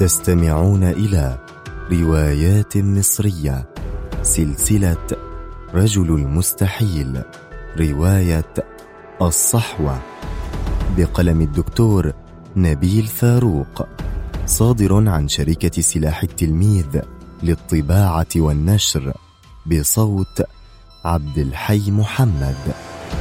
تستمعون إلى روايات مصرية، سلسلة رجل المستحيل، رواية الصحوة، بقلم الدكتور نبيل فاروق، صادر عن شركة سلاح التلميذ للطباعة والنشر، بصوت عبد الحي محمد.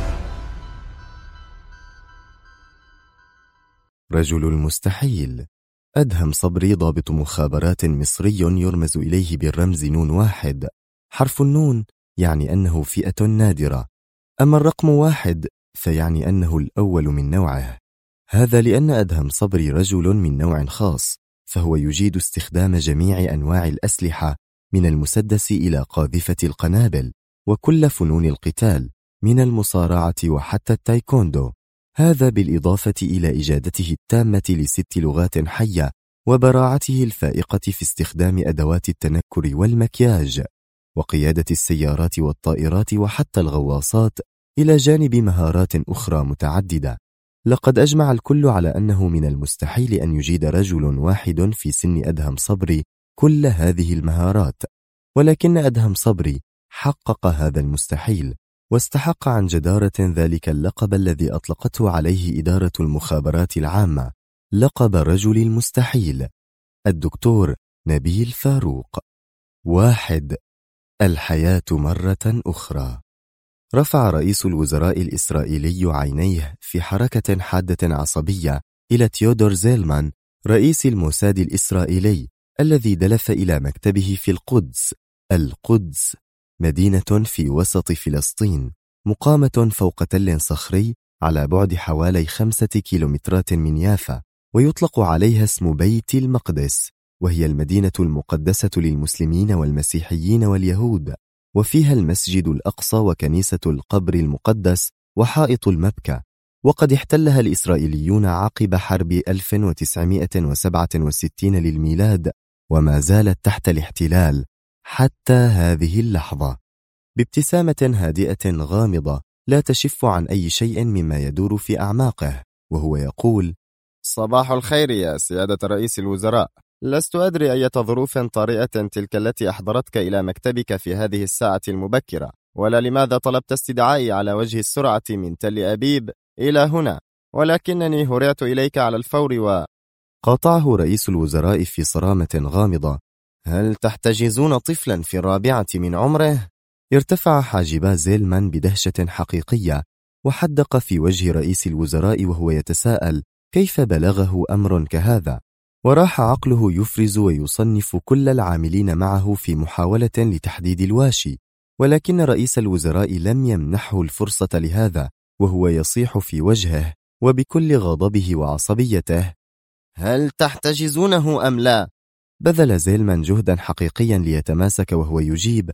رجل المستحيل. أدهم صبري ضابط مخابرات مصري يرمز إليه بالرمز نون واحد. حرف النون يعني أنه فئة نادرة، أما الرقم واحد فيعني أنه الأول من نوعه. هذا لأن أدهم صبري رجل من نوع خاص، فهو يجيد استخدام جميع أنواع الأسلحة من المسدس إلى قاذفة القنابل، وكل فنون القتال من المصارعة وحتى التايكوندو. هذا بالإضافة إلى إجادته التامة ل6 لغات حية وبراعته الفائقة في استخدام أدوات التنكر والمكياج وقيادة السيارات والطائرات وحتى الغواصات، إلى جانب مهارات أخرى متعددة. لقد أجمع الكل على أنه من المستحيل أن يجيد رجل واحد في سن أدهم صبري كل هذه المهارات، ولكن أدهم صبري حقق هذا المستحيل، واستحق عن جدارة ذلك اللقب الذي أطلقته عليه إدارة المخابرات العامة، لقب رجل المستحيل، الدكتور نبيل فاروق. 1. الحياة مرة أخرى. رفع رئيس الوزراء الإسرائيلي عينيه في حركة حادة عصبية إلى تيودور زيلمان رئيس الموساد الإسرائيلي الذي دلف إلى مكتبه في القدس. القدس مدينة في وسط فلسطين، مقامة فوق تل صخري على بعد حوالي 5 كيلومترات من يافا، ويطلق عليها اسم بيت المقدس، وهي المدينة المقدسة للمسلمين والمسيحيين واليهود، وفيها المسجد الأقصى وكنيسة القبر المقدس وحائط المبكى. وقد احتلها الإسرائيليون عقب حرب 1967 للميلاد، وما زالت تحت الاحتلال حتى هذه اللحظة. بابتسامة هادئة غامضة لا تشف عن أي شيء مما يدور في أعماقه، وهو يقول: صباح الخير يا سيادة رئيس الوزراء. لست أدري أي ظروف طارئة تلك التي أحضرتك إلى مكتبك في هذه الساعة المبكرة، ولا لماذا طلبت استدعائي على وجه السرعة من تل أبيب إلى هنا، ولكنني هرعت إليك على الفور. قاطعه رئيس الوزراء في صرامة غامضة: هل تحتجزون طفلا في الرابعة من عمره؟ ارتفع حاجبا زيلمان بدهشة حقيقية، وحدق في وجه رئيس الوزراء وهو يتساءل كيف بلغه أمر كهذا، وراح عقله يفرز ويصنف كل العاملين معه في محاولة لتحديد الواشي، ولكن رئيس الوزراء لم يمنحه الفرصة لهذا، وهو يصيح في وجهه وبكل غضبه وعصبيته: هل تحتجزونه أم لا؟ بذل زيلمان جهدا حقيقيا ليتماسك وهو يجيب: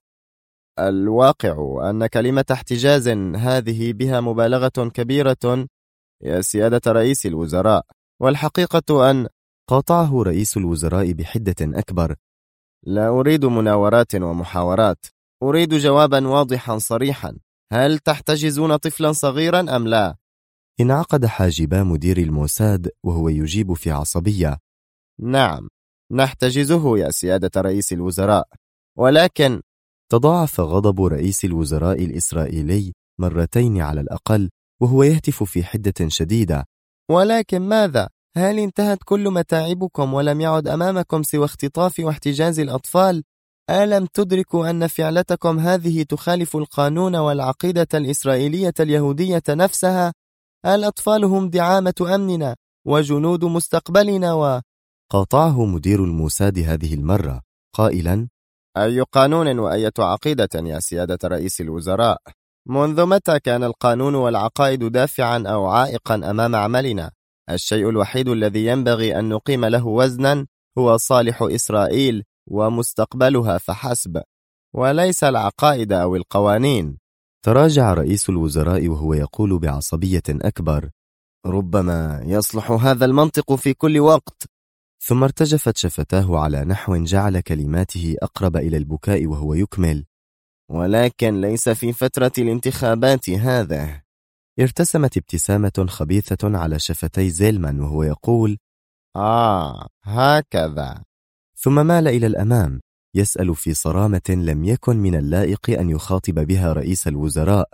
الواقع أن كلمة احتجاز هذه بها مبالغة كبيرة يا سيادة رئيس الوزراء، والحقيقة أن... قاطعه رئيس الوزراء بحدة أكبر: لا أريد مناورات ومحاورات، أريد جوابا واضحا صريحا. هل تحتجزون طفلا صغيرا أم لا؟ انعقد حاجبا مدير الموساد وهو يجيب في عصبية: نعم، نحتجزه يا سيادة رئيس الوزراء، ولكن... تضاعف غضب رئيس الوزراء الإسرائيلي مرتين على الأقل، وهو يهتف في حدة شديدة: ولكن ماذا؟ هل انتهت كل متاعبكم ولم يعد أمامكم سوى اختطاف واحتجاز الأطفال؟ ألم تدركوا أن فعلتكم هذه تخالف القانون والعقيدة الإسرائيلية اليهودية نفسها؟ الأطفال هم دعامة أمننا وجنود مستقبلنا. قاطعه مدير الموساد هذه المرة قائلا: أي قانون وأية عقيدة يا سيادة رئيس الوزراء؟ منذ متى كان القانون والعقائد دافعا أو عائقا أمام عملنا؟ الشيء الوحيد الذي ينبغي أن نقيم له وزنا هو صالح إسرائيل ومستقبلها فحسب، وليس العقائد أو القوانين. تراجع رئيس الوزراء وهو يقول بعصبية أكبر: ربما يصلح هذا المنطق في كل وقت. ثم ارتجفت شفتاه على نحو جعل كلماته أقرب إلى البكاء وهو يكمل: ولكن ليس في فترة الانتخابات هذا. ارتسمت ابتسامة خبيثة على شفتي زيلمان وهو يقول: هكذا. ثم مال إلى الأمام يسأل في صرامة لم يكن من اللائق أن يخاطب بها رئيس الوزراء: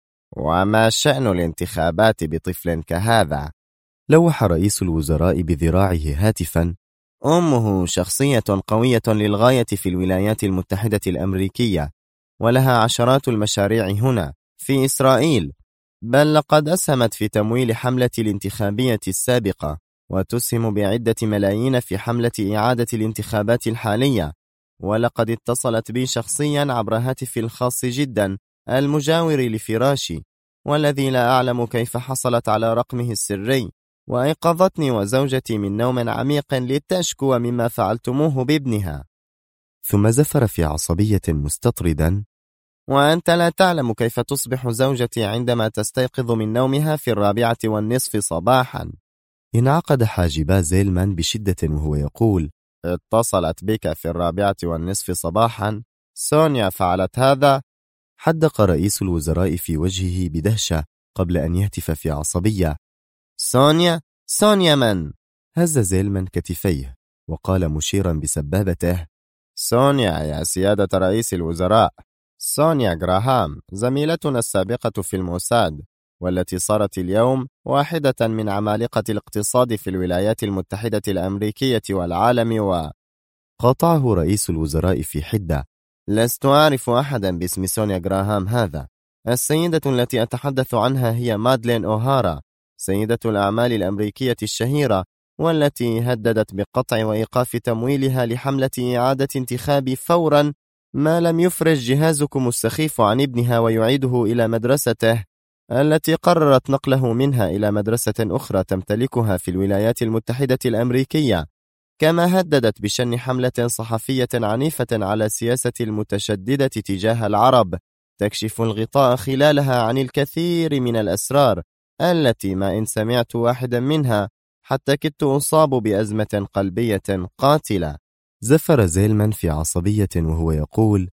وما شأن الانتخابات بطفل كهذا؟ لوح رئيس الوزراء بذراعه هاتفا: أمه شخصية قوية للغاية في الولايات المتحدة الأمريكية، ولها عشرات المشاريع هنا في إسرائيل، بل لقد أسهمت في تمويل حملة الانتخابية السابقة، وتسهم بعدة ملايين في حملة إعادة الانتخابات الحالية. ولقد اتصلت بي شخصيا عبر هاتفي الخاص جدا المجاور لفراشي، والذي لا أعلم كيف حصلت على رقمه السري، وأيقظتني وزوجتي من نوم عميق لتشكو مما فعلتموه بابنها. ثم زفر في عصبية مستطردا: وأنت لا تعلم كيف تصبح زوجتي عندما تستيقظ من نومها في 4:30 صباحا. انعقد حاجبا زيلمان بشدة وهو يقول: اتصلت بك في 4:30 صباحا؟ سونيا فعلت هذا؟ حدق رئيس الوزراء في وجهه بدهشة قبل أن يهتف في عصبية: سونيا؟ سونيا من؟ هز زيلمان كتفيه وقال مشيرا بسبابته: سونيا يا سيادة رئيس الوزراء، سونيا غراهام، زميلتنا السابقة في الموساد، والتي صارت اليوم واحدة من عمالقة الاقتصاد في الولايات المتحدة الأمريكية والعالم. قاطعه رئيس الوزراء في حدة: لست أعرف أحدا باسم سونيا غراهام هذا. السيدة التي أتحدث عنها هي مادلين أوهارا، سيدة الأعمال الأمريكية الشهيرة، والتي هددت بقطع وإيقاف تمويلها لحملة إعادة انتخاب فورا ما لم يفرج جهازكم السخيف عن ابنها ويعيده إلى مدرسته التي قررت نقله منها إلى مدرسة أخرى تمتلكها في الولايات المتحدة الأمريكية، كما هددت بشن حملة صحفية عنيفة على سياسة المتشددة تجاه العرب تكشف الغطاء خلالها عن الكثير من الأسرار التي ما إن سمعت واحدا منها حتى كدت أصاب بأزمة قلبية قاتلة. زفر زيلمان في عصبية وهو يقول: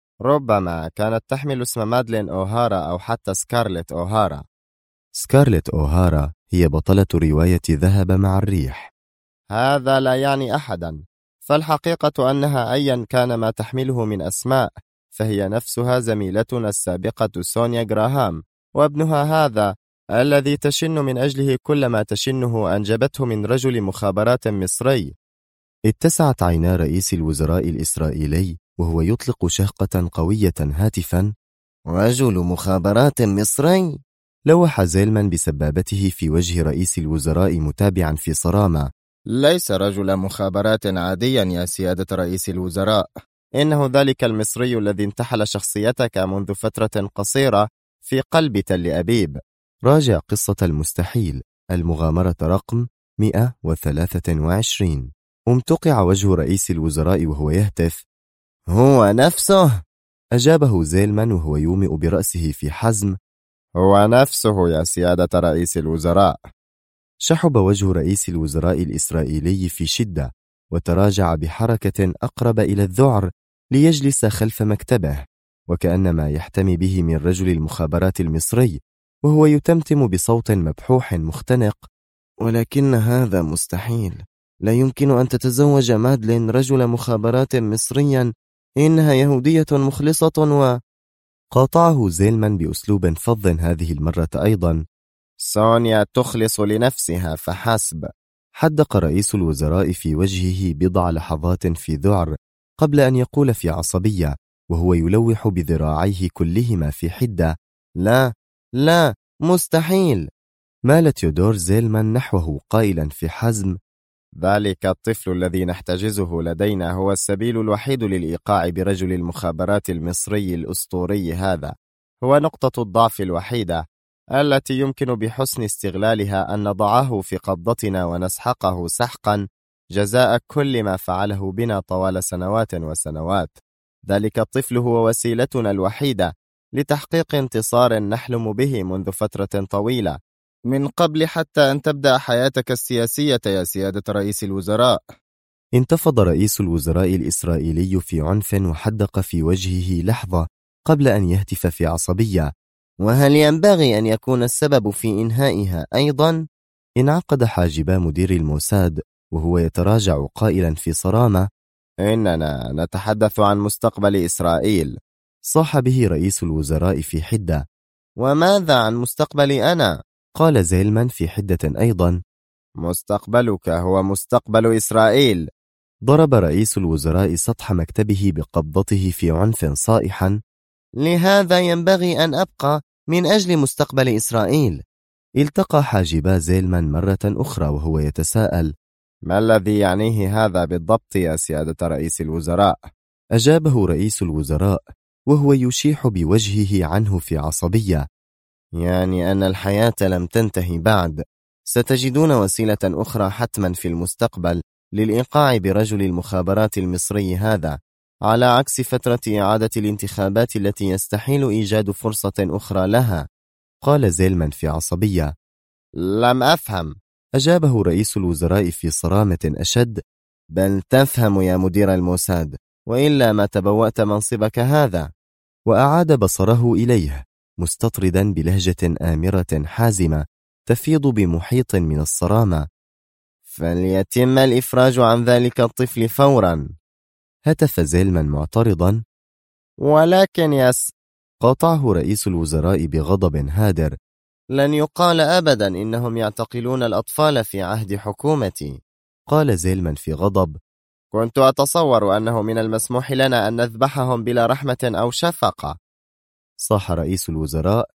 ربما كانت تحمل اسم مادلين أوهارا أو حتى سكارلت أوهارا. سكارلت أوهارا هي بطلة رواية ذهب مع الريح. هذا لا يعني أحدا، فالحقيقة أنها أيا كان ما تحمله من أسماء فهي نفسها زميلتنا السابقة سونيا غراهام، وابنها هذا الذي تشن من أجله كل ما تشنه أنجبته من رجل مخابرات مصري. اتسعت عينا رئيس الوزراء الإسرائيلي وهو يطلق شهقة قوية هاتفا: رجل مخابرات مصري؟ لوح زيلمان بسبابته في وجه رئيس الوزراء متابعا في صرامة: ليس رجل مخابرات عاديا يا سيادة رئيس الوزراء، إنه ذلك المصري الذي انتحل شخصيتك منذ فترة قصيرة في قلب تل أبيب. راجع قصة المستحيل، المغامرة رقم 123. امتقع وجه رئيس الوزراء وهو يهتف: هو نفسه؟ أجابه زيلمان وهو يومئ برأسه في حزم: هو نفسه يا سيادة رئيس الوزراء. شحب وجه رئيس الوزراء الإسرائيلي في شدة وتراجع بحركة أقرب إلى الذعر ليجلس خلف مكتبه، وكأنما يحتمي به من رجل المخابرات المصري، وهو يتمتم بصوت مبحوح مختنق: ولكن هذا مستحيل، لا يمكن أن تتزوج مادلين رجل مخابرات مصريا، إنها يهودية مخلصة. قاطعه زيلمان بأسلوب فظ هذه المرة أيضا: سونيا تخلص لنفسها فحسب. حدق رئيس الوزراء في وجهه بضع لحظات في ذعر قبل أن يقول في عصبية وهو يلوح بذراعيه كلهما في حدة: لا لا، مستحيل. مال تيودور زيلمان نحوه قائلا في حزم: ذلك الطفل الذي نحتجزه لدينا هو السبيل الوحيد للإيقاع برجل المخابرات المصري الأسطوري هذا، هو نقطة الضعف الوحيدة التي يمكن بحسن استغلالها أن نضعه في قبضتنا ونسحقه سحقا جزاء كل ما فعله بنا طوال سنوات وسنوات. ذلك الطفل هو وسيلتنا الوحيدة لتحقيق انتصار نحلم به منذ فترة طويلة، من قبل حتى أن تبدأ حياتك السياسية يا سيادة رئيس الوزراء. انتفض رئيس الوزراء الإسرائيلي في عنف وحدق في وجهه لحظة قبل أن يهتف في عصبية: وهل ينبغي أن يكون السبب في إنهائها أيضا؟ انعقد حاجبا مدير الموساد وهو يتراجع قائلا في صرامة: إننا نتحدث عن مستقبل إسرائيل. صاح به رئيس الوزراء في حدة: وماذا عن مستقبلي أنا؟ قال زيلمان في حدة أيضا: مستقبلك هو مستقبل إسرائيل. ضرب رئيس الوزراء سطح مكتبه بقبضته في عنف صائحا: لهذا ينبغي أن أبقى من أجل مستقبل إسرائيل. التقى حاجبا زيلمان مرة أخرى وهو يتساءل: ما الذي يعنيه هذا بالضبط يا سيادة رئيس الوزراء؟ أجابه رئيس الوزراء وهو يشيح بوجهه عنه في عصبية: يعني أن الحياة لم تنتهي بعد. ستجدون وسيلة أخرى حتما في المستقبل للإيقاع برجل المخابرات المصري هذا، على عكس فترة إعادة الانتخابات التي يستحيل إيجاد فرصة أخرى لها. قال زيلمان في عصبية. لم أفهم. أجابه رئيس الوزراء في صرامة أشد: بل تفهم يا مدير الموساد، وإلا ما تبوأت منصبك هذا. وأعاد بصره إليه مستطردا بلهجة آمرة حازمة تفيض بمحيط من الصرامة: فليتم الإفراج عن ذلك الطفل فورا. هتف زيلمان معترضا. ولكن قاطعه رئيس الوزراء بغضب هادر: لن يقال أبدا إنهم يعتقلون الأطفال في عهد حكومتي. قال زيلمان في غضب: كنت أتصور أنه من المسموح لنا أن نذبحهم بلا رحمة أو شفقة. صاح رئيس الوزراء: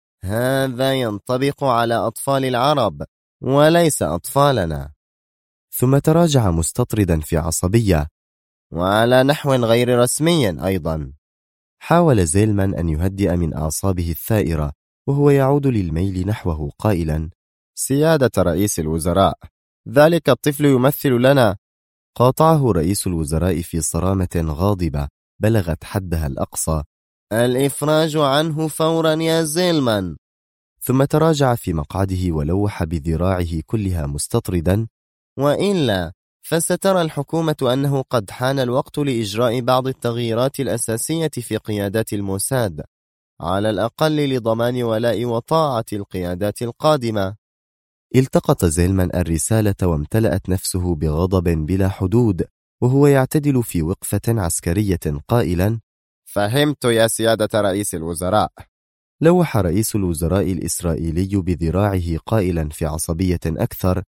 هذا ينطبق على أطفال العرب وليس أطفالنا. ثم تراجع مستطردا في عصبية: وعلى نحو غير رسمي أيضا. حاول زيلمان أن يهدئ من أعصابه الثائرة وهو يعود للميل نحوه قائلا: سيادة رئيس الوزراء، ذلك الطفل يمثل لنا. قاطعه رئيس الوزراء في صرامة غاضبة بلغت حدها الأقصى: الإفراج عنه فورا يا زيلمان. ثم تراجع في مقعده ولوح بذراعه كلها مستطردا: وإلا فسترى الحكومة أنه قد حان الوقت لإجراء بعض التغييرات الأساسية في قيادات الموساد، على الأقل لضمان ولاء وطاعة القيادات القادمة. التقط زيلمان الرسالة وامتلأت نفسه بغضب بلا حدود وهو يعتدل في وقفة عسكرية قائلا: فهمت يا سيادة رئيس الوزراء. لوح رئيس الوزراء الإسرائيلي بذراعه قائلا في عصبية أكثر: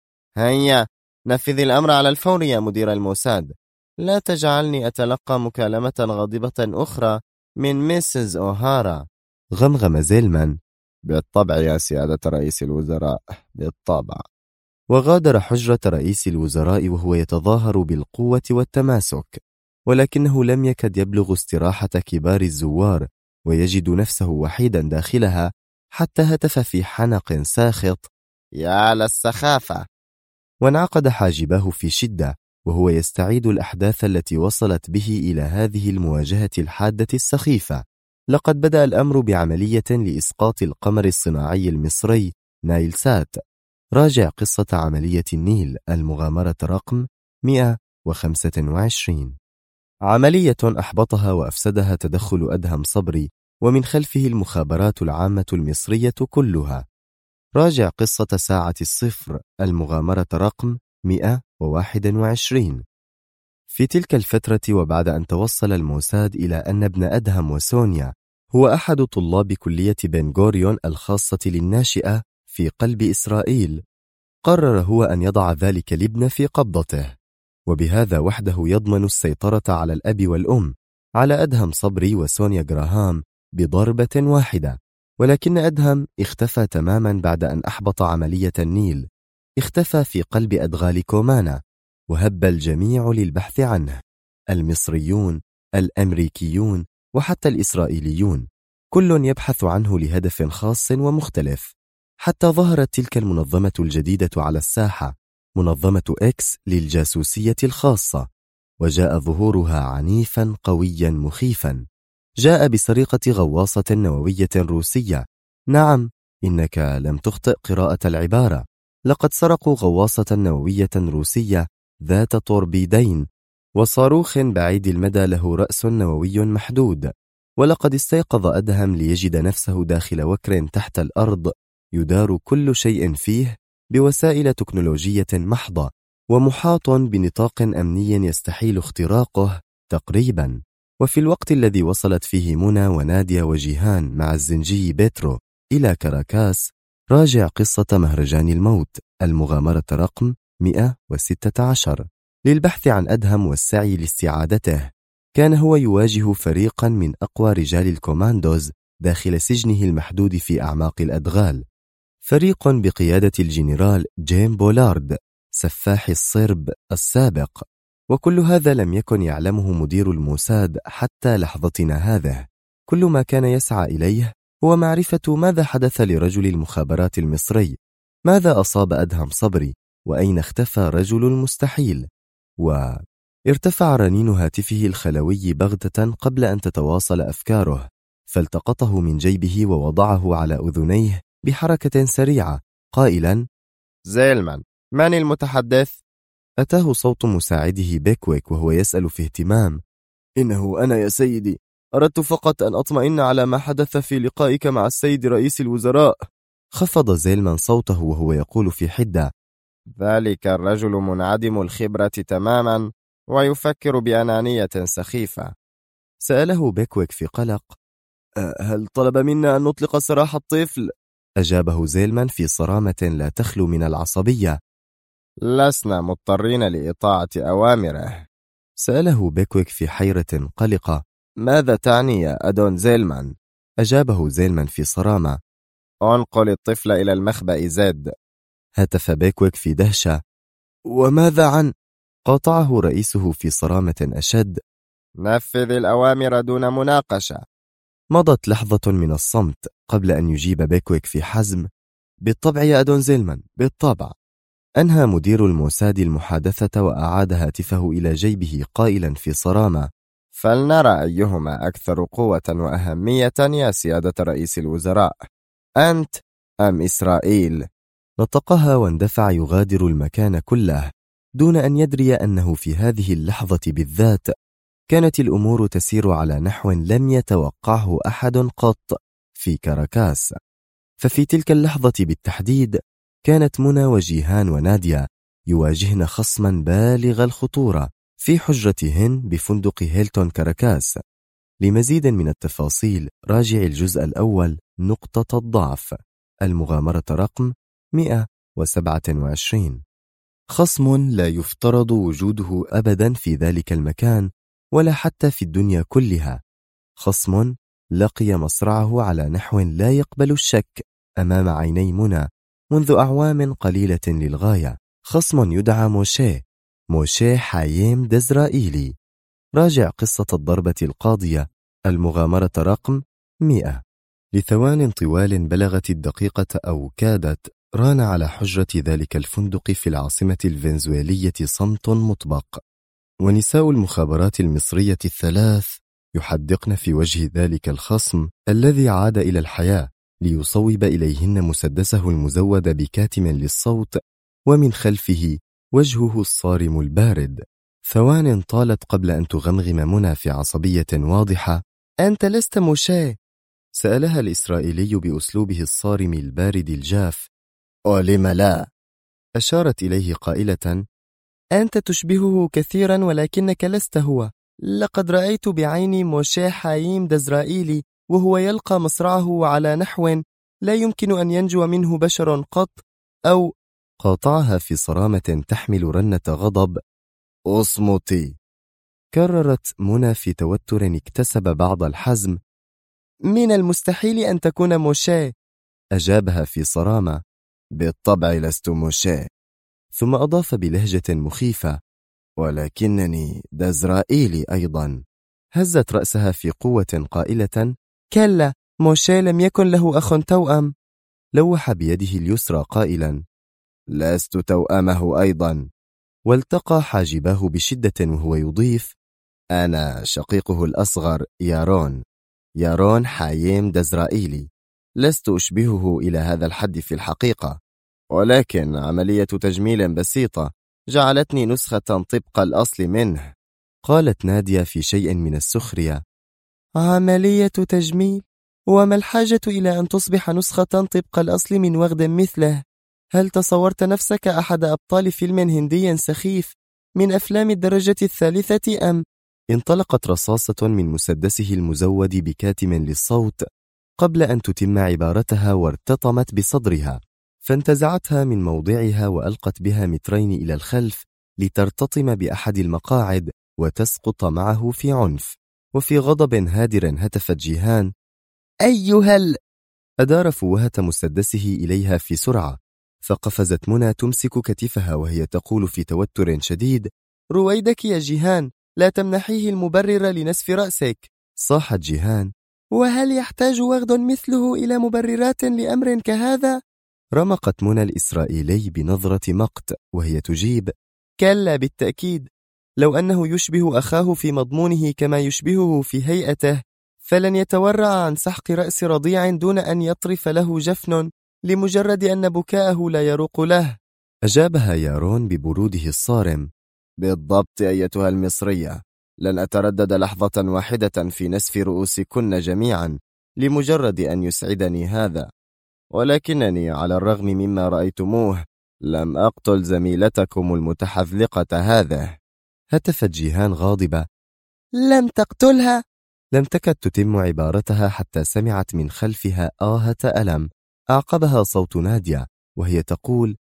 هيا نفذ الأمر على الفور يا مدير الموساد. لا تجعلني أتلقى مكالمة غاضبة أخرى من ميسز أوهارا. غمغم زيلمان: بالطبع يا سيادة رئيس الوزراء، بالطبع. وغادر حجرة رئيس الوزراء وهو يتظاهر بالقوة والتماسك، ولكنه لم يكد يبلغ استراحة كبار الزوار ويجد نفسه وحيدا داخلها حتى هتف في حنق ساخط: يا للسخافة! وانعقد حاجباه في شدة وهو يستعيد الأحداث التي وصلت به إلى هذه المواجهة الحادة السخيفة. لقد بدأ الأمر بعملية لإسقاط القمر الصناعي المصري نايل سات. راجع قصة عملية النيل، المغامرة رقم 125. عملية أحبطها وأفسدها تدخل أدهم صبري ومن خلفه المخابرات العامة المصرية كلها. راجع قصة ساعة الصفر، المغامرة رقم 121. في تلك الفترة وبعد أن توصل الموساد إلى أن ابن أدهم وسونيا هو أحد طلاب كلية بن غوريون الخاصة للناشئة في قلب إسرائيل، قرر هو أن يضع ذلك الابن في قبضته، وبهذا وحده يضمن السيطرة على الأب والأم، على أدهم صبري وسونيا جراهام بضربة واحدة. ولكن أدهم اختفى تماما بعد أن أحبط عملية النيل. اختفى في قلب أدغال كومانا، وهب الجميع للبحث عنه، المصريون، الأمريكيون، وحتى الإسرائيليون، كل يبحث عنه لهدف خاص ومختلف، حتى ظهرت تلك المنظمة الجديدة على الساحة، منظمة إكس للجاسوسية الخاصة، وجاء ظهورها عنيفا قويا مخيفا. جاء بسرقة غواصة نووية روسية. نعم، إنك لم تخطئ قراءة العبارة، لقد سرقوا غواصة نووية روسية ذات طوربيدين وصاروخ بعيد المدى له رأس نووي محدود. ولقد استيقظ أدهم ليجد نفسه داخل وكر تحت الأرض يدار كل شيء فيه بوسائل تكنولوجية محضة، ومحاط بنطاق أمني يستحيل اختراقه تقريبا. وفي الوقت الذي وصلت فيه منى ونادية وجيهان مع الزنجي بيترو إلى كاراكاس، راجع قصة مهرجان الموت المغامرة رقم 116 للبحث عن أدهم والسعي لاستعادته. كان هو يواجه فريقا من أقوى رجال الكوماندوز داخل سجنه المحدود في أعماق الأدغال، فريق بقيادة الجنرال جيم بولارد سفاح الصرب السابق. وكل هذا لم يكن يعلمه مدير الموساد حتى لحظتنا هذه. كل ما كان يسعى إليه هو معرفة ماذا حدث لرجل المخابرات المصري، ماذا أصاب أدهم صبري، وأين اختفى رجل المستحيل. وارتفع رنين هاتفه الخلوي بغتة قبل أن تتواصل أفكاره، فالتقطه من جيبه ووضعه على أذنيه بحركة سريعة قائلا: زيلمان، من المتحدث؟ أتاه صوت مساعده بيكويك وهو يسأل في اهتمام: إنه أنا يا سيدي، أردت فقط أن أطمئن على ما حدث في لقائك مع السيد رئيس الوزراء. خفض زيلمان صوته وهو يقول في حدة: ذلك الرجل منعدم الخبرة تماما ويفكر بأنانية سخيفة. سأله بيكويك في قلق: هل طلب منا أن نطلق سراح الطفل؟ أجابه زيلمان في صرامة لا تخلو من العصبية: لسنا مضطرين لإطاعة أوامره. سأله بيكويك في حيرة قلقة: ماذا تعني يا أدون زيلمان؟ أجابه زيلمان في صرامة: انقل الطفل إلى المخبأ زد. هتف بيكويك في دهشة: وماذا عن؟ قاطعه رئيسه في صرامة أشد: نفذ الأوامر دون مناقشة. مضت لحظة من الصمت قبل أن يجيب بيكويك في حزم: بالطبع يا أدون زيلمان، بالطبع. أنهى مدير الموساد المحادثة وأعاد هاتفه إلى جيبه قائلا في صرامة: فلنرى أيهما أكثر قوة وأهمية يا سيادة رئيس الوزراء، أنت أم إسرائيل؟ نطقها واندفع يغادر المكان كله دون أن يدري أنه في هذه اللحظة بالذات كانت الأمور تسير على نحو لم يتوقعه أحد قط في كاراكاس. ففي تلك اللحظة بالتحديد كانت منى وجيهان ونادية يواجهن خصما بالغ الخطورة في حجرتهن بفندق هيلتون كاراكاس. لمزيد من التفاصيل راجع الجزء الأول نقطة الضعف المغامرة رقم 127. خصم لا يفترض وجوده أبدا في ذلك المكان ولا حتى في الدنيا كلها. خصم لقي مصرعه على نحو لا يقبل الشك أمام عيني منى منذ أعوام قليلة للغاية. خصم يدعى موشي حايم دزرائيلي. راجع قصة الضربة القاضية المغامرة رقم 100. لثوان طوال بلغت الدقيقة أو كادت ران على حجرة ذلك الفندق في العاصمة الفنزويلية صمت مطبق، ونساء المخابرات المصرية الثلاث يحدقن في وجه ذلك الخصم الذي عاد إلى الحياة ليصوب إليهن مسدسه المزود بكاتم للصوت، ومن خلفه وجهه الصارم البارد. ثوان طالت قبل أن تغمغم منى في عصبية واضحة: أنت لست موشي؟ سألها الإسرائيلي بأسلوبه الصارم البارد الجاف. ولم لا؟ أشارت إليه قائلة: أنت تشبهه كثيرا ولكنك لست هو. لقد رأيت بعيني موشي حايم دزرائيلي وهو يلقى مصرعه على نحو لا يمكن أن ينجو منه بشر قط. أو قاطعها في صرامة تحمل رنة غضب: اصمتي. كررت منى في توتر اكتسب بعض الحزم: من المستحيل أن تكون موشي. أجابها في صرامة: بالطبع لست موشي. ثم أضاف بلهجة مخيفة: ولكنني دزرائيلي أيضا. هزت رأسها في قوة قائلة: كلا، موشي لم يكن له أخ توأم. لوح بيده اليسرى قائلا: لست توأمه أيضا. والتقى حاجباه بشدة وهو يضيف: أنا شقيقه الأصغر يارون حايم دزرائيلي. لست أشبهه إلى هذا الحد في الحقيقة، ولكن عملية تجميل بسيطة جعلتني نسخة طبق الأصل منه. قالت نادية في شيء من السخرية: عملية تجميل؟ وما الحاجة إلى أن تصبح نسخة طبق الأصل من وغد مثله؟ هل تصورت نفسك أحد أبطال فيلم هندي سخيف من أفلام الدرجة الثالثة أم؟ انطلقت رصاصة من مسدسه المزود بكاتم للصوت قبل أن تتم عبارتها وارتطمت بصدرها، فانتزعتها من موضعها وألقت بها مترين إلى الخلف لترتطم بأحد المقاعد وتسقط معه في عنف. وفي غضب هادر هتفت جيهان: أيها أدار فوهة مسدسه إليها في سرعة، فقفزت منى تمسك كتفها وهي تقول في توتر شديد: رويدك يا جيهان، لا تمنحيه المبرر لنسف رأسك. صاحت جيهان: وهل يحتاج وغد مثله إلى مبررات لأمر كهذا؟ رمقت منى الإسرائيلي بنظرة مقت وهي تجيب: كلا بالتأكيد، لو أنه يشبه أخاه في مضمونه كما يشبهه في هيئته فلن يتورع عن سحق رأس رضيع دون أن يطرف له جفن لمجرد أن بكاءه لا يروق له. أجابها يارون ببروده الصارم: بالضبط أيتها المصرية، لن أتردد لحظة واحدة في نسف رؤوسكن جميعا لمجرد أن يسعدني هذا، ولكنني على الرغم مما رأيتموه لم أقتل زميلتكم المتحذلقة هذه. هتفت جيهان غاضبة: لم تقتلها؟ لم تكد تتم عبارتها حتى سمعت من خلفها آهة ألم، أعقبها صوت نادية وهي تقول: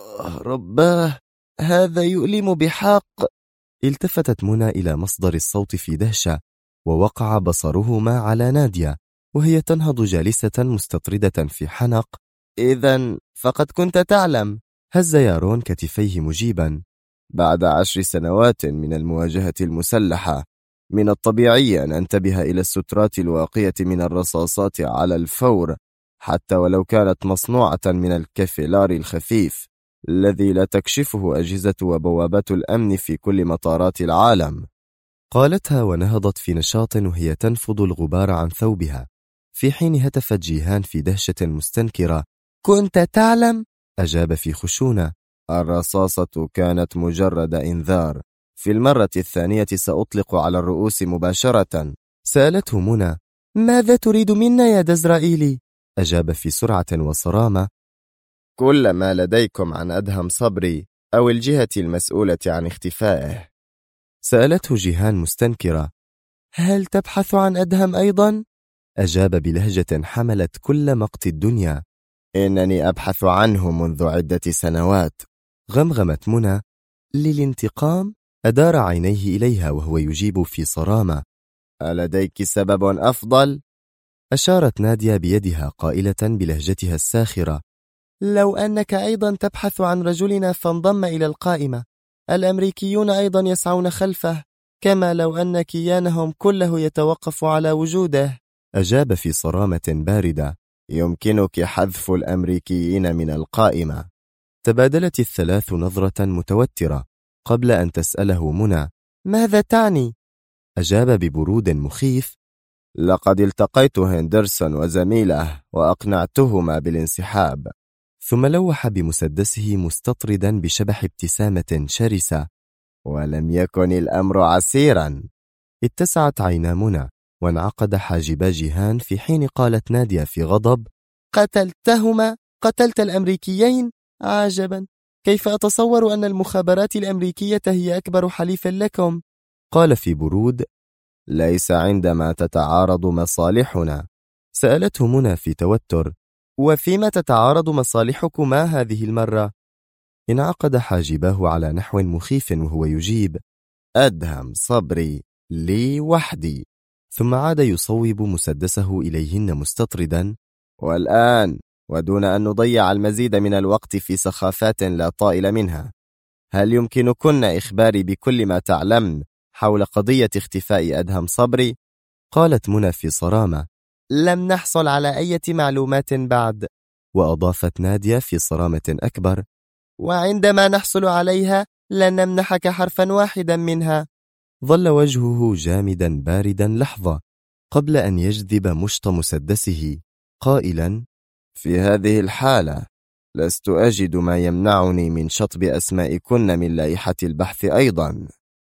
رباه، هذا يؤلم بحق. التفتت منى إلى مصدر الصوت في دهشة، ووقع بصرهما على نادية وهي تنهض جالسة مستطردة في حنق. إذن فقد كنت تعلم. هز يارون كتفيه مجيبا: بعد 10 سنوات من المواجهة المسلحة من الطبيعي أن أنتبه إلى السترات الواقية من الرصاصات على الفور، حتى ولو كانت مصنوعة من الكفيلار الخفيف الذي لا تكشفه أجهزة وبوابات الأمن في كل مطارات العالم. قالتها ونهضت في نشاط وهي تنفض الغبار عن ثوبها، في حين هتفت جيهان في دهشة مستنكرة: كنت تعلم؟ أجاب في خشونة: الرصاصة كانت مجرد إنذار، في المرة الثانية سأطلق على الرؤوس مباشرة. سألته منى: ماذا تريد منا يا دزرائيلي؟ أجاب في سرعة وصرامة: كل ما لديكم عن أدهم صبري أو الجهة المسؤولة عن اختفائه. سألته جيهان مستنكرة: هل تبحث عن أدهم أيضا؟ أجاب بلهجة حملت كل مقت الدنيا: إنني أبحث عنه منذ عدة سنوات. غمغمت منى: للانتقام؟ أدار عينيه إليها وهو يجيب في صرامة: ألديك سبب أفضل؟ أشارت نادية بيدها قائلة بلهجتها الساخرة: لو أنك أيضا تبحث عن رجلنا فانضم إلى القائمة، الأمريكيون أيضا يسعون خلفه، كما لو أن كيانهم كله يتوقف على وجوده. أجاب في صرامة باردة: يمكنك حذف الأمريكيين من القائمة. تبادلت الثلاث نظرة متوترة قبل أن تسأله منى: ماذا تعني؟ أجاب ببرود مخيف: لقد التقيت هندرسون وزميله وأقنعتهما بالانسحاب. ثم لوح بمسدسه مستطردا بشبح ابتسامة شرسة: ولم يكن الأمر عسيرا. اتسعت عينا منى وانعقد حاجبا جيهان، في حين قالت نادية في غضب: قتلتهما؟ قتلت الأمريكيين؟ عجبا، كيف أتصور أن المخابرات الأمريكية هي أكبر حليف لكم؟ قال في برود: ليس عندما تتعارض مصالحنا. سألته منى في توتر: وفيما تتعارض مصالحكما هذه المرة؟ انعقد حاجباه على نحو مخيف وهو يجيب: أدهم صبري لي وحدي. ثم عاد يصوب مسدسه إليهن مستطردا: والآن، ودون أن نضيع المزيد من الوقت في سخافات لا طائل منها، هل يمكنكن إخباري بكل ما تعلمن حول قضية اختفاء أدهم صبري؟ قالت منى في صرامة: لم نحصل على أي معلومات بعد. وأضافت نادية في صرامة أكبر: وعندما نحصل عليها لن نمنحك حرفا واحدا منها. ظل وجهه جامدا باردا لحظة قبل أن يجذب مشط مسدسه قائلا: في هذه الحالة لست أجد ما يمنعني من شطب أسمائكن من لائحة البحث أيضا.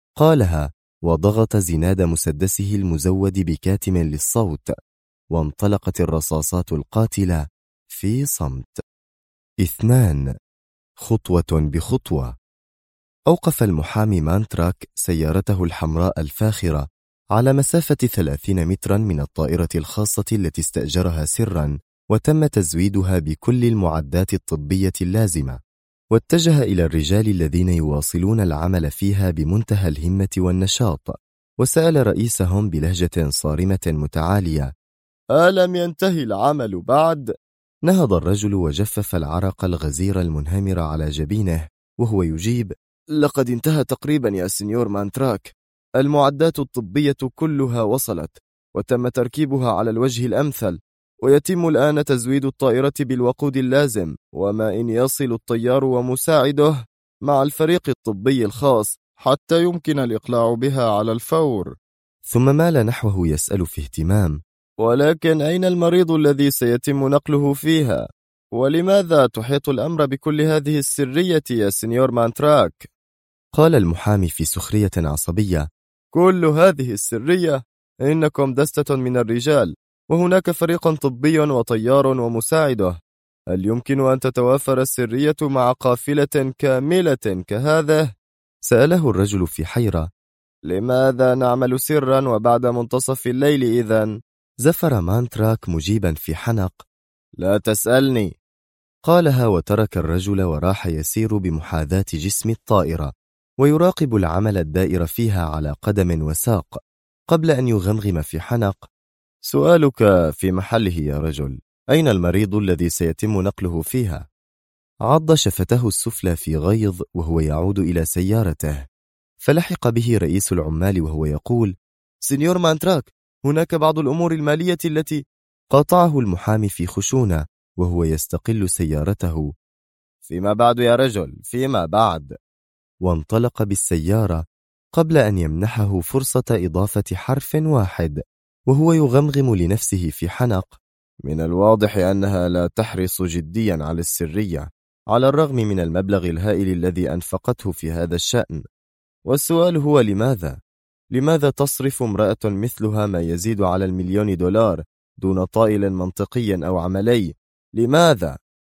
قالها وضغط زناد مسدسه المزود بكاتم للصوت، وانطلقت الرصاصات القاتلة في صمت. 2. خطوة بخطوة. أوقف المحامي مانتراك سيارته الحمراء الفاخرة على مسافة 30 مترا من الطائرة الخاصة التي استأجرها سرا وتم تزويدها بكل المعدات الطبية اللازمة، واتجه إلى الرجال الذين يواصلون العمل فيها بمنتهى الهمة والنشاط، وسأل رئيسهم بلهجة صارمة متعالية: ألم ينتهي العمل بعد؟ نهض الرجل وجفف العرق الغزير المنهمر على جبينه وهو يجيب: لقد انتهى تقريبا يا سينيور مانتراك. المعدات الطبية كلها وصلت وتم تركيبها على الوجه الأمثل، ويتم الآن تزويد الطائرة بالوقود اللازم، وما إن يصل الطيار ومساعده مع الفريق الطبي الخاص حتى يمكن الإقلاع بها على الفور. ثم مال نحوه يسأل في اهتمام: ولكن أين المريض الذي سيتم نقله فيها؟ ولماذا تحيط الأمر بكل هذه السرية يا سينيور مانتراك؟ قال المحامي في سخرية عصبية: كل هذه السرية؟ إنكم دستة من الرجال، وهناك فريق طبي وطيار ومساعده. هل يمكن أن تتوافر السرية مع قافلة كاملة كهذه؟ سأله الرجل في حيرة: لماذا نعمل سرا وبعد منتصف الليل إذن؟ زفر مانتراك مجيبا في حنق: لا تسألني. قالها وترك الرجل وراح يسير بمحاذاة جسم الطائرة ويراقب العمل الدائر فيها على قدم وساق، قبل أن يغمغم في حنق: سؤالك في محله يا رجل، أين المريض الذي سيتم نقله فيها؟ عض شفته السفلى في غيظ وهو يعود إلى سيارته، فلحق به رئيس العمال وهو يقول: سينيور مانتراك، هناك بعض الأمور المالية التي... قاطعه المحامي في خشونة وهو يستقل سيارته: فيما بعد يا رجل، فيما بعد. وانطلق بالسيارة قبل أن يمنحه فرصة إضافة حرف واحد، وهو يغمغم لنفسه في حنق: من الواضح أنها لا تحرص جديا على السرية، على الرغم من المبلغ الهائل الذي أنفقته في هذا الشأن. والسؤال هو لماذا؟ لماذا تصرف امرأة مثلها ما يزيد على $1,000,000 دون طائل منطقي أو عملي؟ لماذا؟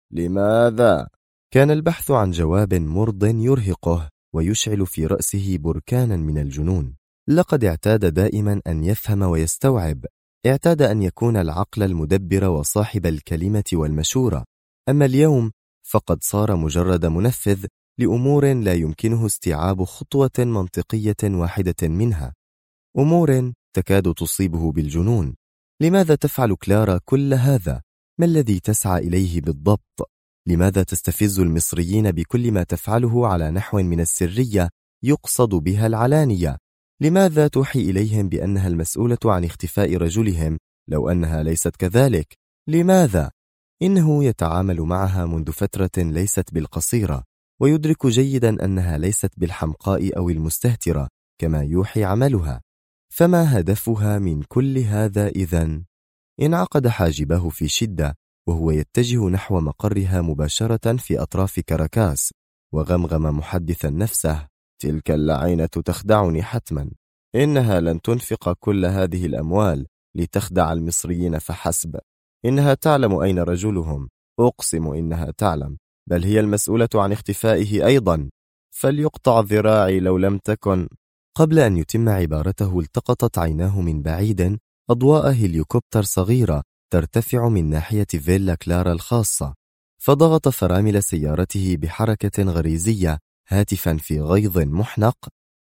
لماذا؟ كان البحث عن جواب مرض يرهقه ويشعل في رأسه بركانا من الجنون. لقد اعتاد دائما أن يفهم ويستوعب، اعتاد أن يكون العقل المدبر وصاحب الكلمة والمشورة، أما اليوم فقد صار مجرد منفذ لأمور لا يمكنه استيعاب خطوة منطقية واحدة منها، أمور تكاد تصيبه بالجنون. لماذا تفعل كلارا كل هذا؟ ما الذي تسعى إليه بالضبط؟ لماذا تستفز المصريين بكل ما تفعله على نحو من السرية يقصد بها العلانية؟ لماذا توحي إليهم بأنها المسؤولة عن اختفاء رجلهم لو أنها ليست كذلك؟ لماذا؟ إنه يتعامل معها منذ فترة ليست بالقصيرة، ويدرك جيدا أنها ليست بالحمقاء أو المستهترة كما يوحي عملها. فما هدفها من كل هذا إذن؟ انعقد حاجبه في شدة وهو يتجه نحو مقرها مباشرة في أطراف كاراكاس، وغمغم محدثا نفسه: تلك اللعينة تخدعني حتما. إنها لن تنفق كل هذه الأموال لتخدع المصريين فحسب. إنها تعلم أين رجلهم، أقسم إنها تعلم، بل هي المسؤولة عن اختفائه أيضا. فليقطع ذراعي لو لم تكن... قبل أن يتم عبارته التقطت عيناه من بعيد أضواء هليكوبتر صغيرة ترتفع من ناحية فيلا كلارا الخاصة، فضغط فرامل سيارته بحركة غريزية هاتفا في غيظ محنق: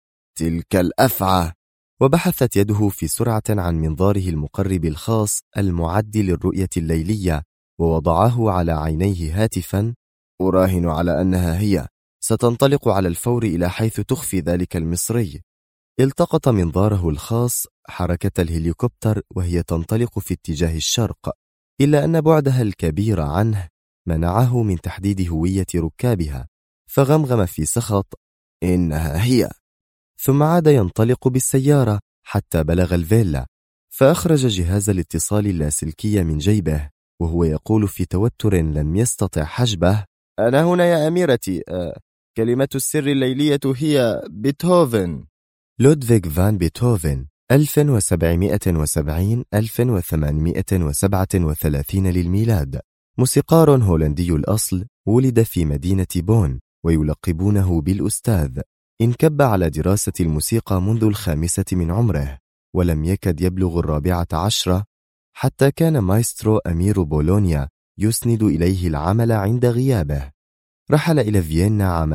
تلك الأفعى! وبحثت يده في سرعة عن منظاره المقرب الخاص المعد للرؤية الليلية، ووضعه على عينيه هاتفا: أراهن على أنها هي، ستنطلق على الفور إلى حيث تخفي ذلك المصري. التقط منظاره الخاص حركة الهليكوبتر وهي تنطلق في اتجاه الشرق، إلا أن بعدها الكبير عنه منعه من تحديد هوية ركابها، فغمغم في سخط: إنها هي. ثم عاد ينطلق بالسيارة حتى بلغ الفيلا، فأخرج جهاز الاتصال اللاسلكي من جيبه وهو يقول في توتر لم يستطع حجبه: أنا هنا يا أميرتي. كلمة السر الليلية هي بيتهوفن. لودفيغ فان بيتهوفن 1770-1837 للميلاد، موسيقار هولندي الأصل، ولد في مدينة بون ويلقبونه بالأستاذ. انكب على دراسة الموسيقى منذ 5 من عمره، ولم يكد يبلغ 14 حتى كان مايسترو أمير بولونيا يسند إليه العمل عند غيابه. رحل إلى فيينا عام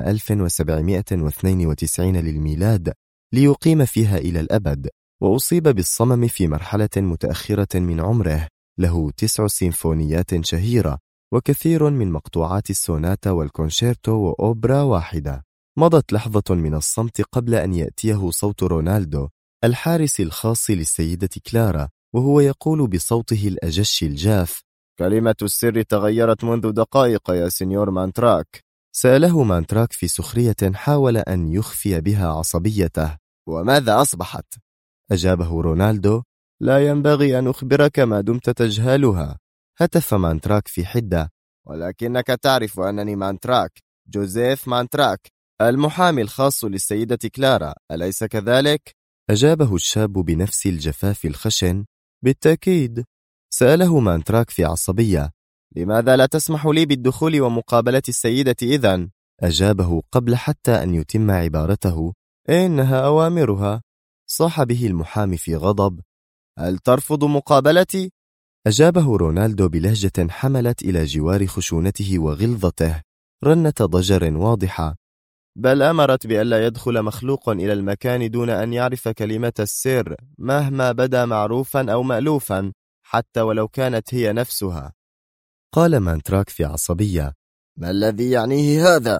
1792 للميلاد ليقيم فيها إلى الأبد، وأصيب بالصمم في مرحلة متأخرة من عمره. له 9 سيمفونيات شهيرة وكثير من مقطوعات السوناتا والكونشيرتو وأوبرا واحدة. مضت لحظة من الصمت قبل أن يأتيه صوت رونالدو الحارس الخاص للسيدة كلارا، وهو يقول بصوته الأجش الجاف: كلمة السر تغيرت منذ دقائق يا سينيور مانتراك. سأله مانتراك في سخرية، حاول أن يخفي بها عصبيته. وماذا أصبحت؟ أجابه رونالدو: لا ينبغي أن أخبرك ما دمت تجهلها. هتف مانتراك في حدة: ولكنك تعرف أنني مانتراك، جوزيف مانتراك، المحامي الخاص للسيدة كلارا، أليس كذلك؟ أجابه الشاب بنفس الجفاف الخشن: بالتأكيد. سأله مانتراك في عصبية: لماذا لا تسمح لي بالدخول ومقابلة السيدة إذن؟ أجابه قبل حتى أن يتم عبارته: إنها أوامرها. صاح به المحامي في غضب: هل ترفض مقابلتي؟ أجابه رونالدو بلهجة حملت إلى جوار خشونته وغلظته رنة ضجر واضحة: بل أمرت بألا يدخل مخلوق إلى المكان دون أن يعرف كلمة السر، مهما بدا معروفا أو مألوفا، حتى ولو كانت هي نفسها. قال مانتراك في عصبية: ما الذي يعنيه هذا؟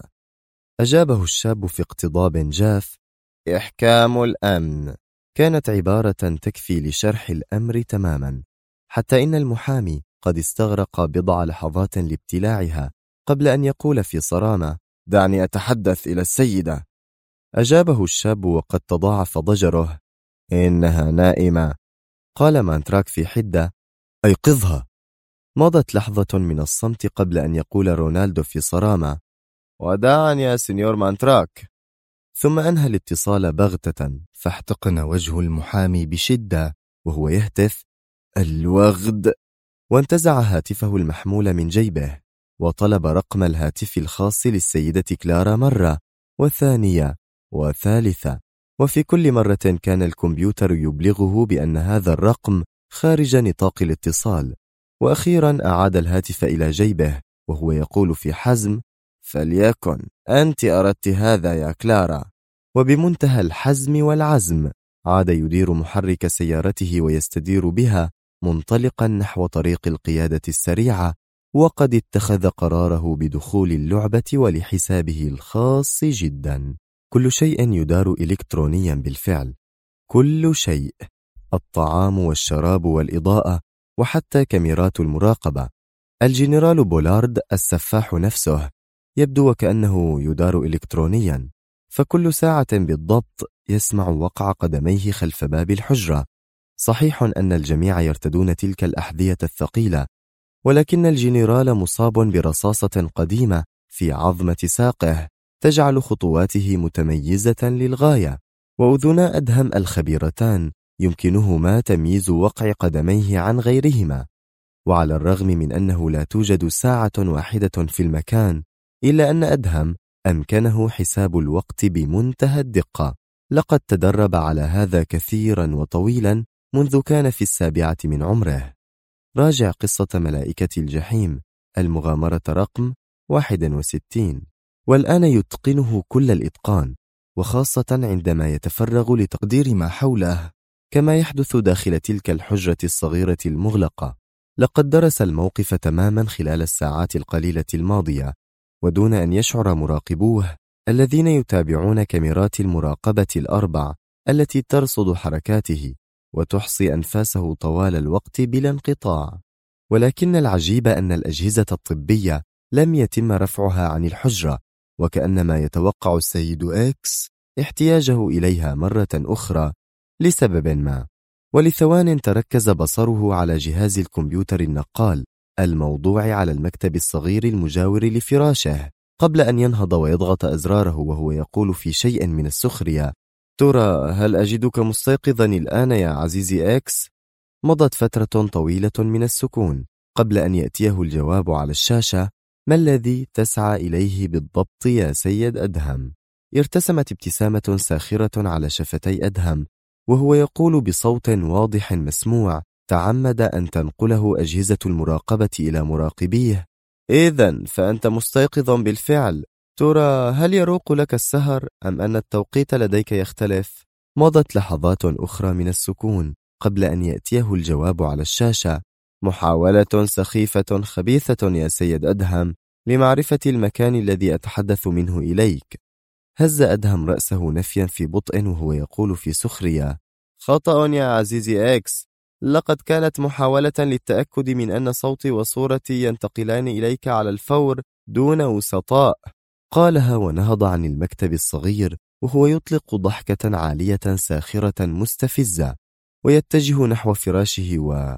أجابه الشاب في اقتضاب جاف: إحكام الأمن. كانت عبارة تكفي لشرح الأمر تماما، حتى إن المحامي قد استغرق بضع لحظات لابتلاعها قبل أن يقول في صرامة: دعني أتحدث إلى السيدة. أجابه الشاب وقد تضاعف ضجره: إنها نائمة. قال مانتراك في حدة: أيقظها. مضت لحظة من الصمت قبل أن يقول رونالدو في صرامة: وداعا يا سينيور مانتراك. ثم أنهى الاتصال بغتة، فاحتقن وجه المحامي بشدة وهو يهتف: الوغد. وانتزع هاتفه المحمول من جيبه وطلب رقم الهاتف الخاص للسيدة كلارا مرة وثانية وثالثة، وفي كل مرة كان الكمبيوتر يبلغه بأن هذا الرقم خارج نطاق الاتصال. وأخيرا أعاد الهاتف إلى جيبه وهو يقول في حزم: فليكن أنت أردت هذا يا كلارا. وبمنتهى الحزم والعزم عاد يدير محرك سيارته ويستدير بها منطلقا نحو طريق القيادة السريعة، وقد اتخذ قراره بدخول اللعبة ولحسابه الخاص جدا. كل شيء يدار إلكترونيا بالفعل، كل شيء، الطعام والشراب والإضاءة وحتى كاميرات المراقبة. الجنرال بولارد السفاح نفسه يبدو وكأنه يدار إلكترونيا، فكل ساعة بالضبط يسمع وقع قدميه خلف باب الحجرة. صحيح أن الجميع يرتدون تلك الأحذية الثقيلة، ولكن الجنرال مصاب برصاصة قديمة في عظمة ساقه تجعل خطواته متميزة للغاية، وأذنا أدهم الخبيرتان يمكنهما تمييز وقع قدميه عن غيرهما. وعلى الرغم من أنه لا توجد ساعة واحدة في المكان، إلا أن أدهم أمكنه حساب الوقت بمنتهى الدقة. لقد تدرب على هذا كثيرا وطويلا منذ كان في 7 من عمره. راجع قصة ملائكة الجحيم، المغامرة رقم 61، والآن يتقنه كل الإتقان، وخاصة عندما يتفرغ لتقدير ما حوله كما يحدث داخل تلك الحجرة الصغيرة المغلقة. لقد درس الموقف تماما خلال الساعات القليلة الماضية، ودون أن يشعر مراقبوه الذين يتابعون كاميرات المراقبة ال4 التي ترصد حركاته وتحصي أنفاسه طوال الوقت بلا انقطاع. ولكن العجيب أن الأجهزة الطبية لم يتم رفعها عن الحجرة، وكأنما يتوقع السيد إكس احتياجه إليها مرة أخرى لسبب ما. ولثوان تركز بصره على جهاز الكمبيوتر النقال الموضوع على المكتب الصغير المجاور لفراشه قبل أن ينهض ويضغط أزراره وهو يقول في شيء من السخرية: ترى هل أجدك مستيقظا الآن يا عزيزي إكس؟ مضت فترة طويلة من السكون، قبل أن يأتيه الجواب على الشاشة: ما الذي تسعى إليه بالضبط يا سيد أدهم؟ ارتسمت ابتسامة ساخرة على شفتي أدهم وهو يقول بصوت واضح مسموع تعمد أن تنقله أجهزة المراقبة إلى مراقبيه: إذن فأنت مستيقظ بالفعل. ترى هل يروق لك السهر أم أن التوقيت لديك يختلف؟ مضت لحظات أخرى من السكون قبل أن يأتيه الجواب على الشاشة: محاولة سخيفة خبيثة يا سيد أدهم لمعرفة المكان الذي أتحدث منه إليك. هز أدهم رأسه نفيا في بطء وهو يقول في سخرية: خطأ يا عزيزي إكس، لقد كانت محاولة للتأكد من أن صوتي وصورتي ينتقلان إليك على الفور دون وسطاء. قالها ونهض عن المكتب الصغير وهو يطلق ضحكة عالية ساخرة مستفزة ويتجه نحو فراشه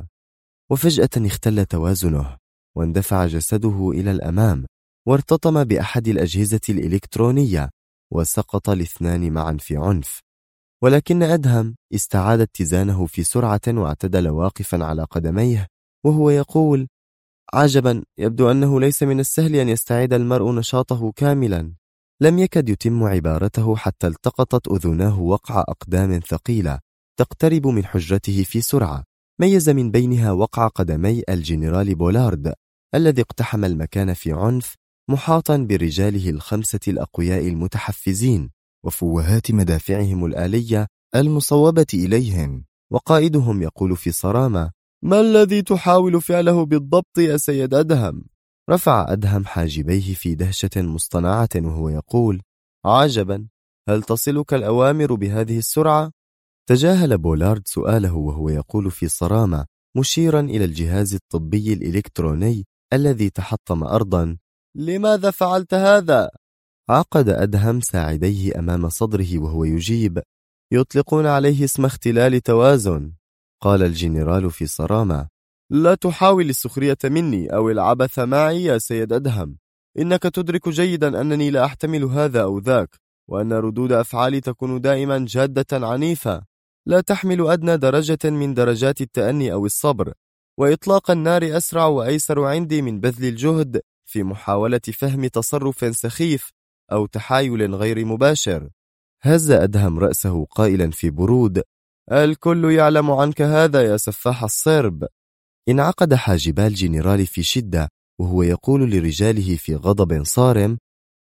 وفجأة اختل توازنه واندفع جسده إلى الأمام وارتطم بأحد الأجهزة الإلكترونية وسقط الاثنان معا في عنف. ولكن أدهم استعاد اتزانه في سرعة واعتدل واقفا على قدميه وهو يقول: عجبا، يبدو أنه ليس من السهل أن يستعيد المرء نشاطه كاملا. لم يكد يتم عبارته حتى التقطت أذناه وقع أقدام ثقيلة تقترب من حجرته في سرعة، ميز من بينها وقع قدمي الجنرال بولارد الذي اقتحم المكان في عنف محاطا برجاله الخمسة الأقوياء المتحفزين وفوهات مدافعهم الآلية المصوبة إليهم، وقائدهم يقول في صرامة: ما الذي تحاول فعله بالضبط يا سيد أدهم؟ رفع أدهم حاجبيه في دهشة مصطنعة وهو يقول: عجبا، هل تصلك الأوامر بهذه السرعة؟ تجاهل بولارد سؤاله وهو يقول في صرامة مشيرا إلى الجهاز الطبي الإلكتروني الذي تحطم أرضا: لماذا فعلت هذا؟ عقد أدهم ساعديه أمام صدره وهو يجيب: يطلقون عليه اسم اختلال توازن. قال الجنرال في صرامة: لا تحاول السخرية مني أو العبث معي يا سيد أدهم، إنك تدرك جيدا أنني لا أحتمل هذا أو ذاك، وأن ردود أفعالي تكون دائما جادة عنيفة لا تحمل أدنى درجة من درجات التأني أو الصبر، وإطلاق النار أسرع وأيسر عندي من بذل الجهد في محاولة فهم تصرف سخيف أو تحايل غير مباشر. هز أدهم رأسه قائلا في برود: الكل يعلم عنك هذا يا سفاح الصرب. انعقد حاجبا الجنرال في شدة وهو يقول لرجاله في غضب صارم: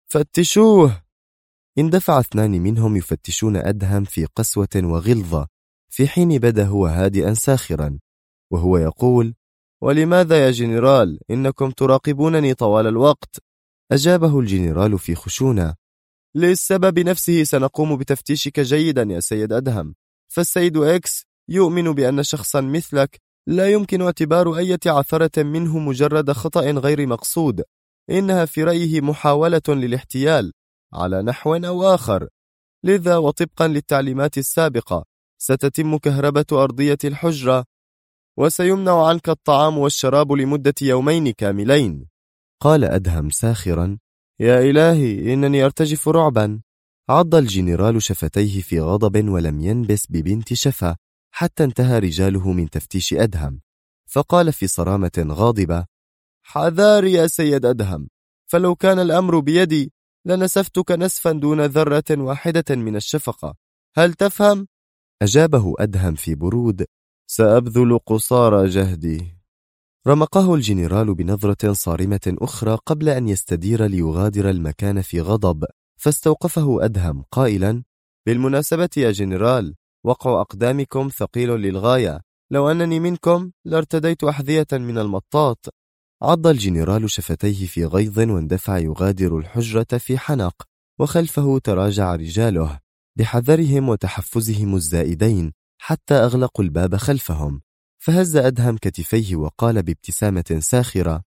فتشوه. اندفع اثنان منهم يفتشون أدهم في قسوة وغلظة في حين بدا هو هادئا ساخرا وهو يقول: ولماذا يا جنرال؟ إنكم تراقبونني طوال الوقت. أجابه الجنرال في خشونة: للسبب نفسه سنقوم بتفتيشك جيدا يا سيد أدهم، فالسيد إكس يؤمن بأن شخصا مثلك لا يمكن اعتبار أي عثرة منه مجرد خطأ غير مقصود، إنها في رأيه محاولة للاحتيال على نحو أو آخر، لذا وطبقا للتعليمات السابقة ستتم كهربة أرضية الحجرة وسيمنع عنك الطعام والشراب لمدة يومين كاملين. قال أدهم ساخرا: يا إلهي، إنني أرتجف رعبا. عض الجنرال شفتيه في غضب ولم ينبس ببنت شفة حتى انتهى رجاله من تفتيش أدهم، فقال في صرامة غاضبة: حذار يا سيد أدهم، فلو كان الأمر بيدي لنسفتك نسفا دون ذرة واحدة من الشفقة، هل تفهم؟ أجابه أدهم في برود: سأبذل قصارى جهدي. رمقه الجنرال بنظرة صارمة أخرى قبل أن يستدير ليغادر المكان في غضب، فاستوقفه أدهم قائلا: بالمناسبة يا جنرال، وقع أقدامكم ثقيل للغاية، لو أنني منكم لارتديت أحذية من المطاط. عض الجنرال شفتيه في غيظ واندفع يغادر الحجرة في حنق، وخلفه تراجع رجاله بحذرهم وتحفزهم الزائدين حتى أغلقوا الباب خلفهم. فهز أدهم كتفيه وقال بابتسامة ساخرة: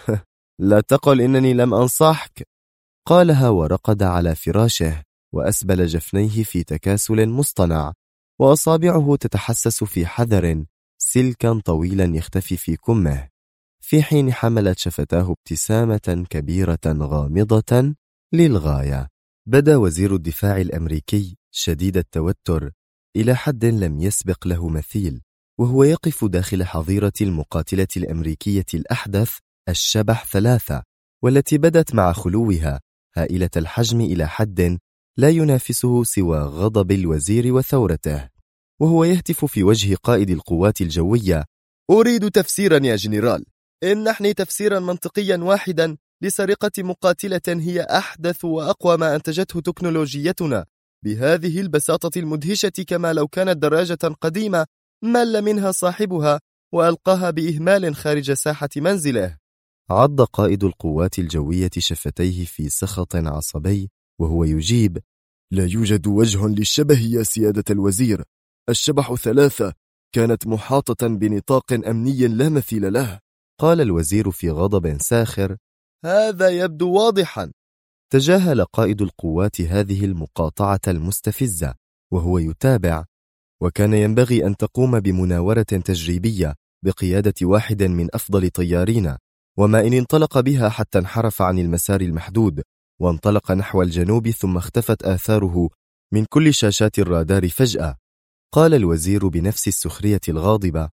لا تقل إنني لم أنصحك. قالها ورقد على فراشه وأسبل جفنيه في تكاسل مصطنع، وأصابعه تتحسس في حذر سلكا طويلا يختفي في كمه، في حين حملت شفتاه ابتسامة كبيرة غامضة للغاية. بدا وزير الدفاع الأمريكي شديد التوتر إلى حد لم يسبق له مثيل، وهو يقف داخل حظيرة المقاتلة الأمريكية الأحدث الشبح 3، والتي بدت مع خلوها هائلة الحجم إلى حد لا ينافسه سوى غضب الوزير وثورته، وهو يهتف في وجه قائد القوات الجوية: أريد تفسيرا يا جنرال، امنحني تفسيرا منطقيا واحدا لسرقة مقاتلة هي أحدث وأقوى ما أنتجته تكنولوجيتنا بهذه البساطة المدهشة، كما لو كانت دراجة قديمة مل منها صاحبها وألقاها بإهمال خارج ساحة منزله. عض قائد القوات الجوية شفتيه في سخط عصبي وهو يجيب: لا يوجد وجه للشبه يا سيادة الوزير، الشبح 3 كانت محاطة بنطاق أمني لا مثيل له. قال الوزير في غضب ساخر: هذا يبدو واضحا. تجاهل قائد القوات هذه المقاطعة المستفزة وهو يتابع: وكان ينبغي أن تقوم بمناورة تجريبية بقيادة واحد من أفضل طيارينا، وما إن انطلق بها حتى انحرف عن المسار المحدود وانطلق نحو الجنوب ثم اختفت آثاره من كل شاشات الرادار فجأة. قال الوزير بنفس السخرية الغاضبة: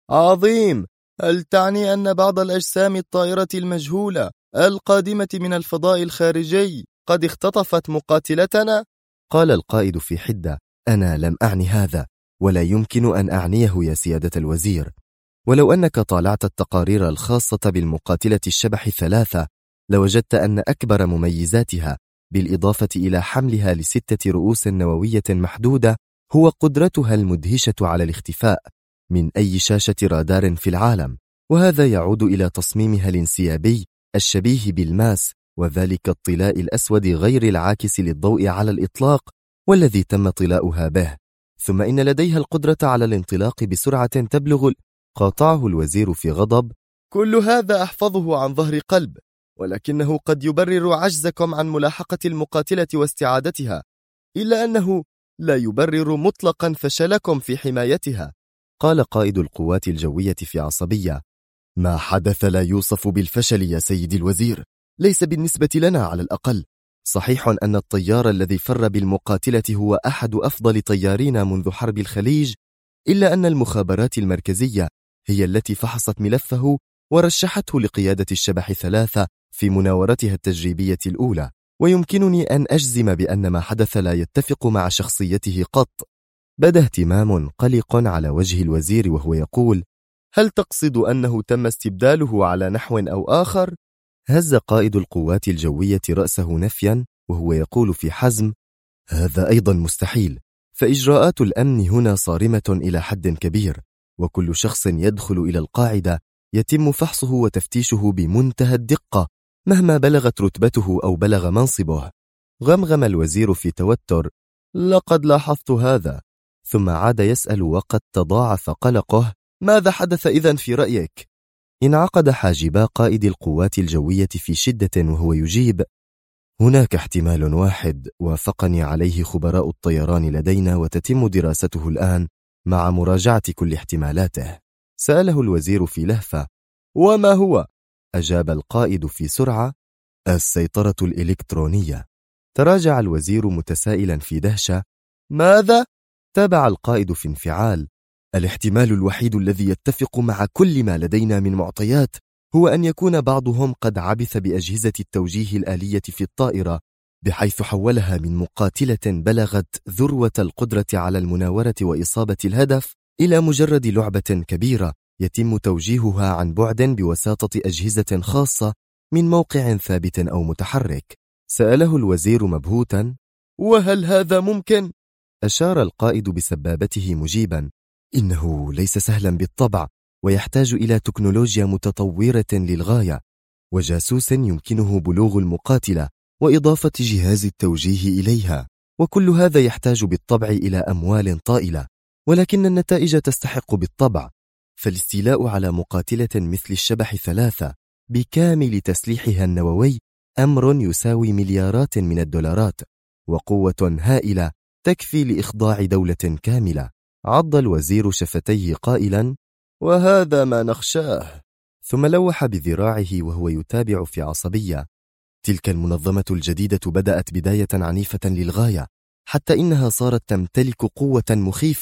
عظيم، هل تعني أن بعض الأجسام الطائرة المجهولة القادمة من الفضاء الخارجي قد اختطفت مقاتلتنا؟ قال القائد في حدة: أنا لم أعني هذا، ولا يمكن أن أعنيه يا سيادة الوزير. ولو أنك طالعت التقارير الخاصة بالمقاتلة الشبح 3 لوجدت أن أكبر مميزاتها، بالإضافة إلى حملها ل6 رؤوس نووية محدودة، هو قدرتها المدهشة على الاختفاء من أي شاشة رادار في العالم، وهذا يعود إلى تصميمها الانسيابي الشبيه بالماس، وذلك الطلاء الأسود غير العاكس للضوء على الإطلاق والذي تم طلاؤها به. ثم إن لديها القدرة على الانطلاق بسرعة تبلغ. قاطعه الوزير في غضب: كل هذا أحفظه عن ظهر قلب، ولكنه قد يبرر عجزكم عن ملاحقة المقاتلة واستعادتها، إلا أنه لا يبرر مطلقا فشلكم في حمايتها. قال قائد القوات الجوية في عصبية: ما حدث لا يوصف بالفشل يا سيدي الوزير، ليس بالنسبة لنا على الأقل. صحيح أن الطيار الذي فر بالمقاتلة هو أحد أفضل طيارين منذ حرب الخليج، إلا أن المخابرات المركزية هي التي فحصت ملفه ورشحته لقيادة الشبح 3 في مناورتها التجريبية الأولى، ويمكنني أن أجزم بأن ما حدث لا يتفق مع شخصيته قط. بدا اهتمام قلق على وجه الوزير وهو يقول: هل تقصد أنه تم استبداله على نحو أو آخر؟ هز قائد القوات الجوية رأسه نفيا وهو يقول في حزم: هذا أيضا مستحيل، فإجراءات الأمن هنا صارمة إلى حد كبير، وكل شخص يدخل إلى القاعدة يتم فحصه وتفتيشه بمنتهى الدقة مهما بلغت رتبته أو بلغ منصبه. غمغم الوزير في توتر: لقد لاحظت هذا. ثم عاد يسأل وقد تضاعف قلقه: ماذا حدث إذن في رأيك؟ انعقد حاجبا قائد القوات الجوية في شدة وهو يجيب: هناك احتمال واحد وافقني عليه خبراء الطيران لدينا، وتتم دراسته الآن مع مراجعة كل احتمالاته. سأله الوزير في لهفة: وما هو؟ أجاب القائد في سرعة: السيطرة الإلكترونية. تراجع الوزير متسائلا في دهشة: ماذا؟ تابع القائد في انفعال: الاحتمال الوحيد الذي يتفق مع كل ما لدينا من معطيات هو أن يكون بعضهم قد عبث بأجهزة التوجيه الآلية في الطائرة، بحيث حولها من مقاتلة بلغت ذروة القدرة على المناورة وإصابة الهدف إلى مجرد لعبة كبيرة يتم توجيهها عن بعد بواسطة أجهزة خاصة من موقع ثابت أو متحرك. سأله الوزير مبهوتا: وهل هذا ممكن؟ أشار القائد بسبابته مجيبا: إنه ليس سهلا بالطبع، ويحتاج إلى تكنولوجيا متطورة للغاية، وجاسوس يمكنه بلوغ المقاتلة وإضافة جهاز التوجيه إليها، وكل هذا يحتاج بالطبع إلى أموال طائلة، ولكن النتائج تستحق بالطبع. فالاستيلاء على مقاتلة مثل الشبح 3 بكامل تسليحها النووي أمر يساوي مليارات من الدولارات، وقوة هائلة تكفي لإخضاع دولة كاملة. عض الوزير شفتيه قائلا: وهذا ما نخشاه. ثم لوح بذراعه وهو يتابع في عصبية: تلك المنظمة الجديدة بدأت بداية عنيفة للغاية، حتى إنها صارت تمتلك قوة مخيفة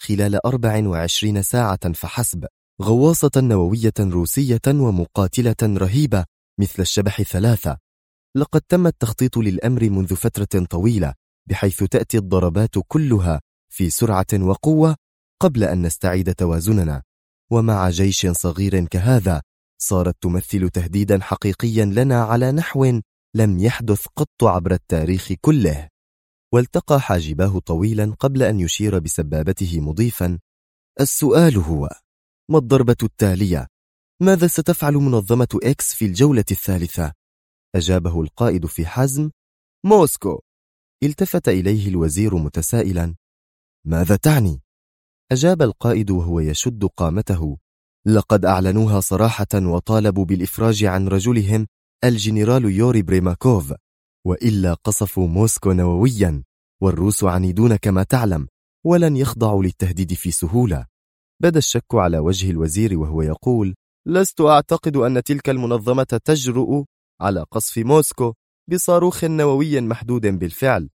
خلال 24 ساعة فحسب، غواصة نووية روسية ومقاتلة رهيبة مثل الشبح 3. لقد تم التخطيط للأمر منذ فترة طويلة، بحيث تأتي الضربات كلها في سرعة وقوة قبل أن نستعيد توازننا. ومع جيش صغير كهذا صارت تمثل تهديدا حقيقيا لنا على نحو لم يحدث قط عبر التاريخ كله. والتقى حاجباه طويلا قبل أن يشير بسبابته مضيفا: السؤال هو: ما الضربة التالية؟ ماذا ستفعل منظمة إكس في الجولة الثالثة؟ أجابه القائد في حزم: موسكو. التفت إليه الوزير متسائلا: ماذا تعني؟ أجاب القائد وهو يشد قامته: لقد أعلنوها صراحة وطالبوا بالإفراج عن رجلهم الجنرال يوري بريماكوف، وإلا قصفوا موسكو نوويا، والروس عنيدون كما تعلم ولن يخضعوا للتهديد في سهولة. بدا الشك على وجه الوزير وهو يقول: لست أعتقد أن تلك المنظمة تجرؤ على قصف موسكو بصاروخ نووي محدود بالفعل،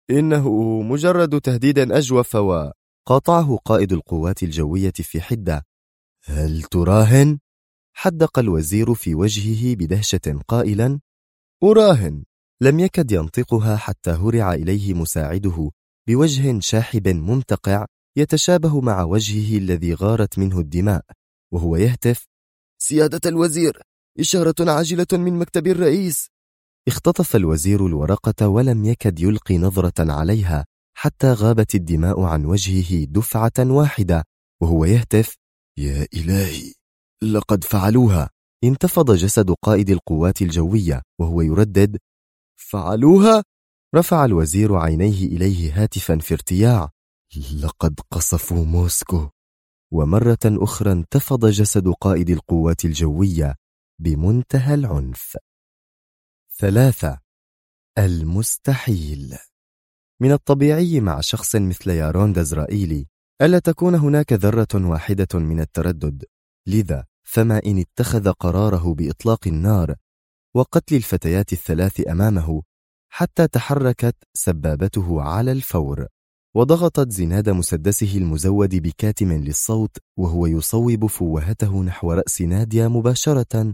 إنه مجرد تهديد أجوف. وقاطعه قائد القوات الجوية في حدة: هل تراهن؟ حدق الوزير في وجهه بدهشة قائلا: أراهن. لم يكد ينطقها حتى هرع إليه مساعده بوجه شاحب ممتقع يتشابه مع وجهه الذي غارت منه الدماء، وهو يهتف: سيادة الوزير، إشارة عاجلة من مكتب الرئيس. اختطف الوزير الورقة ولم يكد يلقي نظرة عليها حتى غابت الدماء عن وجهه دفعة واحدة، وهو يهتف: يا إلهي، لقد فعلوها. انتفض جسد قائد القوات الجوية وهو يردد: فعلوها؟ رفع الوزير عينيه إليه هاتفا في ارتياع: لقد قصفوا موسكو. ومرة أخرى انتفض جسد قائد القوات الجوية بمنتهى العنف. 3. المستحيل. من الطبيعي مع شخص مثل يارون دزرائيلي ألا تكون هناك ذرة واحدة من التردد، لذا فما إن اتخذ قراره بإطلاق النار وقتل الفتيات الثلاث أمامه حتى تحركت سبابته على الفور، وضغطت زناد مسدسه المزود بكاتم للصوت وهو يصوب فوهته نحو رأس نادية مباشرة،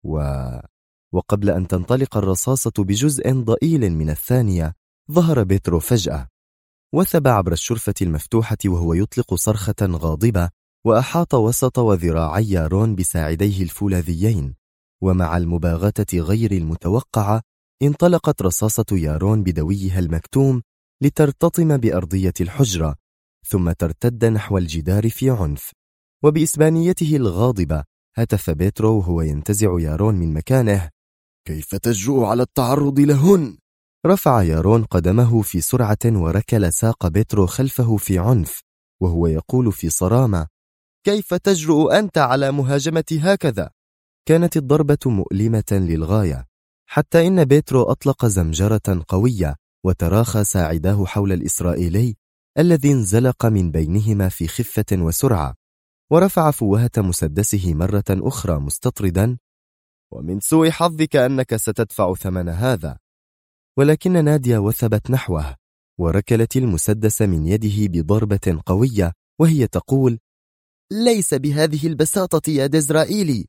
وقبل أن تنطلق الرصاصة بجزء ضئيل من الثانية ظهر بيترو فجأة، وثب عبر الشرفة المفتوحة وهو يطلق صرخة غاضبة، وأحاط وسط وذراعي يارون بساعديه الفولاذيين. ومع المباغتة غير المتوقعة انطلقت رصاصة يارون بدويها المكتوم لترتطم بأرضية الحجرة، ثم ترتد نحو الجدار في عنف. وبإسبانيته الغاضبة هتف بيترو وهو ينتزع يارون من مكانه: كيف تجرؤ على التعرض لهن؟ رفع يارون قدمه في سرعة وركل ساق بيترو خلفه في عنف وهو يقول في صرامة: كيف تجرؤ أنت على مهاجمتي هكذا؟ كانت الضربة مؤلمة للغاية، حتى إن بيترو أطلق زمجرة قوية وتراخى ساعداه حول الإسرائيلي الذي انزلق من بينهما في خفة وسرعة، ورفع فوهة مسدسه مرة أخرى مستطردا: ومن سوء حظك أنك ستدفع ثمن هذا. ولكن نادية وثبت نحوه وركلت المسدس من يده بضربة قوية وهي تقول: ليس بهذه البساطة يا دزرائيلي.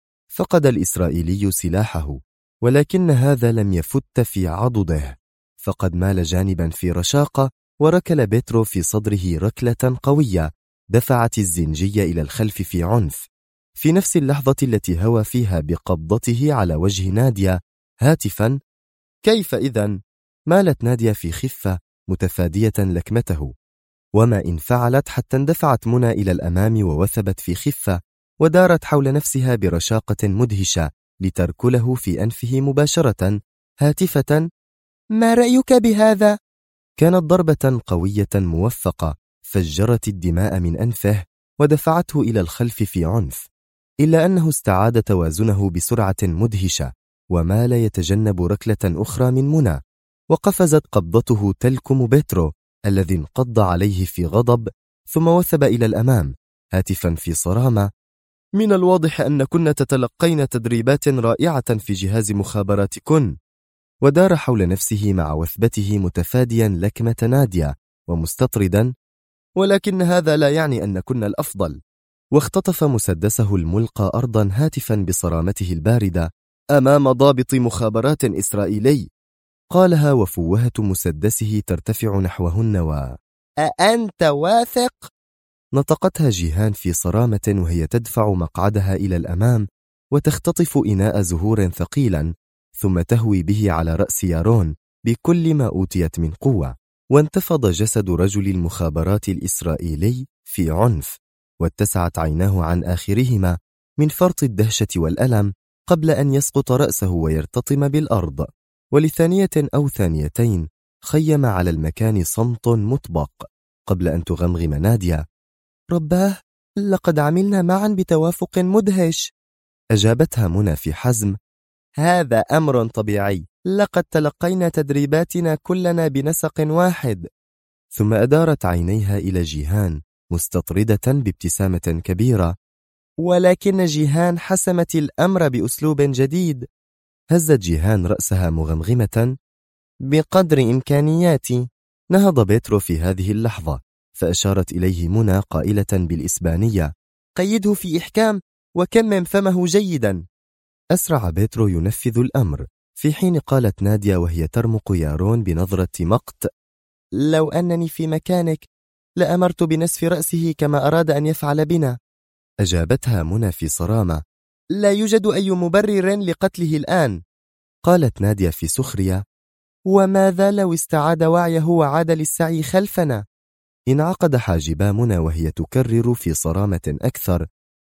فقد الإسرائيلي سلاحه، ولكن هذا لم يفت في عضده، فقد مال جانبا في رشاقة وركل بيترو في صدره ركلة قوية دفعت الزنجية إلى الخلف في عنف، في نفس اللحظة التي هوى فيها بقبضته على وجه نادية هاتفا: كيف إذن؟ مالت نادية في خفة متفادية لكمته، وما إن فعلت حتى اندفعت منى إلى الأمام ووثبت في خفة ودارت حول نفسها برشاقة مدهشة لتركله في أنفه مباشرة هاتفة: ما رأيك بهذا؟ كانت ضربة قوية موفقة فجرت الدماء من أنفه ودفعته إلى الخلف في عنف، إلا أنه استعاد توازنه بسرعة مدهشة ومال يتجنب ركلة أخرى من منى، وقفزت قبضته تلكم بيترو الذي انقض عليه في غضب، ثم وثب إلى الأمام هاتفا في صرامة: من الواضح أن كنا تتلقين تدريبات رائعة في جهاز مخابراتكن. ودار حول نفسه مع وثبته متفاديا لكمة نادية ومستطردا: ولكن هذا لا يعني أن كنا الأفضل. واختطف مسدسه الملقى أرضا هاتفا بصرامته الباردة أمام ضابط مخابرات إسرائيلي، قالها وفوهة مسدسه ترتفع نحوه النوى. أأنت واثق؟ نطقتها جيهان في صرامة وهي تدفع مقعدها إلى الأمام وتختطف إناء زهور ثقيلا، ثم تهوي به على رأس يارون بكل ما أوتيت من قوة. وانتفض جسد رجل المخابرات الإسرائيلي في عنف، واتسعت عيناه عن آخرهما من فرط الدهشة والألم قبل أن يسقط رأسه ويرتطم بالأرض. ولثانية أو ثانيتين خيم على المكان صمت مطبق قبل أن تغمغم نادية: رباه، لقد عملنا معا بتوافق مدهش. أجابتها منى في حزم: هذا أمر طبيعي، لقد تلقينا تدريباتنا كلنا بنسق واحد. ثم أدارت عينيها إلى جيهان مستطردة بابتسامة كبيرة: ولكن جيهان حسمت الأمر بأسلوب جديد. هزت جيهان رأسها مغمغمة: بقدر إمكانياتي. نهض بيترو في هذه اللحظة، فأشارت إليه منى قائلة بالإسبانية: قيده في إحكام وكمم فمه جيدا. أسرع بيترو ينفذ الأمر، في حين قالت نادية وهي ترمق يارون بنظرة مقت: لو أنني في مكانك لأمرت بنسف رأسه كما أراد أن يفعل بنا. أجابتها منى في صرامة: لا يوجد أي مبرر لقتله الآن. قالت نادية في سخرية: وماذا لو استعاد وعيه وعاد للسعي خلفنا؟ انعقد حاجبا منى وهي تكرر في صرامة أكثر: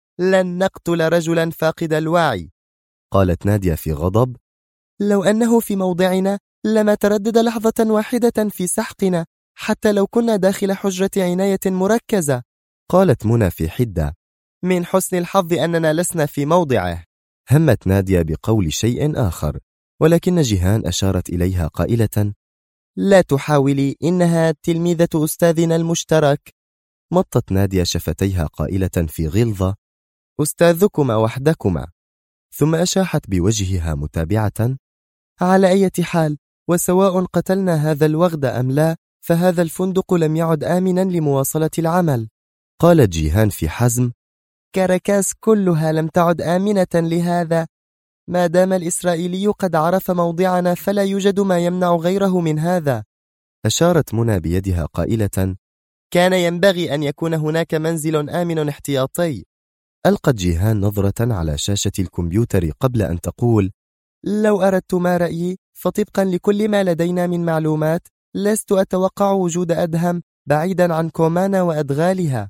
لن نقتل رجلا فاقد الوعي. قالت نادية في غضب: لو أنه في موضعنا لما تردد لحظة واحدة في سحقنا، حتى لو كنا داخل حجرة عناية مركزة. قالت منى في حدة: من حسن الحظ أننا لسنا في موضعه. همت نادية بقول شيء آخر، ولكن جيهان أشارت إليها قائلة: لا تحاولي، إنها تلميذة أستاذنا المشترك. مطت نادية شفتيها قائلة في غلظة: أستاذكما وحدكما. ثم أشاحت بوجهها متابعة: على أي حال، وسواء قتلنا هذا الوغد أم لا، فهذا الفندق لم يعد آمنا لمواصلة العمل. قالت جيهان في حزم: كاراكاس كلها لم تعد آمنة لهذا. ما دام الإسرائيلي قد عرف موضعنا فلا يوجد ما يمنع غيره من هذا. أشارت منى بيدها قائلة: كان ينبغي أن يكون هناك منزل آمن احتياطي. ألقت جيهان نظرة على شاشة الكمبيوتر قبل أن تقول: لو أردت ما رأيي، فطبقا لكل ما لدينا من معلومات، لست أتوقع وجود أدهم بعيدا عن كومانا وأدغالها.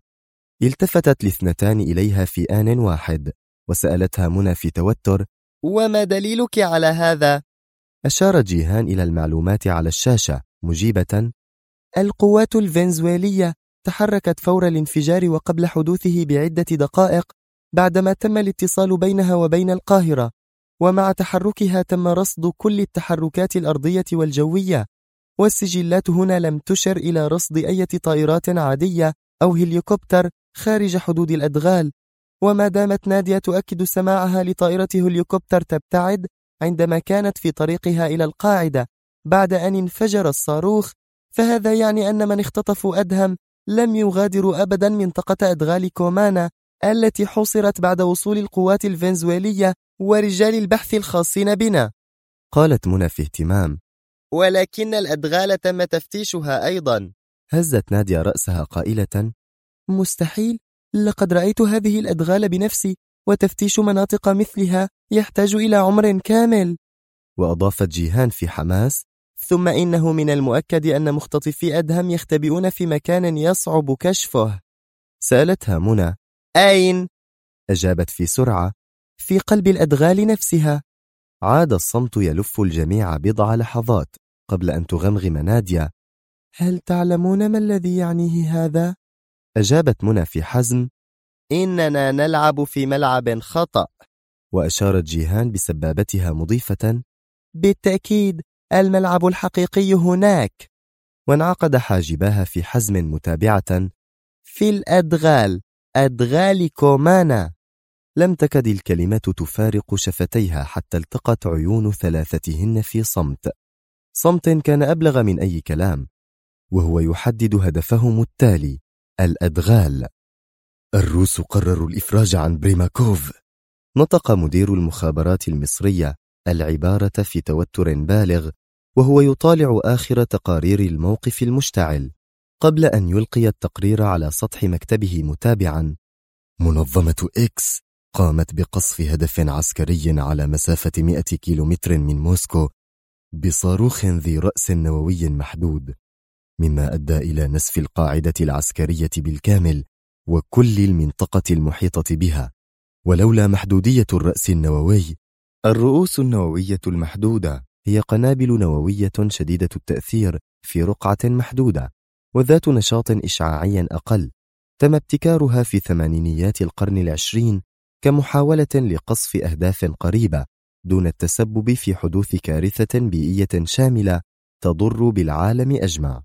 التفتت الاثنتان إليها في آن واحد، وسألتها منى في توتر: وما دليلك على هذا؟ أشارت جيهان إلى المعلومات على الشاشة مجيبة: القوات الفنزويلية تحركت فور الانفجار وقبل حدوثه بعدة دقائق، بعدما تم الاتصال بينها وبين القاهرة، ومع تحركها تم رصد كل التحركات الأرضية والجوية، والسجلات هنا لم تشر إلى رصد أي طائرات عادية أو هليكوبتر خارج حدود الأدغال. وما دامت نادية تؤكد سماعها لطائرة هليكوبتر تبتعد عندما كانت في طريقها إلى القاعدة بعد أن انفجر الصاروخ، فهذا يعني أن من اختطفوا أدهم لم يغادروا أبدا منطقة أدغال كومانا التي حوصرت بعد وصول القوات الفنزويلية ورجال البحث الخاصين بنا. قالت منى في اهتمام: ولكن الأدغال تم تفتيشها أيضا. هزت نادية رأسها قائلة: مستحيل، لقد رأيت هذه الأدغال بنفسي، وتفتيش مناطق مثلها يحتاج إلى عمر كامل. وأضافت جيهان في حماس: ثم إنه من المؤكد أن مختطفي أدهم يختبئون في مكان يصعب كشفه. سألتها منى: أين؟ أجابت في سرعة: في قلب الأدغال نفسها. عاد الصمت يلف الجميع بضع لحظات قبل أن تغمغم نادية: هل تعلمون ما الذي يعنيه هذا؟ أجابت منى في حزم: إننا نلعب في ملعب خطأ. وأشارت جيهان بسبابتها مضيفة: بالتأكيد، الملعب الحقيقي هناك. وانعقد حاجباها في حزم متابعة: في الأدغال، أدغال كومانا. لم تكد الكلمات تفارق شفتيها حتى التقت عيون ثلاثتهن في صمت كان أبلغ من أي كلام، وهو يحدد هدفهم التالي: الأدغال. الروس قرروا الإفراج عن بريماكوف. نطق مدير المخابرات المصرية العبارة في توتر بالغ وهو يطالع آخر تقارير الموقف المشتعل قبل أن يلقي التقرير على سطح مكتبه متابعا: منظمة إكس قامت بقصف هدف عسكري على مسافة 100 كيلومتر من موسكو بصاروخ ذي رأس نووي محدود، مما أدى إلى نسف القاعدة العسكرية بالكامل وكل المنطقة المحيطة بها. ولولا محدودية الرأس النووي، الرؤوس النووية المحدودة هي قنابل نووية شديدة التأثير في رقعة محدودة وذات نشاط إشعاعي أقل، تم ابتكارها في ثمانينيات القرن العشرين كمحاولة لقصف أهداف قريبة دون التسبب في حدوث كارثة بيئية شاملة تضر بالعالم أجمع.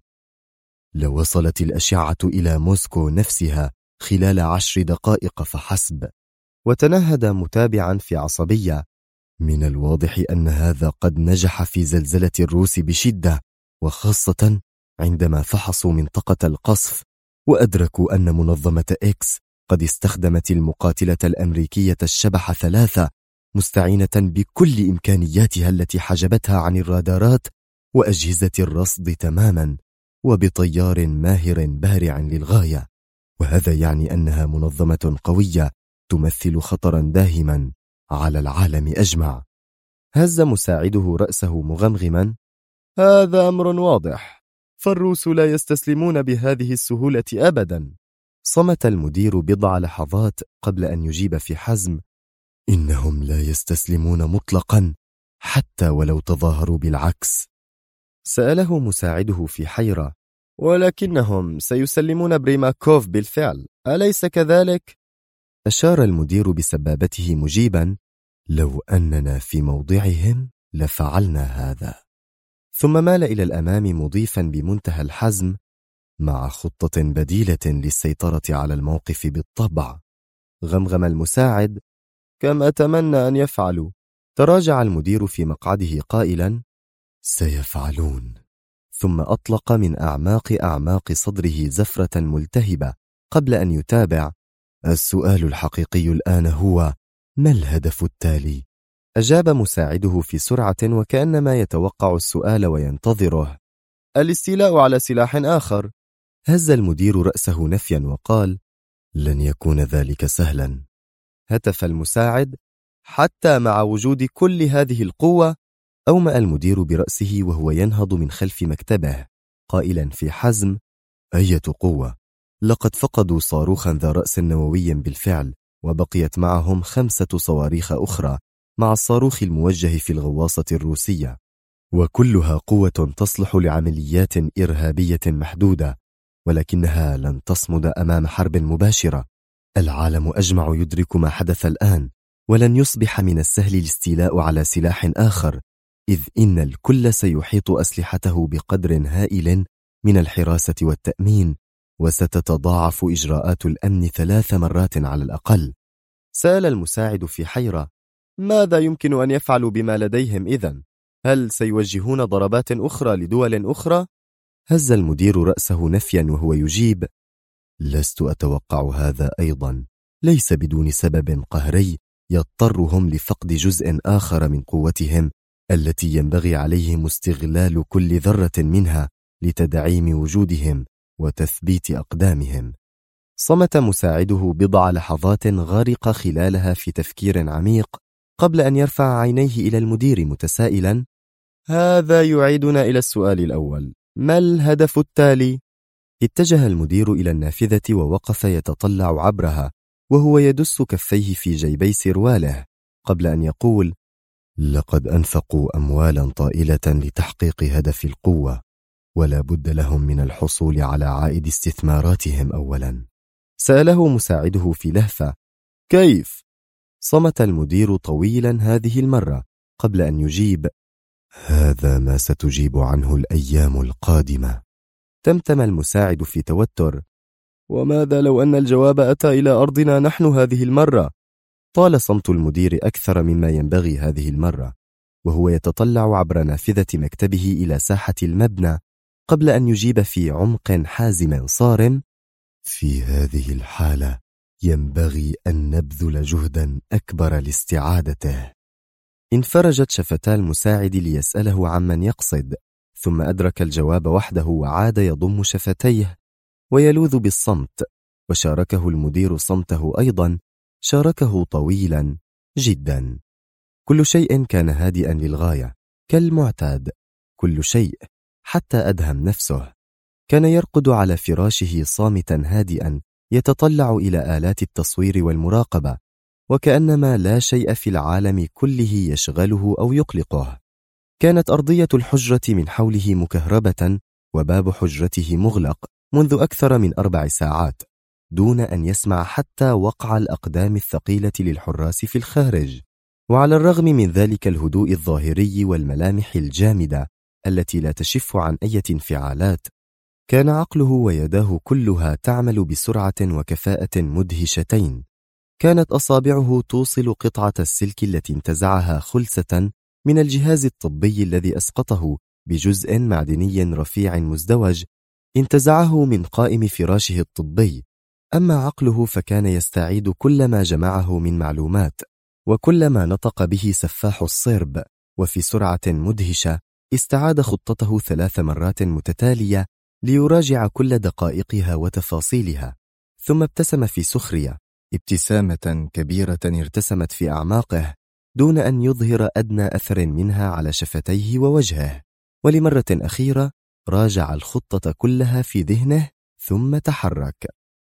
لو وصلت الأشعة إلى موسكو نفسها خلال 10 دقائق فحسب. وتنهد متابعا في عصبية: من الواضح أن هذا قد نجح في زلزلة الروس بشدة، وخاصة عندما فحصوا منطقة القصف وأدركوا أن منظمة إكس قد استخدمت المقاتلة الأمريكية الشبح 3 مستعينة بكل إمكانياتها التي حجبتها عن الرادارات وأجهزة الرصد تماما، وبطيار ماهر بارع للغاية. وهذا يعني أنها منظمة قوية تمثل خطرا داهما على العالم أجمع. هز مساعده رأسه مغمغما: هذا أمر واضح، فالروس لا يستسلمون بهذه السهولة أبدا. صمت المدير بضع لحظات قبل أن يجيب في حزم: إنهم لا يستسلمون مطلقا حتى ولو تظاهروا بالعكس. سأله مساعده في حيرة: ولكنهم سيسلمون بريماكوف بالفعل، أليس كذلك؟ أشار المدير بسبابته مجيبا: لو أننا في موضعهم لفعلنا هذا. ثم مال إلى الأمام مضيفا بمنتهى الحزم: مع خطة بديلة للسيطرة على الموقف بالطبع. غمغم المساعد: كم أتمنى أن يفعلوا. تراجع المدير في مقعده قائلا: سيفعلون. ثم أطلق من أعماق صدره زفرة ملتهبة قبل أن يتابع: السؤال الحقيقي الآن هو: ما الهدف التالي؟ أجاب مساعده في سرعة وكأنما يتوقع السؤال وينتظره: الاستيلاء على سلاح آخر. هز المدير رأسه نفيا وقال: لن يكون ذلك سهلا. هتف المساعد: حتى مع وجود كل هذه القوة؟ أومأ المدير برأسه وهو ينهض من خلف مكتبه قائلا في حزم: أية قوة؟ لقد فقدوا صاروخا ذا رأس نووي بالفعل، وبقيت معهم 5 صواريخ أخرى مع الصاروخ الموجه في الغواصة الروسية، وكلها قوة تصلح لعمليات إرهابية محدودة، ولكنها لن تصمد أمام حرب مباشرة. العالم أجمع يدرك ما حدث الآن، ولن يصبح من السهل الاستيلاء على سلاح آخر، إذ إن الكل سيحيط أسلحته بقدر هائل من الحراسة والتأمين، وستتضاعف إجراءات الأمن 3 مرات على الأقل. سأل المساعد في حيرة: ماذا يمكن أن يفعلوا بما لديهم إذن؟ هل سيوجهون ضربات أخرى لدول أخرى؟ هز المدير رأسه نفيا وهو يجيب: لست أتوقع هذا أيضا، ليس بدون سبب قهري يضطرهم لفقد جزء آخر من قوتهم التي ينبغي عليهم استغلال كل ذرة منها لتدعيم وجودهم وتثبيت أقدامهم. صمت مساعده بضع لحظات غارق خلالها في تفكير عميق قبل أن يرفع عينيه إلى المدير متسائلا: هذا يعيدنا إلى السؤال الأول، ما الهدف التالي؟ اتجه المدير إلى النافذة ووقف يتطلع عبرها وهو يدس كفيه في جيبي سرواله قبل أن يقول: لقد أنفقوا أموالا طائلة لتحقيق هدف القوة، ولا بد لهم من الحصول على عائد استثماراتهم أولا. سأله مساعده في لهفة: كيف؟ صمت المدير طويلا هذه المرة قبل أن يجيب: هذا ما ستجيب عنه الأيام القادمة. تمتم المساعد في توتر: وماذا لو أن الجواب أتى إلى أرضنا نحن هذه المرة؟ طال صمت المدير أكثر مما ينبغي هذه المرة وهو يتطلع عبر نافذة مكتبه إلى ساحة المبنى قبل أن يجيب في عمق حازم صارم: في هذه الحالة ينبغي أن نبذل جهدا أكبر لاستعادته. انفرجت شفتا المساعد ليسأله عمن يقصد، ثم أدرك الجواب وحده وعاد يضم شفتيه ويلوذ بالصمت، وشاركه المدير صمته أيضا، شاركه طويلا جدا. كل شيء كان هادئا للغاية كالمعتاد، كل شيء حتى أدهم نفسه. كان يرقد على فراشه صامتا هادئا يتطلع إلى آلات التصوير والمراقبة، وكأنما لا شيء في العالم كله يشغله أو يقلقه. كانت أرضية الحجرة من حوله مكهربة، وباب حجرته مغلق منذ أكثر من 4 ساعات، دون أن يسمع حتى وقع الأقدام الثقيلة للحراس في الخارج. وعلى الرغم من ذلك الهدوء الظاهري والملامح الجامدة التي لا تشف عن أي انفعالات، كان عقله ويداه كلها تعمل بسرعة وكفاءة مدهشتين. كانت أصابعه توصل قطعة السلك التي انتزعها خلسة من الجهاز الطبي الذي أسقطه بجزء معدني رفيع مزدوج، انتزعه من قائم فراشه الطبي. أما عقله فكان يستعيد كل ما جمعه من معلومات، وكل ما نطق به سفاح الصرب، وفي سرعة مدهشة استعاد خطته 3 مرات متتالية ليراجع كل دقائقها وتفاصيلها. ثم ابتسم في سخرية، ابتسامة كبيرة ارتسمت في أعماقه دون أن يظهر أدنى أثر منها على شفتيه ووجهه. ولمرة أخيرة راجع الخطة كلها في ذهنه، ثم تحرك،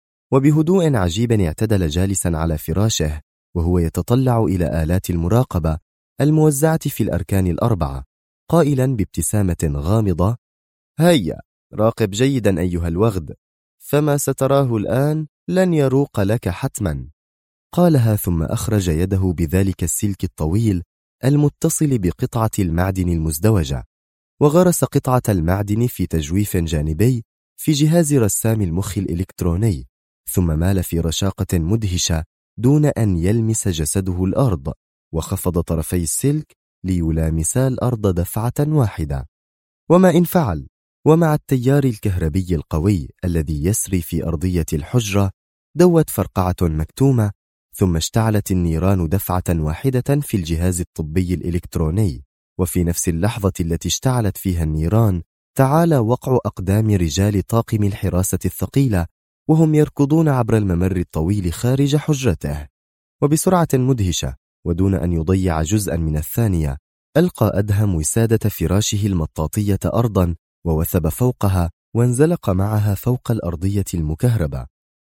وبهدوء عجيب اعتدل جالسا على فراشه وهو يتطلع إلى آلات المراقبة الموزعة في الأركان ال4، قائلا بابتسامة غامضة: هيا راقب جيدا أيها الوغد، فما ستراه الآن لن يروق لك حتما. قالها ثم أخرج يده بذلك السلك الطويل المتصل بقطعة المعدن المزدوجة، وغرس قطعة المعدن في تجويف جانبي في جهاز رسام المخ الإلكتروني، ثم مال في رشاقة مدهشة دون أن يلمس جسده الأرض، وخفض طرفي السلك ليلامسا الأرض دفعة واحدة. وما إن فعل، ومع التيار الكهربي القوي الذي يسري في أرضية الحجرة دوت فرقعة مكتومة، ثم اشتعلت النيران دفعة واحدة في الجهاز الطبي الإلكتروني. وفي نفس اللحظة التي اشتعلت فيها النيران تعالى وقع أقدام رجال طاقم الحراسة الثقيلة وهم يركضون عبر الممر الطويل خارج حجرته. وبسرعة مدهشة ودون أن يضيع جزءا من الثانية، ألقى أدهم وسادة فراشه المطاطية أرضا ووثب فوقها وانزلق معها فوق الأرضية المكهربة.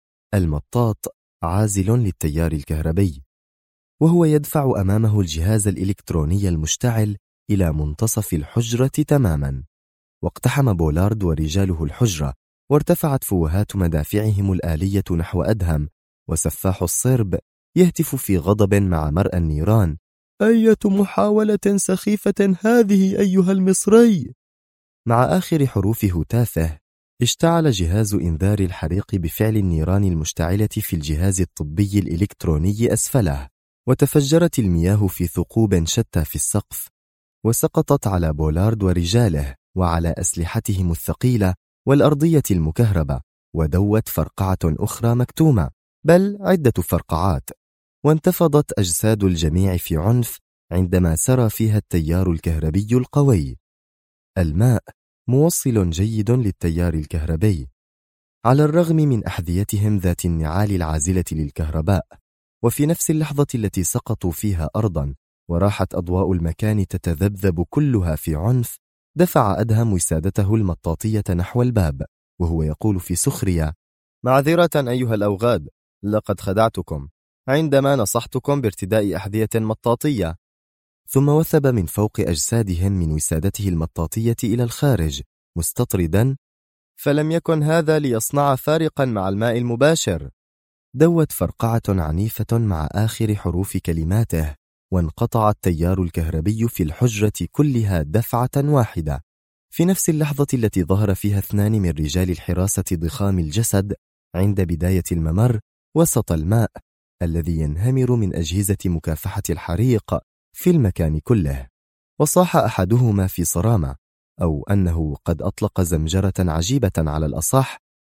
المطاط عازل للتيار الكهربي، وهو يدفع أمامه الجهاز الإلكتروني المشتعل إلى منتصف الحجرة تماما. واقتحم بولارد ورجاله الحجرة، وارتفعت فوهات مدافعهم الآلية نحو أدهم، وسفاح الصرب يهتف في غضب مع مرأى النيران: أية محاولة سخيفة هذه أيها المصري! مع آخر حروف هتافه اشتعل جهاز إنذار الحريق بفعل النيران المشتعلة في الجهاز الطبي الإلكتروني أسفله، وتفجرت المياه في ثقوب شتى في السقف، وسقطت على بولارد ورجاله وعلى أسلحتهم الثقيلة والأرضية المكهربة، ودوت فرقعة أخرى مكتومة، بل عدة فرقعات، وانتفضت أجساد الجميع في عنف عندما سرى فيها التيار الكهربي القوي. الماء موصل جيد للتيار الكهربي، على الرغم من أحذيتهم ذات النعال العازلة للكهرباء. وفي نفس اللحظة التي سقطوا فيها أرضا وراحت أضواء المكان تتذبذب كلها في عنف، دفع أدهم وسادته المطاطية نحو الباب وهو يقول في سخرية: معذرة أيها الأوغاد، لقد خدعتكم عندما نصحتكم بارتداء أحذية مطاطية. ثم وثب من فوق أجسادهم من وسادته المطاطية إلى الخارج مستطردا: فلم يكن هذا ليصنع فارقا مع الماء المباشر. دوت فرقعة عنيفة مع آخر حروف كلماته، وانقطع التيار الكهربي في الحجرة كلها دفعة واحدة. في نفس اللحظة التي ظهر فيها 2 من رجال الحراسة ضخام الجسد عند بداية الممر وسط الماء الذي ينهمر من أجهزة مكافحة الحريق في المكان كله، وصاح أحدهما في صرامة، أو أنه قد أطلق زمجرة عجيبة على الأصح،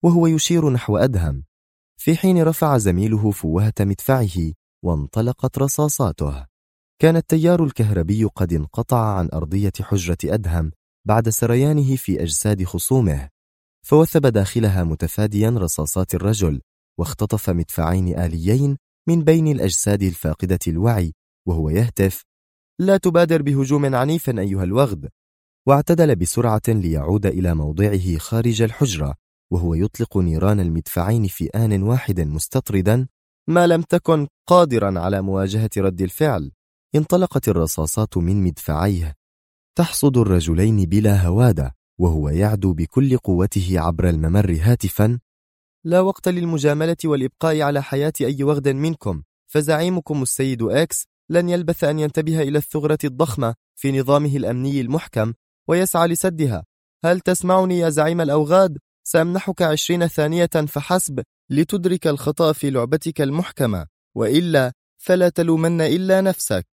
وهو يشير نحو أدهم، في حين رفع زميله فوهة مدفعه وانطلقت رصاصاته. كان التيار الكهربي قد انقطع عن أرضية حجرة أدهم بعد سريانه في أجساد خصومه، فوثب داخلها متفاديا رصاصات الرجل، واختطف مدفعين آليين من بين الأجساد الفاقدة الوعي وهو يهتف: لا تبادر بهجوم عنيف أيها الوغد. واعتدل بسرعة ليعود إلى موضعه خارج الحجرة، وهو يطلق نيران المدفعين في آن واحد مستطردا ما لم تكن قادرا على مواجهة رد الفعل. انطلقت الرصاصات من مدفعيه تحصد الرجلين بلا هوادة، وهو يعدو بكل قوته عبر الممر هاتفا: لا وقت للمجاملة والإبقاء على حياة أي وغد منكم، فزعيمكم السيد إكس لن يلبث أن ينتبه إلى الثغرة الضخمة في نظامه الأمني المحكم ويسعى لسدها. هل تسمعني يا زعيم الأوغاد؟ سأمنحك 20 ثانية فحسب لتدرك الخطأ في لعبتك المحكمة، وإلا فلا تلومن إلا نفسك.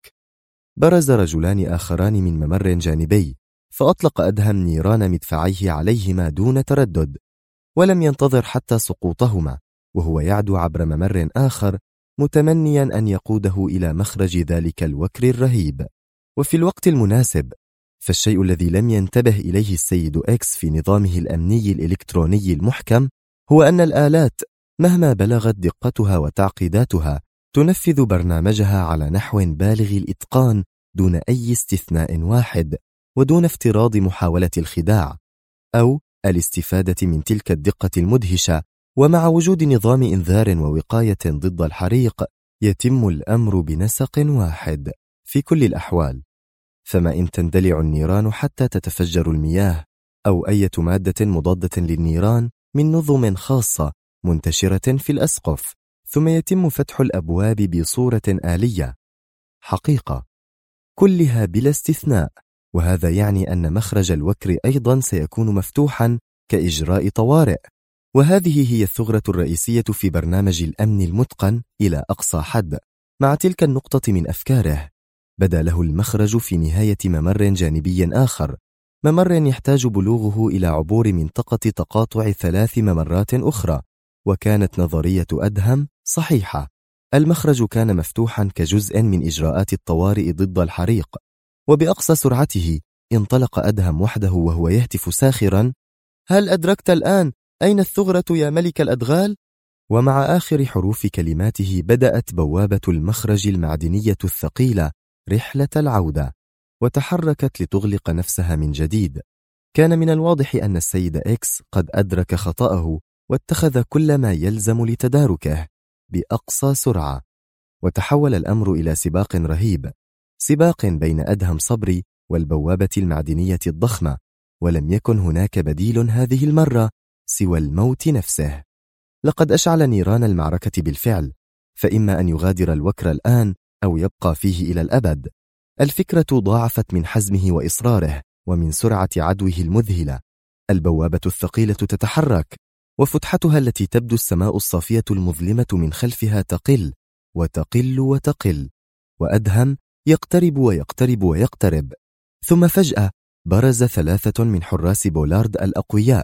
برز رجلان آخران من ممر جانبي، فأطلق أدهم نيران مدفعيه عليهما دون تردد، ولم ينتظر حتى سقوطهما، وهو يعدو عبر ممر آخر متمنيا أن يقوده إلى مخرج ذلك الوكر الرهيب. وفي الوقت المناسب، فالشيء الذي لم ينتبه إليه السيد إكس في نظامه الأمني الإلكتروني المحكم هو أن الآلات مهما بلغت دقتها وتعقيداتها تنفذ برنامجها على نحو بالغ الإتقان دون أي استثناء واحد، ودون افتراض محاولة الخداع أو الاستفادة من تلك الدقة المدهشة. ومع وجود نظام إنذار ووقاية ضد الحريق، يتم الأمر بنسق واحد في كل الأحوال. فما إن تندلع النيران حتى تتفجر المياه، أو أي مادة مضادة للنيران من نظم خاصة منتشرة في الأسقف، ثم يتم فتح الأبواب بصورة آلية. حقيقة كلها بلا استثناء، وهذا يعني أن مخرج الوكر أيضا سيكون مفتوحا كإجراء طوارئ. وهذه هي الثغرة الرئيسية في برنامج الأمن المتقن إلى أقصى حد. مع تلك النقطة من أفكاره، بدا له المخرج في نهاية ممر جانبي آخر، ممر يحتاج بلوغه إلى عبور منطقة تقاطع 3 ممرات أخرى. وكانت نظرية أدهم صحيحة، المخرج كان مفتوحا كجزء من إجراءات الطوارئ ضد الحريق. وبأقصى سرعته انطلق أدهم وحده وهو يهتف ساخرا: هل أدركت الآن أين الثغرة يا ملك الأدغال؟ ومع آخر حروف كلماته بدأت بوابة المخرج المعدنية الثقيلة رحلة العودة، وتحركت لتغلق نفسها من جديد. كان من الواضح أن السيد إكس قد أدرك خطأه واتخذ كل ما يلزم لتداركه بأقصى سرعة، وتحول الأمر إلى سباق رهيب، سباق بين أدهم صبري والبوابة المعدنية الضخمة، ولم يكن هناك بديل هذه المرة سوى الموت نفسه. لقد أشعل نيران المعركة بالفعل، فإما أن يغادر الوكر الآن أو يبقى فيه إلى الأبد. الفكرة ضاعفت من حزمه وإصراره ومن سرعة عدوه المذهلة. البوابة الثقيلة تتحرك، وفتحتها التي تبدو السماء الصافية المظلمة من خلفها تقل وتقل وتقل، وأدهم يقترب ويقترب ويقترب. ثم فجأة برز 3 من حراس بولارد الأقوياء،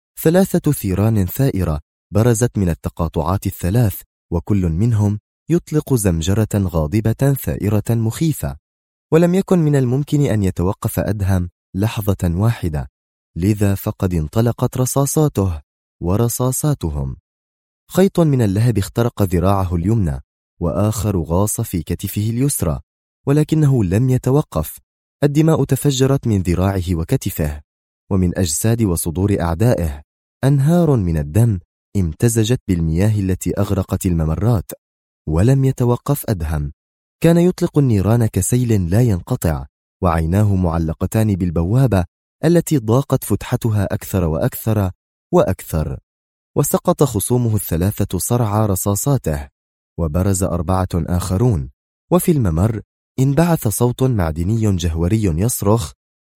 3 ثيران ثائرة برزت من التقاطعات ال3، وكل منهم يطلق زمجرة غاضبة ثائرة مخيفة. ولم يكن من الممكن أن يتوقف أدهم لحظة واحدة، لذا فقد انطلقت رصاصاته ورصاصاتهم. خيط من اللهب اخترق ذراعه اليمنى، وآخر غاص في كتفه اليسرى، ولكنه لم يتوقف. الدماء تفجرت من ذراعه وكتفه، ومن أجساد وصدور أعدائه أنهار من الدم امتزجت بالمياه التي أغرقت الممرات. ولم يتوقف أدهم، كان يطلق النيران كسيل لا ينقطع، وعيناه معلقتان بالبوابة التي ضاقت فتحتها أكثر وأكثر وأكثر. وسقط خصومه ال3 صرع رصاصاته، وبرز 4 آخرون. وفي الممر انبعث صوت معدني جهوري يصرخ: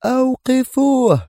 أوقفوه!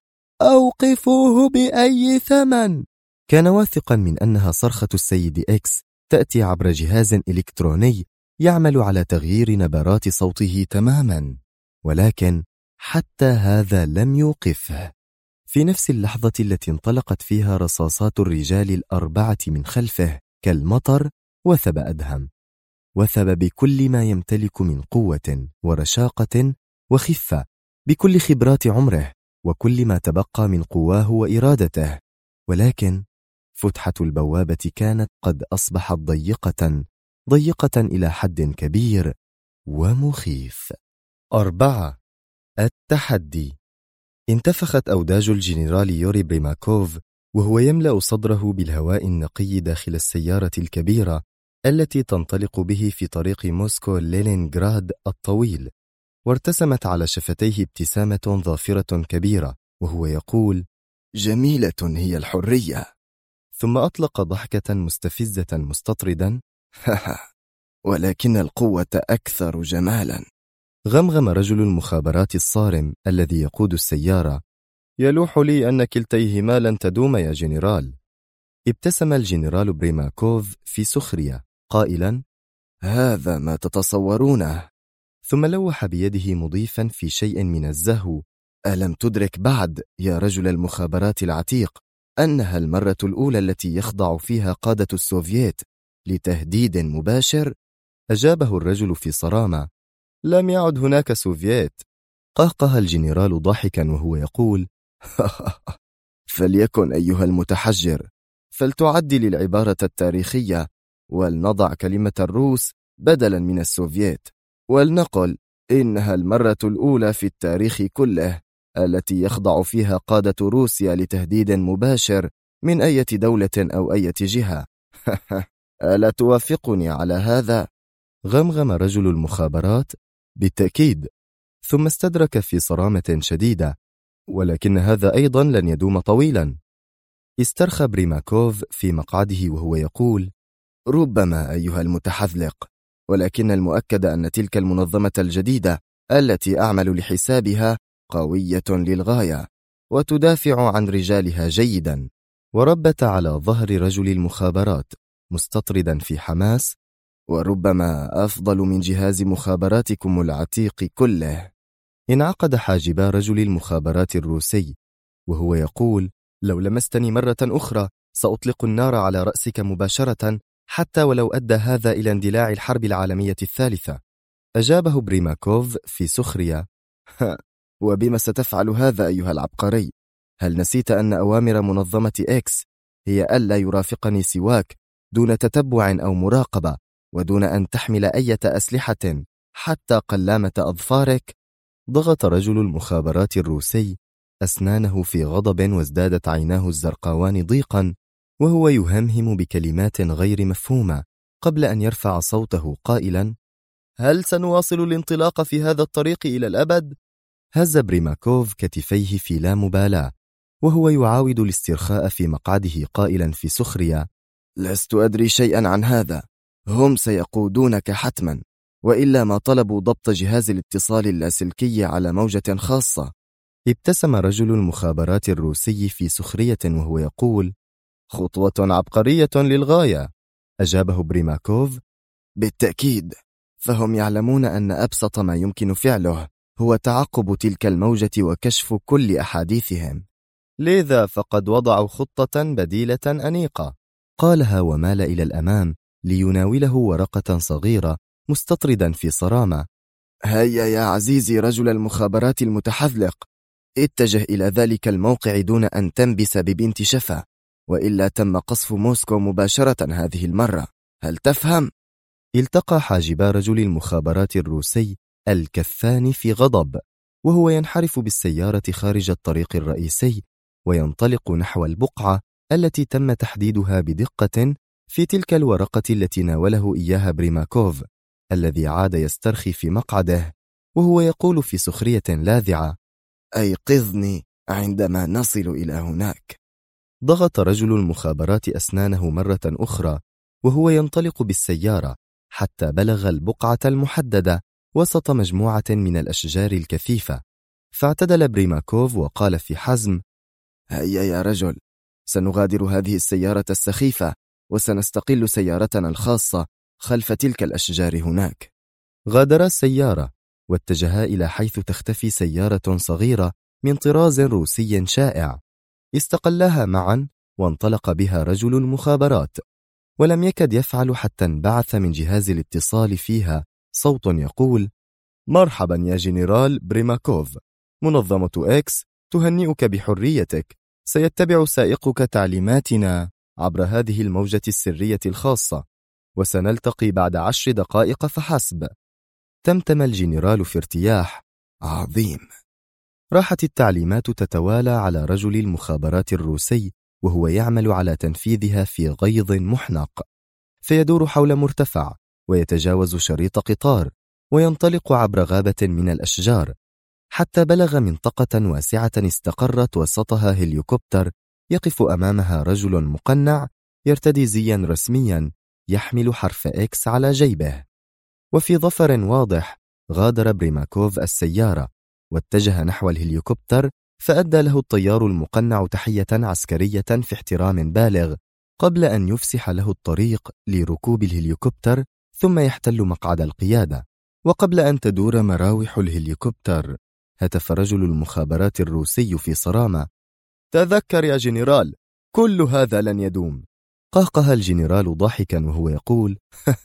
أوقفوه بأي ثمن! كان واثقا من أنها صرخة السيد إكس تأتي عبر جهاز إلكتروني يعمل على تغيير نبرات صوته تماما، ولكن حتى هذا لم يوقفه. في نفس اللحظة التي انطلقت فيها رصاصات الرجال الأربعة من خلفه كالمطر، وثب أدهم، وثب بكل ما يمتلك من قوة ورشاقة وخفة، بكل خبرات عمره وكل ما تبقى من قواه وإرادته. ولكن فتحة البوابة كانت قد أصبحت ضيقة إلى حد كبير ومخيف. 4. التحدي. انتفخت أوداج الجنرال يوري بريماكوف وهو يملأ صدره بالهواء النقي داخل السيارة الكبيرة التي تنطلق به في طريق موسكو لينينغراد الطويل، وارتسمت على شفتيه ابتسامة ظافرة كبيرة وهو يقول: جميلة هي الحرية. ثم أطلق ضحكة مستفزة مستطردا: ولكن القوة أكثر جمالا. غمغم رجل المخابرات الصارم الذي يقود السيارة: يلوح لي أن كلتيهما لن تدوم يا جنرال. ابتسم الجنرال بريماكوف في سخرية قائلا: هذا ما تتصورونه. ثم لوح بيده مضيفا في شيء من الزهو: ألم تدرك بعد يا رجل المخابرات العتيق أنها المرة الأولى التي يخضع فيها قادة السوفييت لتهديد مباشر؟ أجابه الرجل في صرامة: لم يعد هناك سوفييت. قهقه الجنرال ضاحكا وهو يقول: فليكن أيها المتحجر، فلتعدل العبارة التاريخية ولنضع كلمة الروس بدلا من السوفييت، ولنقل إنها المرة الأولى في التاريخ كله التي يخضع فيها قادة روسيا لتهديد مباشر من أي دولة أو أي جهة. ألا توافقني على هذا؟ غمغم رجل المخابرات: بالتأكيد. ثم استدرك في صرامة شديدة: ولكن هذا أيضا لن يدوم طويلا. استرخى بريماكوف في مقعده وهو يقول: ربما أيها المتحذلق، ولكن المؤكد أن تلك المنظمة الجديدة التي أعمل لحسابها قوية للغاية وتدافع عن رجالها جيدا. وربت على ظهر رجل المخابرات مستطردا في حماس: وربما أفضل من جهاز مخابراتكم العتيق كله. انعقد حاجبا رجل المخابرات الروسي وهو يقول: لو لمستني مرة أخرى سأطلق النار على رأسك مباشرة، حتى ولو أدى هذا إلى اندلاع الحرب العالمية الثالثة. أجابه بريماكوف في سخرية: وبما ستفعل هذا أيها العبقري؟ هل نسيت أن أوامر منظمة إكس هي ألا يرافقني سواك دون تتبع أو مراقبة، ودون أن تحمل أي أسلحة حتى قلامة أظفارك؟ ضغط رجل المخابرات الروسي أسنانه في غضب وازدادت عيناه الزرقاوان ضيقا وهو يهمهم بكلمات غير مفهومة قبل أن يرفع صوته قائلا: هل سنواصل الانطلاق في هذا الطريق إلى الأبد؟ هز بريماكوف كتفيه في لا مبالاة وهو يعاود الاسترخاء في مقعده قائلا في سخرية: لست أدري شيئا عن هذا، هم سيقودونك حتما، وإلا ما طلبوا ضبط جهاز الاتصال اللاسلكي على موجة خاصة. ابتسم رجل المخابرات الروسي في سخرية وهو يقول: خطوة عبقرية للغاية. أجابه بريماكوف: بالتأكيد، فهم يعلمون أن أبسط ما يمكن فعله هو تعقب تلك الموجة وكشف كل أحاديثهم، لذا فقد وضعوا خطة بديلة أنيقة. قالها ومال إلى الأمام ليناوله ورقة صغيرة مستطردا في صرامة: هيا يا عزيزي رجل المخابرات المتحذلق، اتجه إلى ذلك الموقع دون أن تنبس ببنت شفا، وإلا تم قصف موسكو مباشرة هذه المرة، هل تفهم؟ التقى حاجبا رجل المخابرات الروسي الكفان في غضب وهو ينحرف بالسيارة خارج الطريق الرئيسي وينطلق نحو البقعة التي تم تحديدها بدقة في تلك الورقة التي ناوله إياها بريماكوف، الذي عاد يسترخي في مقعده وهو يقول في سخرية لاذعة: أيقظني عندما نصل إلى هناك. ضغط رجل المخابرات أسنانه مرة أخرى وهو ينطلق بالسيارة حتى بلغ البقعة المحددة وسط مجموعة من الأشجار الكثيفة، فاعتدل بريماكوف وقال في حزم: هيا يا رجل، سنغادر هذه السيارة السخيفة وسنستقل سيارتنا الخاصة خلف تلك الأشجار هناك. غادرا السيارة واتجها إلى حيث تختفي سيارة صغيرة من طراز روسي شائع. استقلاها معا وانطلق بها رجل المخابرات، ولم يكد يفعل حتى انبعث من جهاز الاتصال فيها صوت يقول: مرحبا يا جنرال بريماكوف، منظمة إكس تهنئك بحريتك، سيتبع سائقك تعليماتنا عبر هذه الموجة السرية الخاصة، وسنلتقي بعد 10 دقائق فحسب. تمتم الجنرال في ارتياح عظيم. راحت التعليمات تتوالى على رجل المخابرات الروسي وهو يعمل على تنفيذها في غيظ محنق، فيدور حول مرتفع ويتجاوز شريط قطار وينطلق عبر غابة من الأشجار حتى بلغ منطقة واسعة استقرت وسطها هليكوبتر يقف أمامها رجل مقنع يرتدي زيا رسميا يحمل حرف إكس على جيبه. وفي ظفر واضح غادر بريماكوف السيارة واتجه نحو الهليكوبتر، فأدى له الطيار المقنع تحية عسكرية في احترام بالغ قبل أن يفسح له الطريق لركوب الهليكوبتر ثم يحتل مقعد القيادة. وقبل أن تدور مراوح الهليكوبتر هتف رجل المخابرات الروسي في صرامة: تذكر يا جنرال، كل هذا لن يدوم. قهقه الجنرال ضاحكا وهو يقول: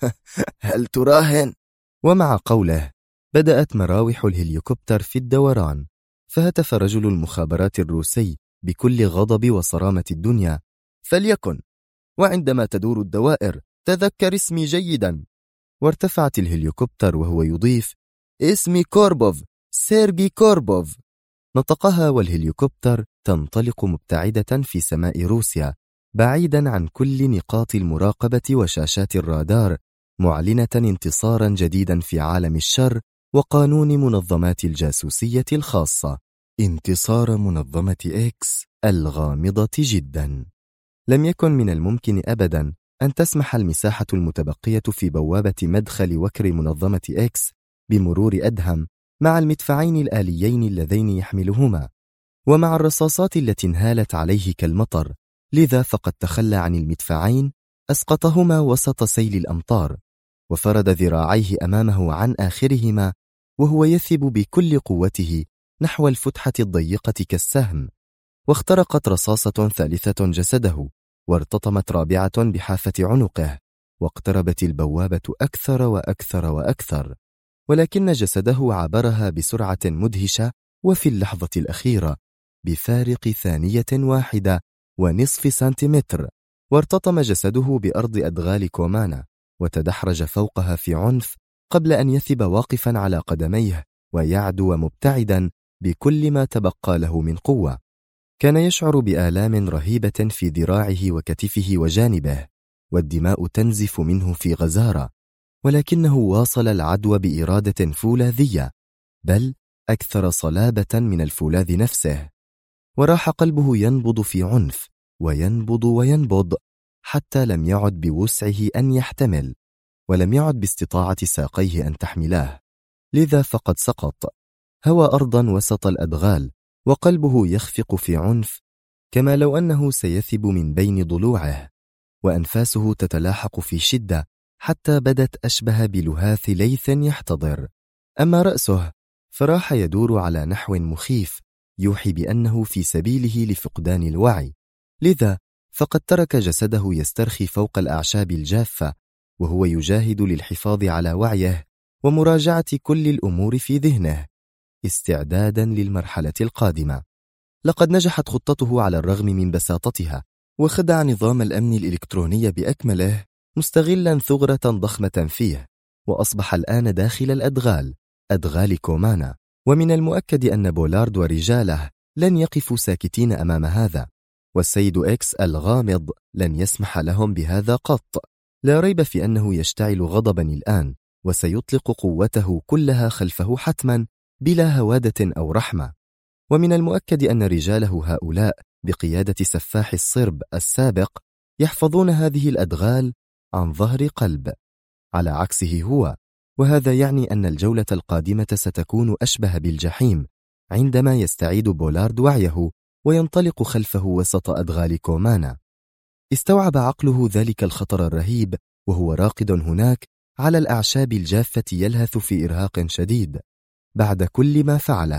هل تراهن؟ ومع قوله بدأت مراوح الهليكوبتر في الدوران، فهتف رجل المخابرات الروسي بكل غضب وصرامة الدنيا: فليكن، وعندما تدور الدوائر تذكر اسمي جيدا. وارتفعت الهليكوبتر وهو يضيف: اسمي كوربوف، سيرجي كوربوف. نطقها والهليكوبتر تنطلق مبتعدة في سماء روسيا بعيدا عن كل نقاط المراقبة وشاشات الرادار، معلنة انتصارا جديدا في عالم الشر وقانون منظمات الجاسوسية الخاصة، انتصار منظمة إكس الغامضة جدا. لم يكن من الممكن أبدا أن تسمح المساحة المتبقية في بوابة مدخل وكر منظمة إكس بمرور أدهم مع المدفعين الآليين اللذين يحملهما ومع الرصاصات التي انهالت عليه كالمطر، لذا فقد تخلى عن المدفعين، أسقطهما وسط سيل الأمطار وفرد ذراعيه أمامه عن آخرهما وهو يثب بكل قوته نحو الفتحة الضيقة كالسهم. واخترقت رصاصة ثالثة جسده وارتطمت رابعة بحافة عنقه، واقتربت البوابة أكثر وأكثر وأكثر، ولكن جسده عبرها بسرعة مدهشة وفي اللحظة الأخيرة بفارق ثانية واحدة ونصف سنتيمتر، وارتطم جسده بأرض أدغال كومانا وتدحرج فوقها في عنف قبل أن يثب واقفا على قدميه ويعدو مبتعدا بكل ما تبقى له من قوة. كان يشعر بآلام رهيبة في ذراعه وكتفه وجانبه، والدماء تنزف منه في غزارة، ولكنه واصل العدو بإرادة فولاذية، بل أكثر صلابة من الفولاذ نفسه. وراح قلبه ينبض في عنف وينبض وينبض حتى لم يعد بوسعه أن يحتمل، ولم يعد باستطاعة ساقيه أن تحملاه، لذا فقد سقط، هوى أرضا وسط الأدغال وقلبه يخفق في عنف كما لو أنه سيثب من بين ضلوعه، وأنفاسه تتلاحق في شدة حتى بدت أشبه بلهاث ليث يحتضر. أما رأسه فراح يدور على نحو مخيف يوحي بأنه في سبيله لفقدان الوعي، لذا فقد ترك جسده يسترخي فوق الأعشاب الجافة وهو يجاهد للحفاظ على وعيه ومراجعة كل الأمور في ذهنه استعدادا للمرحلة القادمة. لقد نجحت خطته على الرغم من بساطتها، وخدع نظام الأمن الإلكتروني بأكمله مستغلا ثغرة ضخمة فيه، وأصبح الآن داخل الأدغال، أدغال كومانا. ومن المؤكد أن بولارد ورجاله لن يقفوا ساكتين أمام هذا، والسيد إكس الغامض لن يسمح لهم بهذا قط. لا ريب في أنه يشتعل غضبا الآن وسيطلق قوته كلها خلفه حتما بلا هوادة أو رحمة. ومن المؤكد أن رجاله هؤلاء بقيادة سفاح الصرب السابق يحفظون هذه الأدغال عن ظهر قلب، على عكسه هو، وهذا يعني أن الجولة القادمة ستكون أشبه بالجحيم عندما يستعيد بولارد وعيه وينطلق خلفه وسط أدغال كومانا. استوعب عقله ذلك الخطر الرهيب وهو راقد هناك على الأعشاب الجافة يلهث في إرهاق شديد بعد كل ما فعله،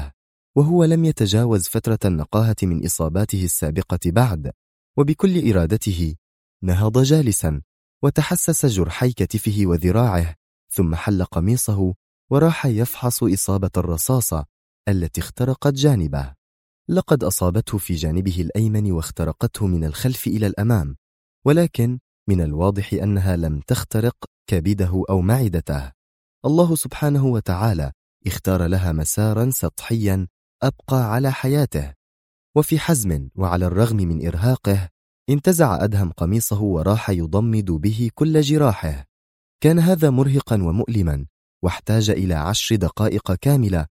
وهو لم يتجاوز فترة النقاهة من إصاباته السابقة بعد، وبكل إرادته نهض جالسا وتحسس جرحي كتفه وذراعه، ثم حل قميصه وراح يفحص إصابة الرصاصة التي اخترقت جانبه. لقد أصابته في جانبه الأيمن واخترقته من الخلف إلى الأمام، ولكن من الواضح أنها لم تخترق كبده أو معدته. الله سبحانه وتعالى اختار لها مسارا سطحيا أبقى على حياته. وفي حزم وعلى الرغم من إرهاقه انتزع أدهم قميصه وراح يضمد به كل جراحه. كان هذا مرهقا ومؤلما واحتاج إلى 10 دقائق كاملة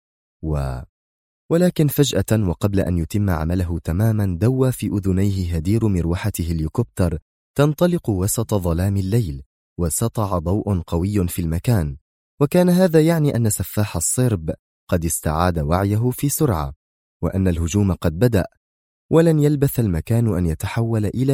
ولكن فجأة وقبل أن يتم عمله تماما دوى في أذنيه هدير مروحة هليكوبتر تنطلق وسط ظلام الليل، وسطع ضوء قوي في المكان، وكان هذا يعني أن سفاح الصرب قد استعاد وعيه في سرعة، وأن الهجوم قد بدأ، ولن يلبث المكان أن يتحول إلى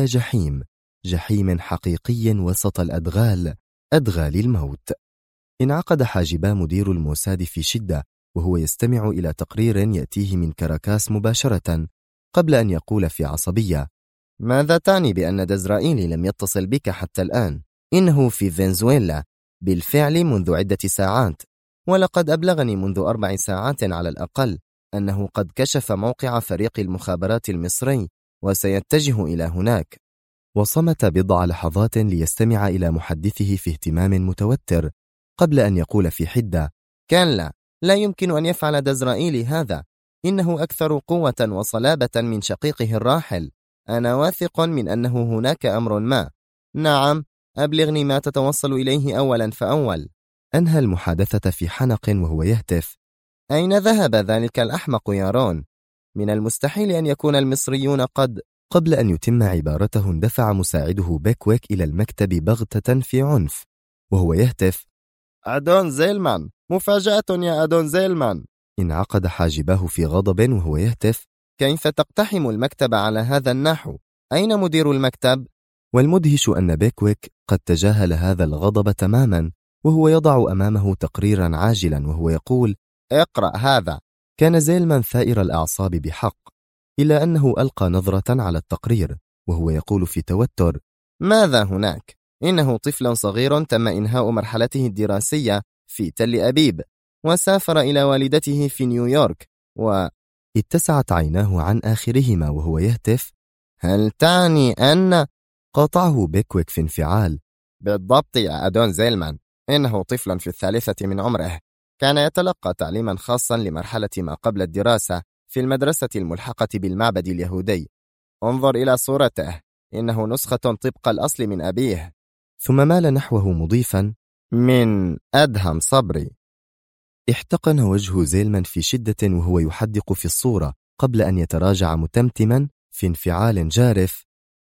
جحيم حقيقي وسط الأدغال، أدغال الموت. انعقد حاجبا مدير الموساد في شدة وهو يستمع إلى تقرير يأتيه من كاراكاس مباشرة، قبل أن يقول في عصبية: ماذا تعني بأن دزرائيلي لم يتصل بك حتى الآن؟ إنه في فنزويلا بالفعل منذ عدة ساعات، ولقد أبلغني منذ 4 ساعات على الأقل أنه قد كشف موقع فريق المخابرات المصري وسيتجه إلى هناك. وصمت بضع لحظات ليستمع إلى محدثه في اهتمام متوتر، قبل أن يقول في حدة: كلا، لا يمكن أن يفعل دزرائيلي هذا، إنه أكثر قوة وصلابة من شقيقه الراحل. أنا واثق من أنه هناك أمر ما. نعم، أبلغني ما تتوصل إليه أولا فأول. أنهى المحادثة في حنق وهو يهتف: أين ذهب ذلك الأحمق يا رون؟ من المستحيل أن يكون المصريون قد... قبل أن يتم عبارته اندفع مساعده بيكويك إلى المكتب بغتة في عنف وهو يهتف: أدون زيلمان، مفاجأة يا أدون زيلمان. انعقد حاجباه في غضب وهو يهتف: كيف تقتحم المكتب على هذا النحو؟ أين مدير المكتب؟ والمدهش أن بيكويك قد تجاهل هذا الغضب تماما، وهو يضع أمامه تقريرا عاجلا وهو يقول: اقرأ هذا. كان زيلمان ثائر الأعصاب بحق، إلا أنه ألقى نظرة على التقرير وهو يقول في توتر: ماذا هناك؟ إنه طفل صغير تم إنهاء مرحلته الدراسية في تل أبيب، وسافر إلى والدته في نيويورك، اتسعت عيناه عن آخرهما وهو يهتف: هل تعني أن... قاطعه بيكويك في انفعال: بالضبط يا أدون زيلمان، إنه طفل في 3 من عمره، كان يتلقى تعليما خاصا لمرحلة ما قبل الدراسة في المدرسة الملحقة بالمعبد اليهودي. انظر إلى صورته، إنه نسخة طبق الأصل من أبيه. ثم مال نحوه مضيفا: من أدهم صبري. احتقن وجه زيلمان في شدة وهو يحدق في الصورة، قبل أن يتراجع متمتما في انفعال جارف: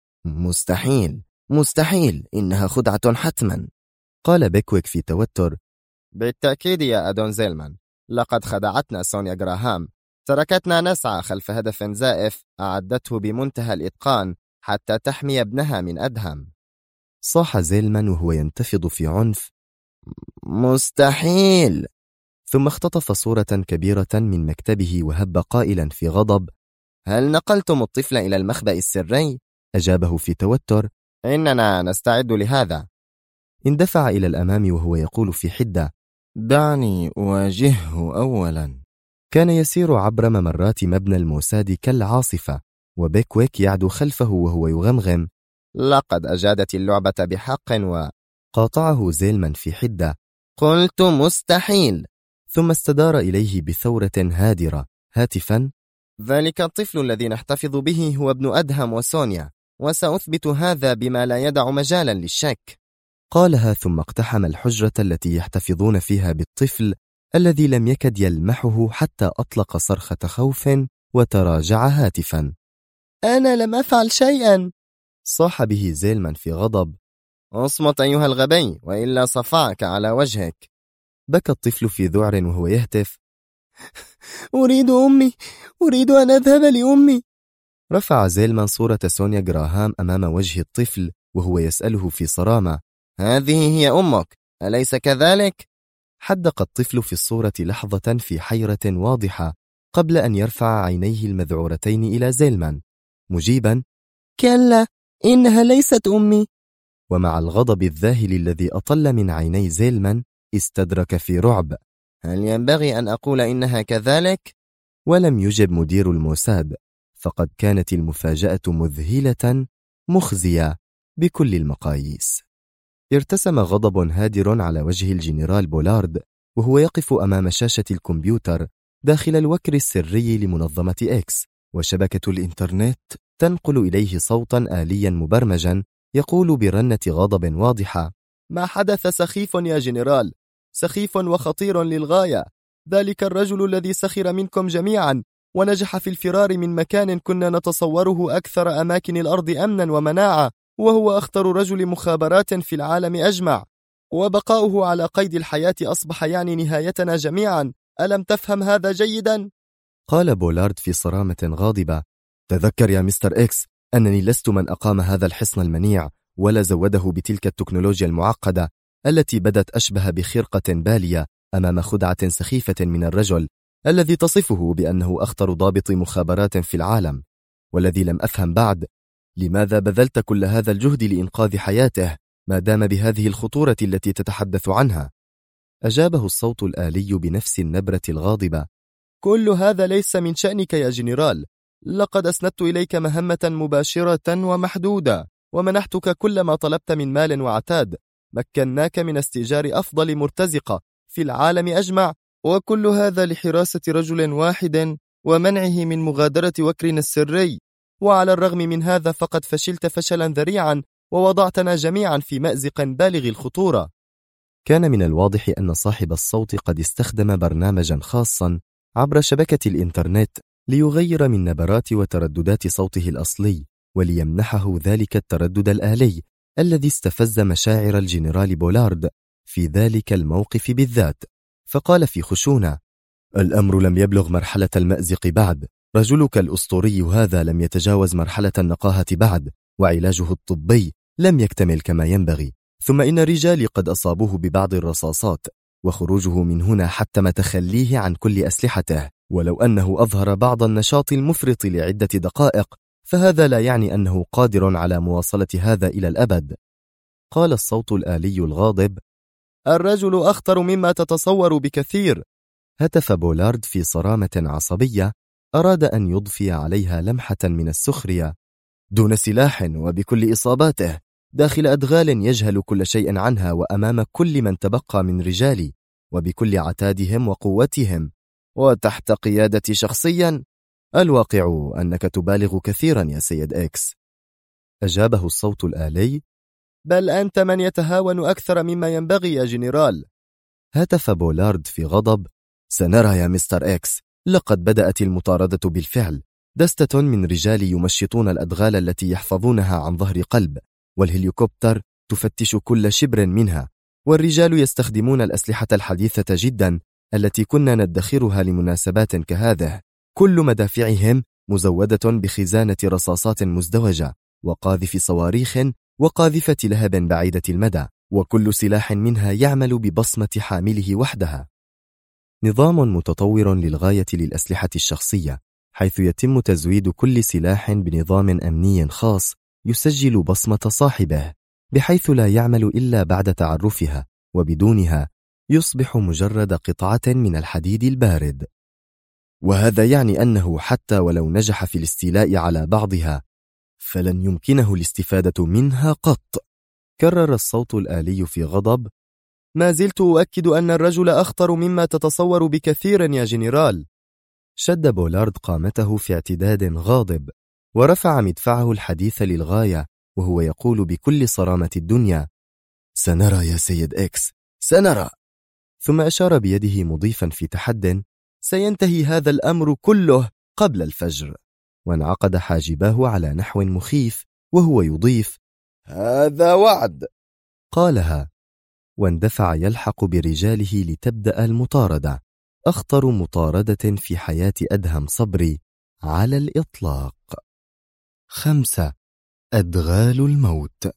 مستحيل، إنها خدعة حتما. قال بيكويك في توتر: بالتأكيد يا أدون زيلمان، لقد خدعتنا سونيا جراهام، تركتنا نسعى خلف هدف زائف أعدته بمنتهى الإتقان حتى تحمي ابنها من أدهم. صاح زيلمان وهو ينتفض في عنف: مستحيل. ثم اختطف صورة كبيرة من مكتبه وهب قائلا في غضب: هل نقلتم الطفل إلى المخبأ السري؟ أجابه في توتر: إننا نستعد لهذا. اندفع إلى الأمام وهو يقول في حدة: دعني أواجهه أولا. كان يسير عبر ممرات مبنى الموساد كالعاصفة، وبيكويك يعدو خلفه وهو يغمغم: لقد أجادت اللعبة بحق. قاطعه زيلمان في حدة: قلت مستحيل. ثم استدار إليه بثورة هادرة هاتفا: ذلك الطفل الذي نحتفظ به هو ابن أدهم وسونيا، وسأثبت هذا بما لا يدع مجالا للشك. قالها ثم اقتحم الحجرة التي يحتفظون فيها بالطفل الذي لم يكد يلمحه حتى أطلق صرخة خوف وتراجع هاتفا. أنا لم أفعل شيئا، صاح به زيلمان في غضب. اصمت أيها الغبي وإلا صفعك على وجهك. بكى الطفل في ذعر وهو يهتف: أريد أمي، أريد أن أذهب لأمي. رفع زيلمان صورة سونيا جراهام أمام وجه الطفل وهو يسأله في صرامة: هذه هي أمك، أليس كذلك؟ حدق الطفل في الصورة لحظة في حيرة واضحة، قبل أن يرفع عينيه المذعورتين إلى زيلمان مجيبا: كلا، إنها ليست أمي. ومع الغضب الذاهل الذي أطل من عيني زيلمان استدرك في رعب: هل ينبغي أن أقول إنها كذلك؟ ولم يجب مدير الموساد، فقد كانت المفاجأة مذهلة مخزية بكل المقاييس. ارتسم غضب هادر على وجه الجنرال بولارد وهو يقف أمام شاشة الكمبيوتر داخل الوكر السري لمنظمة إكس، وشبكة الإنترنت تنقل إليه صوتا آليا مبرمجا يقول برنة غضب واضحة: ما حدث سخيف يا جنرال، سخيف وخطير للغاية. ذلك الرجل الذي سخر منكم جميعا ونجح في الفرار من مكان كنا نتصوره أكثر أماكن الأرض أمنا ومناعة، وهو أخطر رجل مخابرات في العالم أجمع، وبقاؤه على قيد الحياة أصبح يعني نهايتنا جميعا. ألم تفهم هذا جيدا؟ قال بولارد في صرامة غاضبة: تذكر يا مستر إكس أنني لست من أقام هذا الحصن المنيع ولا زوده بتلك التكنولوجيا المعقدة التي بدت أشبه بخرقة بالية أمام خدعة سخيفة من الرجل الذي تصفه بأنه أخطر ضابط مخابرات في العالم، والذي لم أفهم بعد لماذا بذلت كل هذا الجهد لإنقاذ حياته ما دام بهذه الخطورة التي تتحدث عنها. أجابه الصوت الآلي بنفس النبرة الغاضبة: كل هذا ليس من شأنك يا جنرال، لقد أسندت إليك مهمة مباشرة ومحدودة، ومنحتك كل ما طلبت من مال وعتاد، مكناك من استئجار أفضل مرتزقة في العالم أجمع، وكل هذا لحراسة رجل واحد ومنعه من مغادرة وكرنا السري. وعلى الرغم من هذا فقد فشلت فشلا ذريعا ووضعتنا جميعا في مأزق بالغ الخطورة. كان من الواضح أن صاحب الصوت قد استخدم برنامجا خاصا عبر شبكة الإنترنت ليغير من نبرات وترددات صوته الأصلي وليمنحه ذلك التردد الآلي الذي استفز مشاعر الجنرال بولارد في ذلك الموقف بالذات، فقال في خشونة: الأمر لم يبلغ مرحلة المأزق بعد، رجلك الأسطوري هذا لم يتجاوز مرحلة النقاهة بعد، وعلاجه الطبي لم يكتمل كما ينبغي، ثم إن رجالي قد أصابوه ببعض الرصاصات، وخروجه من هنا حتم تخليه عن كل أسلحته، ولو أنه أظهر بعض النشاط المفرط لعدة دقائق فهذا لا يعني أنه قادر على مواصلة هذا إلى الأبد. قال الصوت الآلي الغاضب: الرجل أخطر مما تتصور بكثير. هتف بولارد في صرامة عصبية أراد أن يضفي عليها لمحة من السخرية: دون سلاح وبكل إصاباته، داخل أدغال يجهل كل شيء عنها، وأمام كل من تبقى من رجالي، وبكل عتادهم وقوتهم، وتحت قيادتي شخصيا. الواقع أنك تبالغ كثيرا يا سيد إكس. أجابه الصوت الآلي: بل أنت من يتهاون أكثر مما ينبغي يا جنرال. هتف بولارد في غضب: سنرى يا مستر إكس، لقد بدأت المطاردة بالفعل، دستة من رجال يمشطون الأدغال التي يحفظونها عن ظهر قلب، والهليكوبتر تفتش كل شبر منها، والرجال يستخدمون الأسلحة الحديثة جدا التي كنا ندخرها لمناسبات كهذه، كل مدافعهم مزودة بخزانة رصاصات مزدوجة وقاذف صواريخ وقاذفة لهب بعيدة المدى، وكل سلاح منها يعمل ببصمة حامله وحدها. نظام متطور للغاية للأسلحة الشخصية، حيث يتم تزويد كل سلاح بنظام أمني خاص يسجل بصمة صاحبه، بحيث لا يعمل إلا بعد تعرفها، وبدونها يصبح مجرد قطعة من الحديد البارد. وهذا يعني أنه حتى ولو نجح في الاستيلاء على بعضها فلن يمكنه الاستفادة منها قط. كرر الصوت الآلي في غضب: ما زلت أؤكد أن الرجل أخطر مما تتصور بكثير يا جنرال. شد بولارد قامته في اعتداد غاضب، ورفع مدفعه الحديث للغاية وهو يقول بكل صرامة الدنيا: سنرى يا سيد إكس، سنرى. ثم أشار بيده مضيفا في تحد: سينتهي هذا الأمر كله قبل الفجر. وانعقد حاجباه على نحو مخيف وهو يضيف: هذا وعد. قالها واندفع يلحق برجاله لتبدأ المطاردة، أخطر مطاردة في حياة أدهم صبري على الإطلاق. 5. أدغال الموت.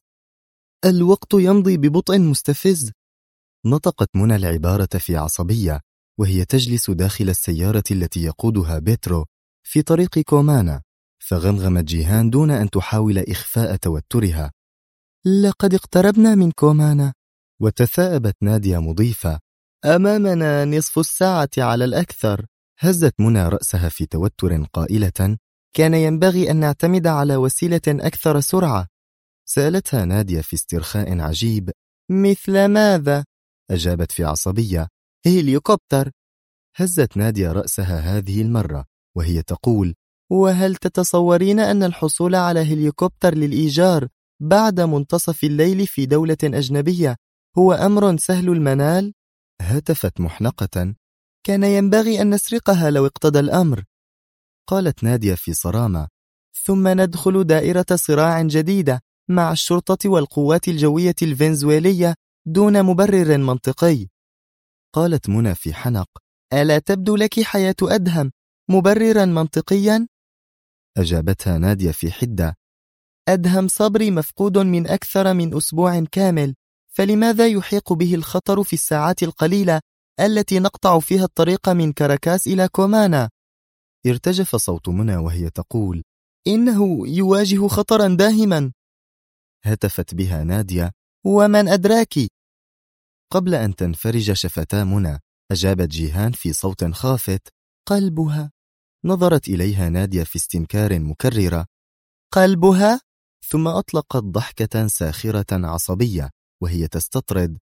الوقت يمضي ببطء مستفز. نطقت منى العبارة في عصبية، وهي تجلس داخل السيارة التي يقودها بيترو في طريق كومانا، فغمغمت جيهان دون أن تحاول إخفاء توترها: لقد اقتربنا من كومانا. وتثاءبت نادية مضيفة: أمامنا نصف الساعة على الأكثر. هزت منى رأسها في توتر قائلة: كان ينبغي أن نعتمد على وسيلة أكثر سرعة. سألتها نادية في استرخاء عجيب: مثل ماذا؟ أجابت في عصبية: هليكوبتر. هزت نادية رأسها هذه المرة وهي تقول: وهل تتصورين أن الحصول على هليكوبتر للإيجار بعد منتصف الليل في دولة أجنبية هو أمر سهل المنال؟ هتفت محنقة: كان ينبغي أن نسرقها لو اقتضى الأمر. قالت نادية في صرامة: ثم ندخل دائرة صراع جديدة مع الشرطة والقوات الجوية الفنزويلية دون مبرر منطقي. قالت منى في حنق: ألا تبدو لك حياة أدهم مبررا منطقيا؟ أجابتها نادية في حدة: أدهم صبري مفقود من أكثر من أسبوع كامل، فلماذا يحيق به الخطر في الساعات القليلة التي نقطع فيها الطريق من كاراكاس إلى كومانا؟ ارتجف صوت منى وهي تقول: إنه يواجه خطرا داهما. هتفت بها نادية: ومن أدراك؟ قبل أن تنفرج شفتا منى أجابت جيهان في صوت خافت: قلبها. نظرت إليها نادية في استنكار مكررة: قلبها؟ ثم أطلقت ضحكة ساخرة عصبية وهي تستطرد: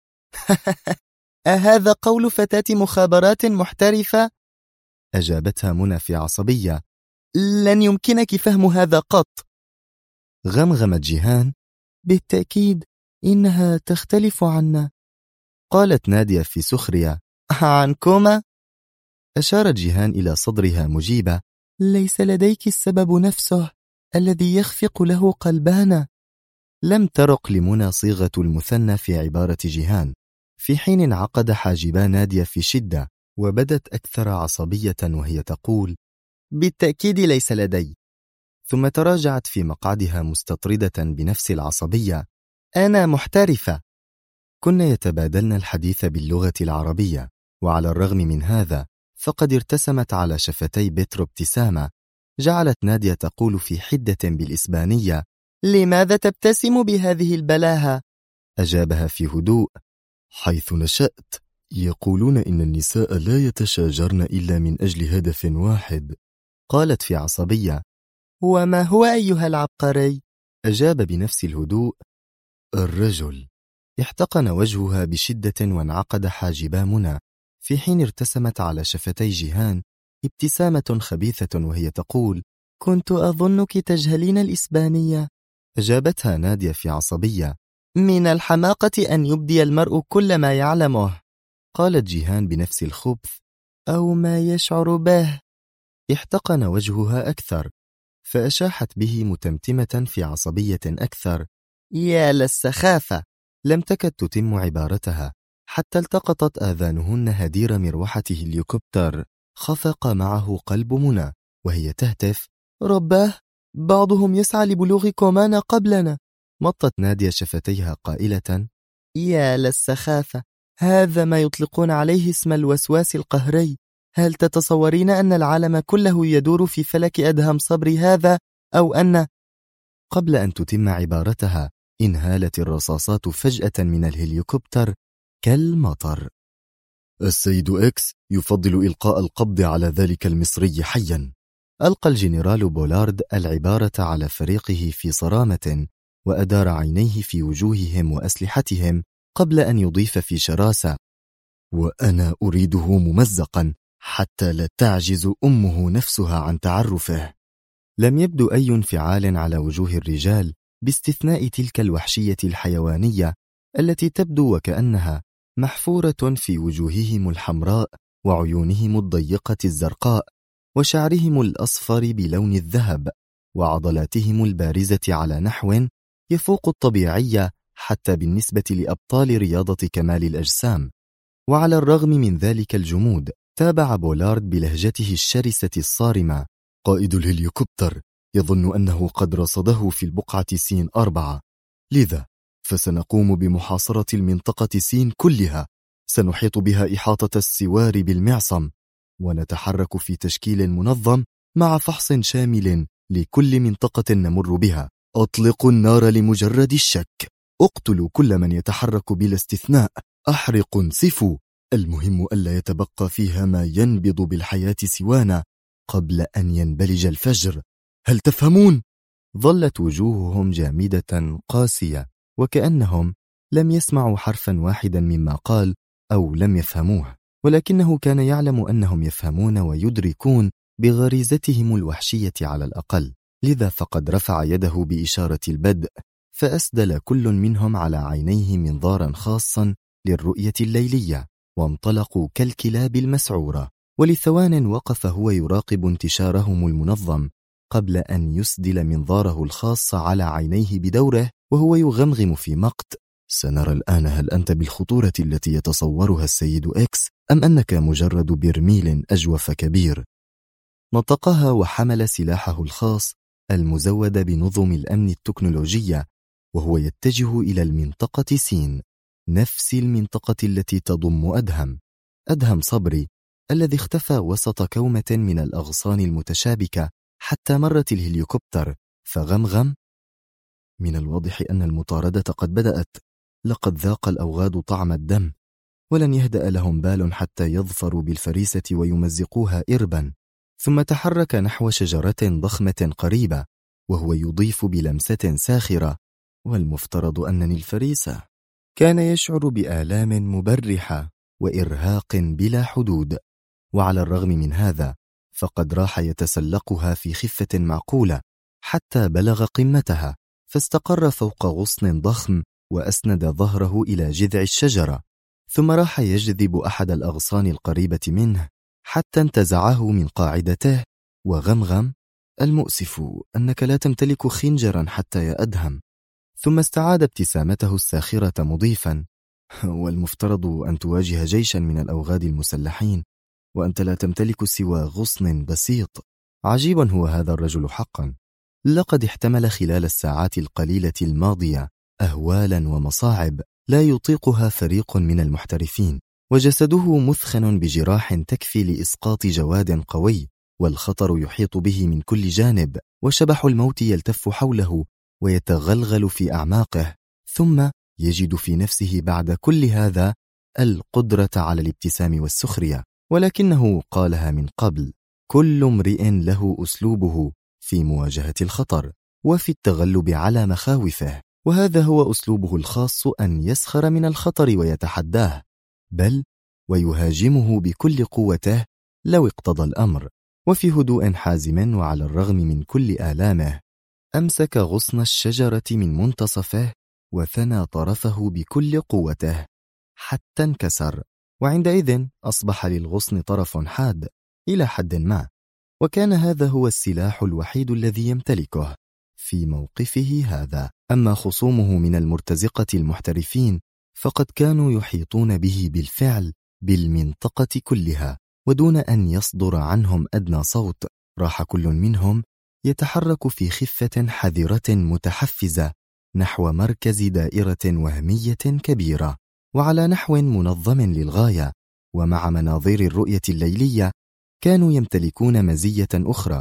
أهذا قول فتاة مخابرات محترفة؟ أجابتها منى في عصبية: لن يمكنك فهم هذا قط. غمغمت جيهان: بالتأكيد إنها تختلف عنا. قالت نادية في سخرية: عنكما؟ أشارت جيهان إلى صدرها مجيبة: ليس لديك السبب نفسه الذي يخفق له قلبانا. لم ترق لمنى صيغة المثنى في عبارة جيهان، في حين انعقد حاجبا نادية في شدة وبدت أكثر عصبية وهي تقول: بالتأكيد ليس لدي. ثم تراجعت في مقعدها مستطردة بنفس العصبية: أنا محترفة. كنا يتبادلن الحديث باللغة العربية، وعلى الرغم من هذا فقد ارتسمت على شفتي بيترو ابتسامة جعلت نادية تقول في حدة بالإسبانية: لماذا تبتسم بهذه البلاهة؟ أجابها في هدوء: حيث نشأت يقولون إن النساء لا يتشاجرن إلا من أجل هدف واحد. قالت في عصبية: وما هو أيها العبقري؟ أجاب بنفس الهدوء: الرجل. احتقن وجهها بشدة وانعقد حاجبا منى، في حين ارتسمت على شفتي جيهان ابتسامة خبيثة وهي تقول: كنت أظنك تجهلين الإسبانية. أجابتها نادية في عصبية: من الحماقة أن يبدي المرء كل ما يعلمه. قالت جيهان بنفس الخبث: أو ما يشعر به. احتقن وجهها أكثر، فأشاحت به متمتمة في عصبية أكثر: يا للسخافة. لم تكد تتم عبارتها حتى التقطت آذانهن هدير مروحة هليكوبتر خفق معه قلب منى وهي تهتف: رباه، بعضهم يسعى لبلوغ كومانا قبلنا. مطت نادية شفتيها قائلة: يا للسخافة، هذا ما يطلقون عليه اسم الوسواس القهري. هل تتصورين أن العالم كله يدور في فلك أدهم صبري هذا، أو أن... قبل أن تتم عبارتها انهالت الرصاصات فجأة من الهليكوبتر كالمطر. السيد إكس يفضل إلقاء القبض على ذلك المصري حيا. ألقى الجنرال بولارد العبارة على فريقه في صرامة وأدار عينيه في وجوههم وأسلحتهم قبل أن يضيف في شراسة: وأنا أريده ممزقا حتى لا تعجز أمه نفسها عن تعرفه. لم يبدو أي انفعال على وجوه الرجال باستثناء تلك الوحشية الحيوانية التي تبدو وكأنها محفورة في وجوههم الحمراء وعيونهم الضيقة الزرقاء وشعرهم الأصفر بلون الذهب وعضلاتهم البارزة على نحو يفوق الطبيعية حتى بالنسبة لأبطال رياضة كمال الأجسام. وعلى الرغم من ذلك الجمود تابع بولارد بلهجته الشرسة الصارمة: قائد الهليكوبتر يظن أنه قد رصده في البقعة سين 4، لذا فسنقوم بمحاصرة المنطقة سين كلها سنحيط بها إحاطة السوار بالمعصم، ونتحرك في تشكيل منظم مع فحص شامل لكل منطقة نمر بها. أطلقوا النار لمجرد الشك، اقتلوا كل من يتحرك بلا استثناء، أحرقوا انسفوا، المهم ألا يتبقى فيها ما ينبض بالحياة سوانا قبل أن ينبلج الفجر. هل تفهمون؟ ظلت وجوههم جامدة قاسية، وكأنهم لم يسمعوا حرفا واحدا مما قال أو لم يفهموه، ولكنه كان يعلم أنهم يفهمون ويدركون بغريزتهم الوحشية على الأقل. لذا فقد رفع يده بإشارة البدء، فأسدل كل منهم على عينيه منظارا خاصا للرؤية الليلية، وانطلقوا كالكلاب المسعورة. ولثوان وقف هو يراقب انتشارهم المنظم قبل أن يسدل منظاره الخاص على عينيه بدوره، وهو يغمغم في مقت: سنرى الآن هل أنت بالخطورة التي يتصورها السيد إكس، أم أنك مجرد برميل أجوف كبير. نطقها وحمل سلاحه الخاص المزود بنظم الأمن التكنولوجية، وهو يتجه إلى المنطقة سين، نفس المنطقة التي تضم أدهم صبري، الذي اختفى وسط كومة من الأغصان المتشابكة حتى مرت الهليكوبتر فغمغم: من الواضح أن المطاردة قد بدأت، لقد ذاق الأوغاد طعم الدم، ولن يهدأ لهم بال حتى يظفروا بالفريسة ويمزقوها إربا. ثم تحرك نحو شجرة ضخمة قريبة، وهو يضيف بلمسة ساخرة: والمفترض أنني الفريسة. كان يشعر بآلام مبرحة وإرهاق بلا حدود، وعلى الرغم من هذا فقد راح يتسلقها في خفة معقولة حتى بلغ قمتها، فاستقر فوق غصن ضخم وأسند ظهره إلى جذع الشجرة، ثم راح يجذب أحد الأغصان القريبة منه حتى انتزعه من قاعدته وغمغم: المؤسف أنك لا تمتلك خنجرا حتى يا أدهم. ثم استعاد ابتسامته الساخرة مضيفا: والمفترض أن تواجه جيشا من الأوغاد المسلحين، وأنت لا تمتلك سوى غصن بسيط. عجيب هو هذا الرجل حقا، لقد احتمل خلال الساعات القليلة الماضية أهوالا ومصاعب لا يطيقها فريق من المحترفين، وجسده مثخن بجراح تكفي لإسقاط جواد قوي، والخطر يحيط به من كل جانب، وشبح الموت يلتف حوله ويتغلغل في أعماقه، ثم يجد في نفسه بعد كل هذا القدرة على الابتسام والسخرية، ولكنه قالها من قبل: كل امرئ له أسلوبه في مواجهة الخطر وفي التغلب على مخاوفه، وهذا هو أسلوبه الخاص، أن يسخر من الخطر ويتحداه، بل ويهاجمه بكل قوته لو اقتضى الأمر. وفي هدوء حازم وعلى الرغم من كل آلامه، أمسك غصن الشجرة من منتصفه وثنى طرفه بكل قوته حتى انكسر، وعندئذ أصبح للغصن طرف حاد إلى حد ما، وكان هذا هو السلاح الوحيد الذي يمتلكه في موقفه هذا. أما خصومه من المرتزقة المحترفين فقد كانوا يحيطون به بالفعل بالمنطقة كلها، ودون أن يصدر عنهم أدنى صوت راح كل منهم يتحرك في خفة حذرة متحفزة نحو مركز دائرة وهمية كبيرة، وعلى نحو منظم للغاية، ومع مناظير الرؤية الليلية كانوا يمتلكون مزية أخرى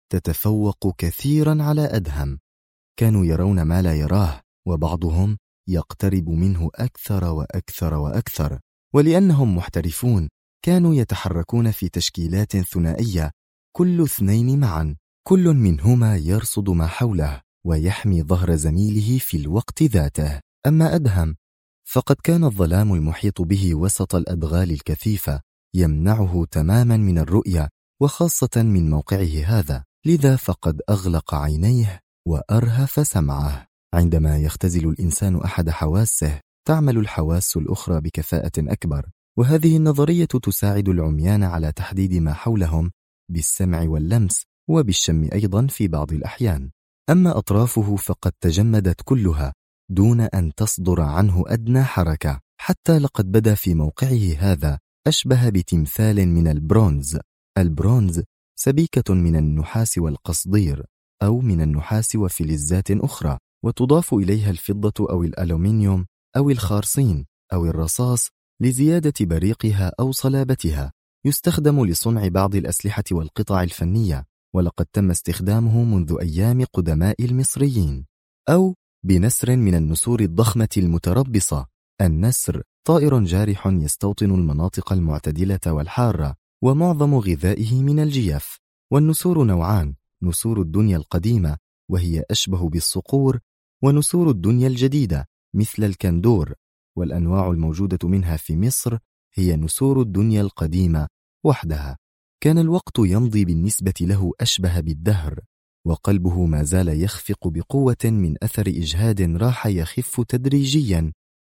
تتفوق كثيرا على أدهم. كانوا يرون ما لا يراه، وبعضهم يقترب منه أكثر وأكثر وأكثر، ولأنهم محترفون كانوا يتحركون في تشكيلات ثنائية، كل اثنين معا، كل منهما يرصد ما حوله ويحمي ظهر زميله في الوقت ذاته. أما أدهم فقد كان الظلام المحيط به وسط الأدغال الكثيفة يمنعه تماما من الرؤية، وخاصة من موقعه هذا، لذا فقد أغلق عينيه وأرهف سمعه. عندما يختزل الإنسان أحد حواسه تعمل الحواس الأخرى بكفاءة أكبر، وهذه النظرية تساعد العميان على تحديد ما حولهم بالسمع واللمس وبالشم أيضا في بعض الأحيان. أما أطرافه فقد تجمدت كلها دون أن تصدر عنه أدنى حركة، حتى لقد بدا في موقعه هذا أشبه بتمثال من البرونز. البرونز سبيكة من النحاس والقصدير، أو من النحاس وفلزات أخرى، وتضاف إليها الفضة أو الألومنيوم أو الخارصين أو الرصاص لزيادة بريقها أو صلابتها. يستخدم لصنع بعض الأسلحة والقطع الفنية، ولقد تم استخدامه منذ أيام قدماء المصريين. أو بنسر من النسور الضخمة المتربصة. النسر طائر جارح يستوطن المناطق المعتدلة والحارة، ومعظم غذائه من الجيف. والنسور نوعان: نسور الدنيا القديمة وهي أشبه بالصقور، ونسور الدنيا الجديدة مثل الكندور. والأنواع الموجودة منها في مصر هي نسور الدنيا القديمة وحدها. كان الوقت يمضي بالنسبة له أشبه بالدهر، وقلبه ما زال يخفق بقوة من أثر إجهاد راح يخف تدريجيا.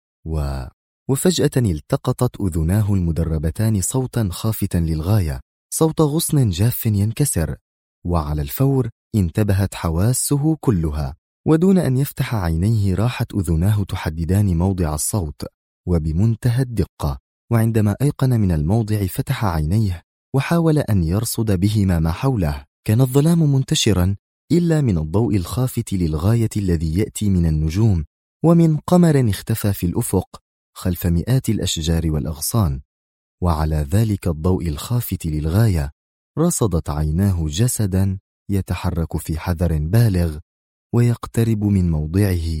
وفجأة التقطت أذناه المدربتان صوتا خافتا للغاية، صوت غصن جاف ينكسر. وعلى الفور انتبهت حواسه كلها، ودون أن يفتح عينيه راحت أذناه تحددان موضع الصوت وبمنتهى الدقة. وعندما أيقن من الموضع فتح عينيه وحاول أن يرصد بهما ما حوله. كان الظلام منتشرا إلا من الضوء الخافت للغاية الذي يأتي من النجوم، ومن قمر اختفى في الأفق خلف مئات الأشجار والأغصان. وعلى ذلك الضوء الخافت للغاية رصدت عيناه جسدا يتحرك في حذر بالغ، ويقترب من موضعه،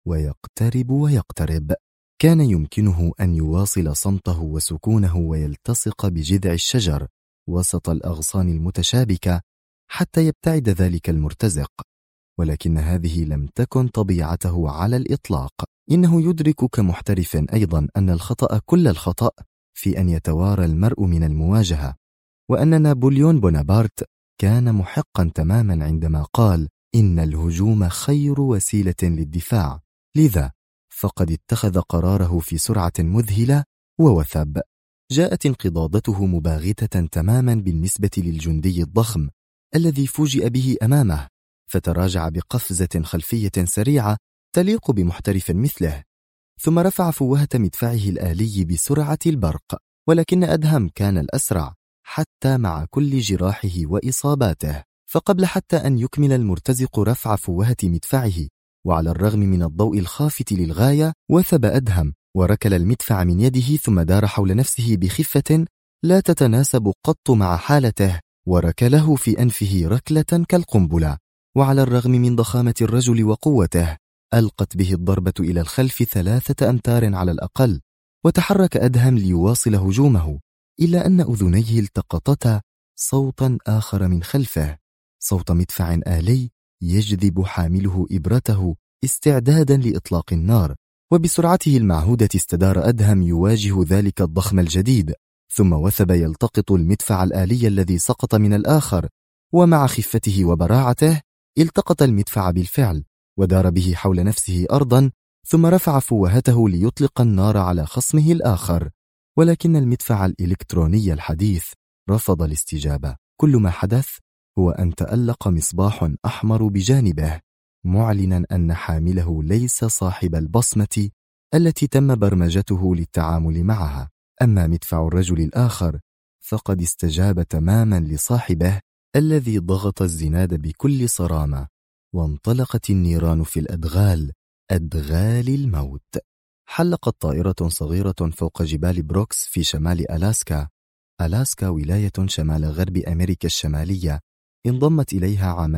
ويقترب ويقترب. كان يمكنه أن يواصل صمته وسكونه ويلتصق بجذع الشجر وسط الأغصان المتشابكة حتى يبتعد ذلك المرتزق. ولكن هذه لم تكن طبيعته على الإطلاق. إنه يدرك كمحترف أيضا أن الخطأ كل الخطأ في أن يتوارى المرء من المواجهة، وأن نابليون بونابرت كان محقا تماما عندما قال إن الهجوم خير وسيلة للدفاع. لذا فقد اتخذ قراره في سرعة مذهلة ووثب. جاءت انقضاضته مباغتة تماما بالنسبة للجندي الضخم الذي فوجئ به أمامه، فتراجع بقفزة خلفية سريعة تليق بمحترف مثله، ثم رفع فوهة مدفعه الآلي بسرعة البرق. ولكن أدهم كان الأسرع حتى مع كل جراحه وإصاباته. فقبل حتى أن يكمل المرتزق رفع فوهة مدفعه، وعلى الرغم من الضوء الخافت للغاية، وثب أدهم وركل المدفع من يده، ثم دار حول نفسه بخفة لا تتناسب قط مع حالته، وركله في أنفه ركلة كالقنبلة. وعلى الرغم من ضخامة الرجل وقوته، ألقت به الضربة إلى الخلف 3 أمتار على الأقل. وتحرك أدهم ليواصل هجومه، إلا أن أذنيه التقطتا صوتا آخر من خلفه، صوت مدفع آلي يجذب حامله إبرته استعدادا لإطلاق النار. وبسرعته المعهودة استدار أدهم يواجه ذلك الضخم الجديد، ثم وثب يلتقط المدفع الآلي الذي سقط من الآخر، ومع خفته وبراعته التقط المدفع بالفعل ودار به حول نفسه أرضا، ثم رفع فوهته ليطلق النار على خصمه الآخر. ولكن المدفع الإلكتروني الحديث رفض الاستجابة. كل ما حدث هو أن تألق مصباح أحمر بجانبه، معلنا أن حامله ليس صاحب البصمة التي تم برمجته للتعامل معها. أما مدفع الرجل الآخر فقد استجاب تماما لصاحبه الذي ضغط الزناد بكل صرامة، وانطلقت النيران في الأدغال، أدغال الموت. حلقت طائرة صغيرة فوق جبال بروكس في شمال ألاسكا. ألاسكا ولاية شمال غرب أمريكا الشمالية انضمت إليها عام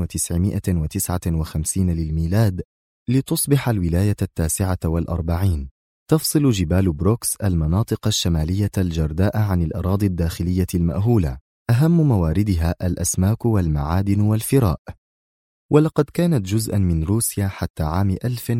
1959 للميلاد لتصبح الولاية 49. تفصل جبال بروكس المناطق الشمالية الجرداء عن الأراضي الداخلية المأهولة، أهم مواردها الأسماك والمعادن والفراء. ولقد كانت جزءا من روسيا حتى عام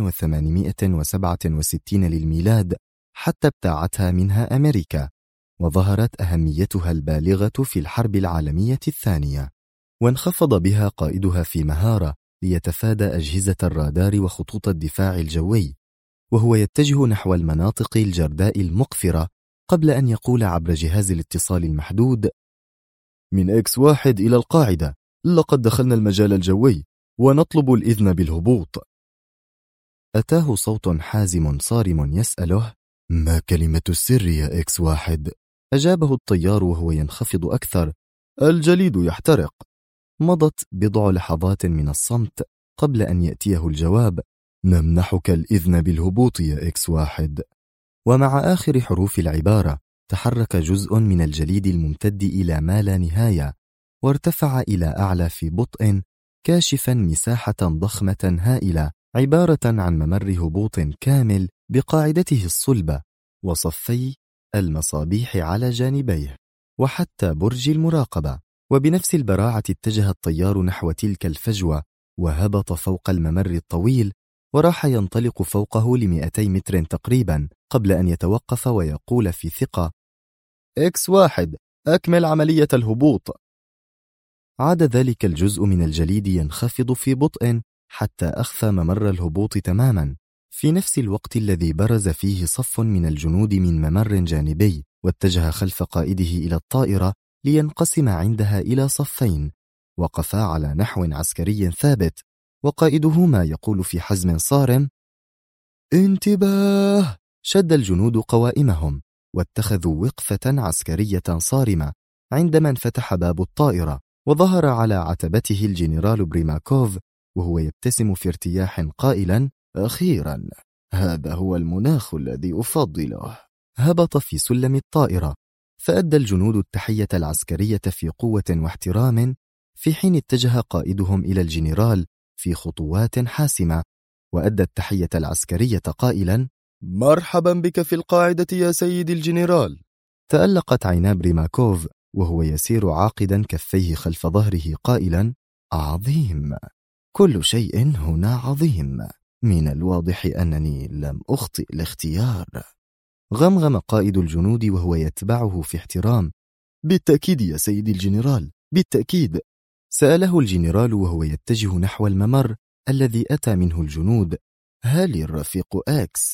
1867 للميلاد، حتى ابتاعتها منها أمريكا، وظهرت أهميتها البالغة في الحرب العالمية الثانية، وانخفض بها قائدها في مهارة ليتفادى أجهزة الرادار وخطوط الدفاع الجوي، وهو يتجه نحو المناطق الجرداء المقفرة قبل أن يقول عبر جهاز الاتصال المحدود: من X1 إلى القاعدة، لقد دخلنا المجال الجوي ونطلب الإذن بالهبوط. أتاه صوت حازم صارم يسأله: ما كلمة السر يا X1؟ أجابه الطيار وهو ينخفض أكثر: الجليد يحترق. مضت بضع لحظات من الصمت قبل أن يأتيه الجواب: نمنحك الإذن بالهبوط يا X1. ومع آخر حروف العبارة تحرك جزء من الجليد الممتد إلى ما لا نهاية، وارتفع إلى أعلى في بطء، كاشفا مساحة ضخمة هائلة عبارة عن ممر هبوط كامل بقاعدته الصلبة وصفي المصابيح على جانبيه وحتى برج المراقبة. وبنفس البراعة اتجه الطيار نحو تلك الفجوة، وهبط فوق الممر الطويل، وراح ينطلق فوقه ل200 متر تقريبا قبل أن يتوقف ويقول في ثقة: X1 أكمل عملية الهبوط. عاد ذلك الجزء من الجليد ينخفض في بطء حتى أخفى ممر الهبوط تماما، في نفس الوقت الذي برز فيه صف من الجنود من ممر جانبي، واتجه خلف قائده إلى الطائرة لينقسم عندها إلى صفين، وقفا على نحو عسكري ثابت، وقائدهما يقول في حزم صارم: انتباه! شد الجنود قوائمهم واتخذوا وقفة عسكرية صارمة عندما انفتح باب الطائرة، وظهر على عتبته الجنرال بريماكوف وهو يبتسم في ارتياح قائلا: أخيرا، هذا هو المناخ الذي أفضله. هبط في سلم الطائرة، فأدى الجنود التحية العسكرية في قوة واحترام، في حين اتجه قائدهم إلى الجنرال في خطوات حاسمة وأدى التحية العسكرية قائلا: مرحبا بك في القاعدة يا سيدي الجنرال. تألقت عينا بريماكوف وهو يسير عاقدا كفيه خلف ظهره قائلا: عظيم، كل شيء هنا عظيم، من الواضح أنني لم أخطئ الاختيار. غمغم قائد الجنود وهو يتبعه في احترام: بالتأكيد يا سيدي الجنرال، بالتأكيد. سأله الجنرال وهو يتجه نحو الممر الذي أتى منه الجنود: هل الرفيق إكس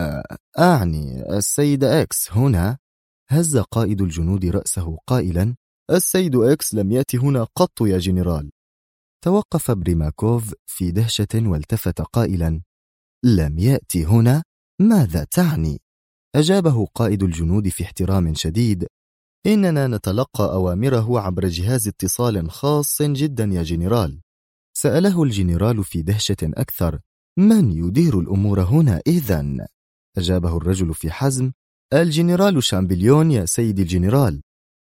أعني السيد إكس هنا؟ هز قائد الجنود رأسه قائلا: السيد إكس لم يأتي هنا قط يا جنرال. توقف بريماكوف في دهشة والتفت قائلا: لم يأتي هنا؟ ماذا تعني؟ أجابه قائد الجنود في احترام شديد: إننا نتلقى أوامره عبر جهاز اتصال خاص جدا يا جنرال. سأله الجنرال في دهشة أكثر: من يدير الأمور هنا إذن؟ أجابه الرجل في حزم: الجنرال شامبليون يا سيدي الجنرال.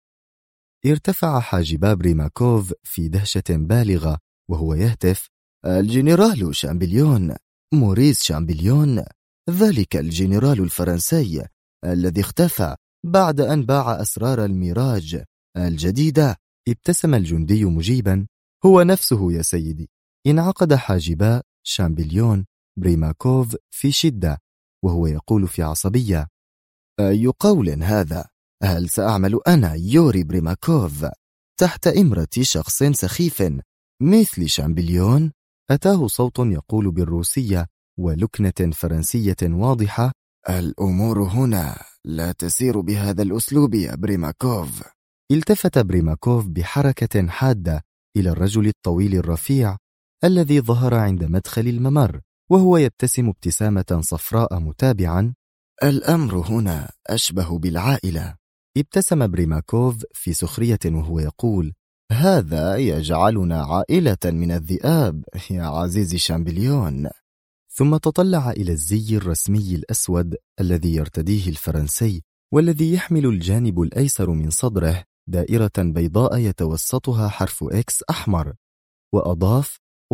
ارتفع حاجبا بريماكوف في دهشة بالغة وهو يهتف: الجنرال شامبليون، موريس شامبليون، ذلك الجنرال الفرنسي الذي اختفى بعد أن باع أسرار الميراج الجديدة. ابتسم الجندي مجيبا: هو نفسه يا سيدي. انعقد حاجبا شامبليون بريماكوف في شدة وهو يقول في عصبية: أي قول هذا؟ هل سأعمل أنا يوري بريماكوف تحت إمرة شخص سخيف مثل شامبليون؟ أتاه صوت يقول بالروسية ولكنة فرنسية واضحة: الأمور هنا لا تسير بهذا الأسلوب يا بريماكوف. التفت بريماكوف بحركة حادة إلى الرجل الطويل الرفيع الذي ظهر عند مدخل الممر وهو يبتسم ابتسامة صفراء متابعا: الأمر هنا أشبه بالعائلة. ابتسم بريماكوف في سخرية وهو يقول: هذا يجعلنا عائلة من الذئاب يا عزيزي شامبليون. ثم تطلع إلى الزي الرسمي الأسود الذي يرتديه الفرنسي والذي يحمل الجانب الأيسر من صدره دائرة بيضاء يتوسطها حرف إكس أحمر، وأضاف: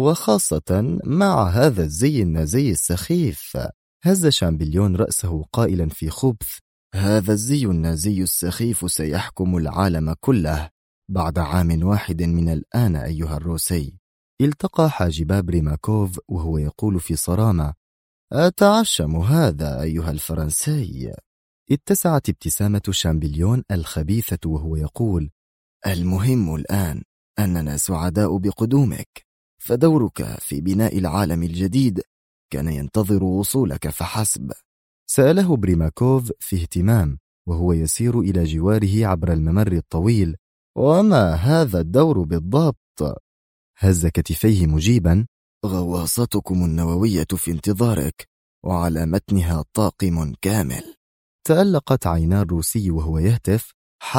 وخاصة مع هذا الزي النازي السخيف. هز شامبليون رأسه قائلا في خبث: هذا الزي النازي السخيف سيحكم العالم كله بعد عام واحد من الآن أيها الروسي. التقى حاجبا بريماكوف وهو يقول في صرامة: أتعشم هذا أيها الفرنسي. اتسعت ابتسامة شامبليون الخبيثة وهو يقول: المهم الآن أننا سعداء بقدومك، فدورك في بناء العالم الجديد كان ينتظر وصولك فحسب. سأله بريماكوف في اهتمام وهو يسير إلى جواره عبر الممر الطويل: وما هذا الدور بالضبط؟ هز كتفيه مجيبا: غواصتكم النووية في انتظارك، وعلى متنها طاقم كامل. تألقت عينا الروسي وهو يهتف: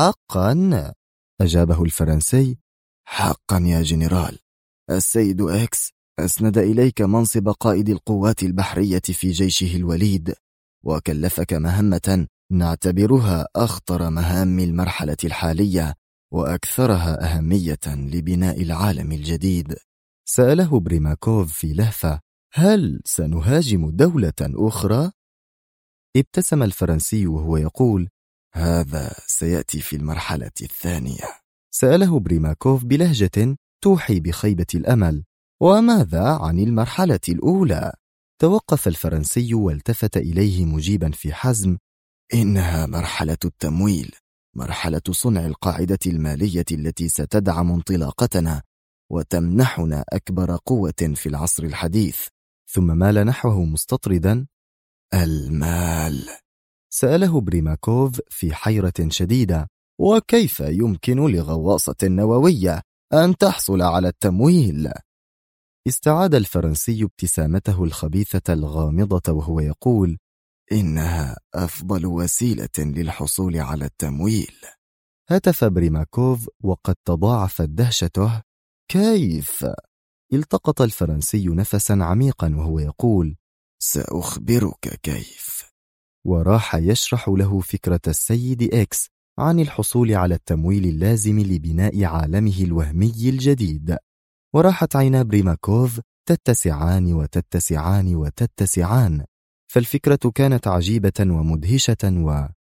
حقا؟ أجابه الفرنسي: حقا يا جنرال. السيد إكس أسند إليك منصب قائد القوات البحرية في جيشه الوليد، وكلفك مهمة نعتبرها أخطر مهام المرحلة الحالية وأكثرها أهمية لبناء العالم الجديد. سأله بريماكوف في لهفة: هل سنهاجم دولة أخرى؟ ابتسم الفرنسي وهو يقول: هذا سيأتي في المرحلة الثانية. سأله بريماكوف بلهجة توحي بخيبة الأمل: وماذا عن المرحلة الأولى؟ توقف الفرنسي والتفت إليه مجيبا في حزم: إنها مرحلة التمويل، مرحلة صنع القاعدة المالية التي ستدعم انطلاقتنا وتمنحنا أكبر قوة في العصر الحديث. ثم مال نحوه مستطردا: المال؟ سأله بريماكوف في حيرة شديدة: وكيف يمكن لغواصة نووية أن تحصل على التمويل؟ استعاد الفرنسي ابتسامته الخبيثة الغامضة وهو يقول: إنها أفضل وسيلة للحصول على التمويل. هتف بريماكوف وقد تضاعفت دهشته: كيف؟ التقط الفرنسي نفسا عميقا وهو يقول: سأخبرك كيف. وراح يشرح له فكرة السيد إكس عن الحصول على التمويل اللازم لبناء عالمه الوهمي الجديد. وراحت عينا بريماكوف تتسعان وتتسعان وتتسعان، فالفكرة كانت عجيبة ومدهشة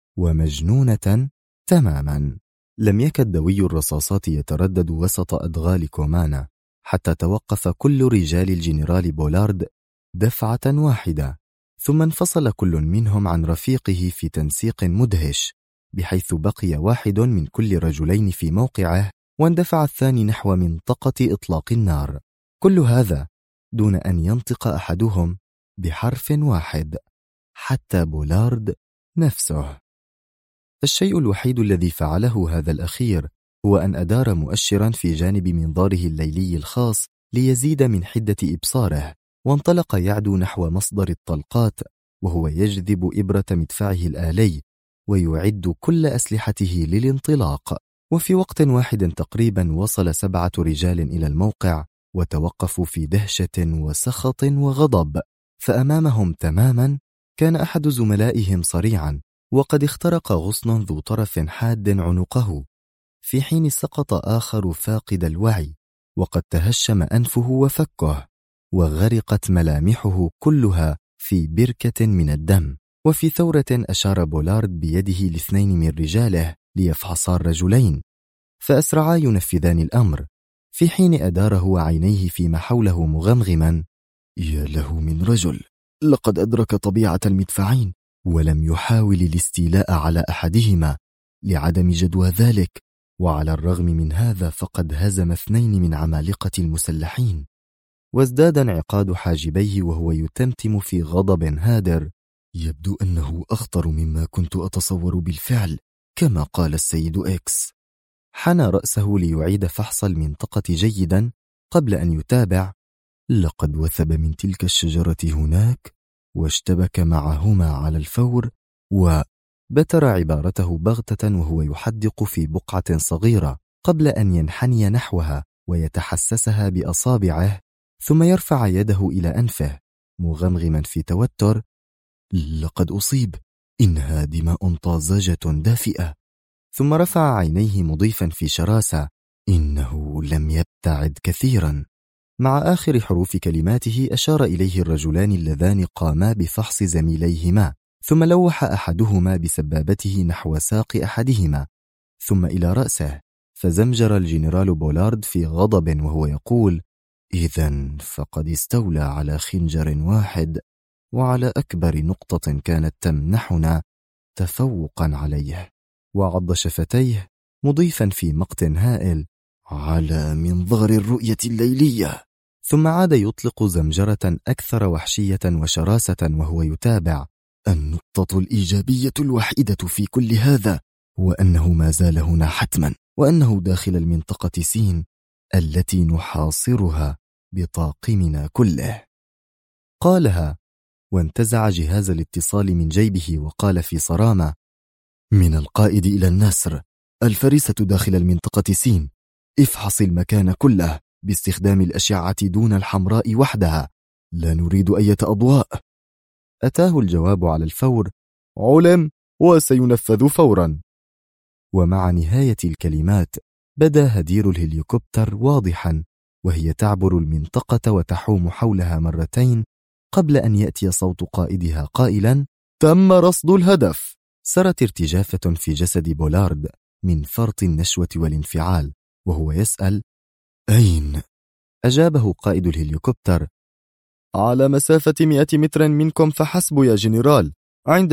ومجنونة تماما. لم يكد دوي الرصاصات يتردد وسط أدغال كومانا حتى توقف كل رجال الجنرال بولارد دفعة واحدة، ثم انفصل كل منهم عن رفيقه في تنسيق مدهش، بحيث بقي واحد من كل رجلين في موقعه واندفع الثاني نحو منطقة إطلاق النار. كل هذا دون أن ينطق أحدهم بحرف واحد، حتى بولارد نفسه. الشيء الوحيد الذي فعله هذا الأخير هو أن أدار مؤشرا في جانب منظاره الليلي الخاص ليزيد من حدة إبصاره، وانطلق يعدو نحو مصدر الطلقات وهو يجذب إبرة مدفعه الآلي ويعد كل أسلحته للانطلاق. وفي وقت واحد تقريبا وصل 7 رجال إلى الموقع وتوقفوا في دهشة وسخط وغضب، فأمامهم تماما كان أحد زملائهم صريعا وقد اخترق غصن ذو طرف حاد عنقه، في حين سقط آخر فاقد الوعي وقد تهشم أنفه وفكه وغرقت ملامحه كلها في بركة من الدم. وفي ثورة أشار بولارد بيده ل2 من رجاله ليفحصا الرجلين، فأسرعا ينفذان الأمر، في حين أداره عينيه فيما حوله مغمغما: يا له من رجل، لقد أدرك طبيعة المدفعين ولم يحاول الاستيلاء على أحدهما لعدم جدوى ذلك، وعلى الرغم من هذا فقد هزم 2 من عمالقة المسلحين. وازداد انعقاد حاجبيه وهو يتمتم في غضب هادر: يبدو أنه أخطر مما كنت أتصور بالفعل، كما قال السيد إكس. حنى رأسه ليعيد فحص المنطقة جيدا قبل أن يتابع: لقد وثب من تلك الشجرة هناك واشتبك معهما على الفور، وبتر عبارته بغتة وهو يحدق في بقعة صغيرة قبل أن ينحني نحوها ويتحسسها بأصابعه، ثم يرفع يده إلى أنفه مغمغما في توتر: لقد أصيب، إنها دماء طازجة دافئة. ثم رفع عينيه مضيفا في شراسة: إنه لم يبتعد كثيرا. مع آخر حروف كلماته أشار إليه الرجلان اللذان قاما بفحص زميليهما، ثم لوح أحدهما بسبابته نحو ساق أحدهما ثم إلى رأسه، فزمجر الجنرال بولارد في غضب وهو يقول: إذن فقد استولى على خنجر واحد وعلى أكبر نقطة كانت تمنحنا تفوقا عليه. وعض شفتيه مضيفا في مقت هائل: على منظار الرؤية الليلية. ثم عاد يطلق زمجرة أكثر وحشية وشراسة وهو يتابع: النقطة الإيجابية الوحيدة في كل هذا هو أنه ما زال هنا حتما، وأنه داخل المنطقة سين التي نحاصرها بطاقمنا كله. قالها وانتزع جهاز الاتصال من جيبه وقال في صرامة: من القائد إلى النسر، الفريسة داخل المنطقة سين، افحص المكان كله باستخدام الأشعة دون الحمراء وحدها، لا نريد أي أضواء. أتاه الجواب على الفور: علم وسينفذ فورا. ومع نهاية الكلمات بدا هدير الهليكوبتر واضحا، وهي تعبر المنطقة وتحوم حولها مرتين قبل أن يأتي صوت قائدها قائلا: تم رصد الهدف. سرت ارتجافة في جسد بولارد من فرط النشوة والانفعال وهو يسأل: أين؟ أجابه قائد الهليكوبتر: على مسافة 100 متر منكم فحسب يا جنرال، عند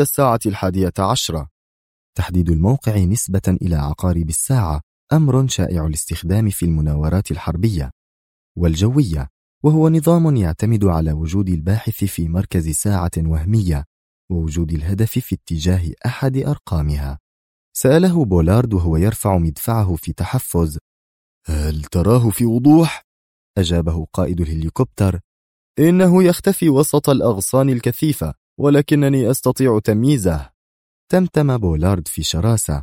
11:10. تحديد الموقع نسبة إلى عقارب الساعة أمر شائع الاستخدام في المناورات الحربية والجوية، وهو نظام يعتمد على وجود الباحث في مركز ساعة وهمية ووجود الهدف في اتجاه أحد أرقامها. سأله بولارد وهو يرفع مدفعه في تحفز: هل تراه في وضوح؟ أجابه قائد الهليكوبتر: إنه يختفي وسط الأغصان الكثيفة، ولكنني أستطيع تمييزه. تمتم بولارد في شراسة: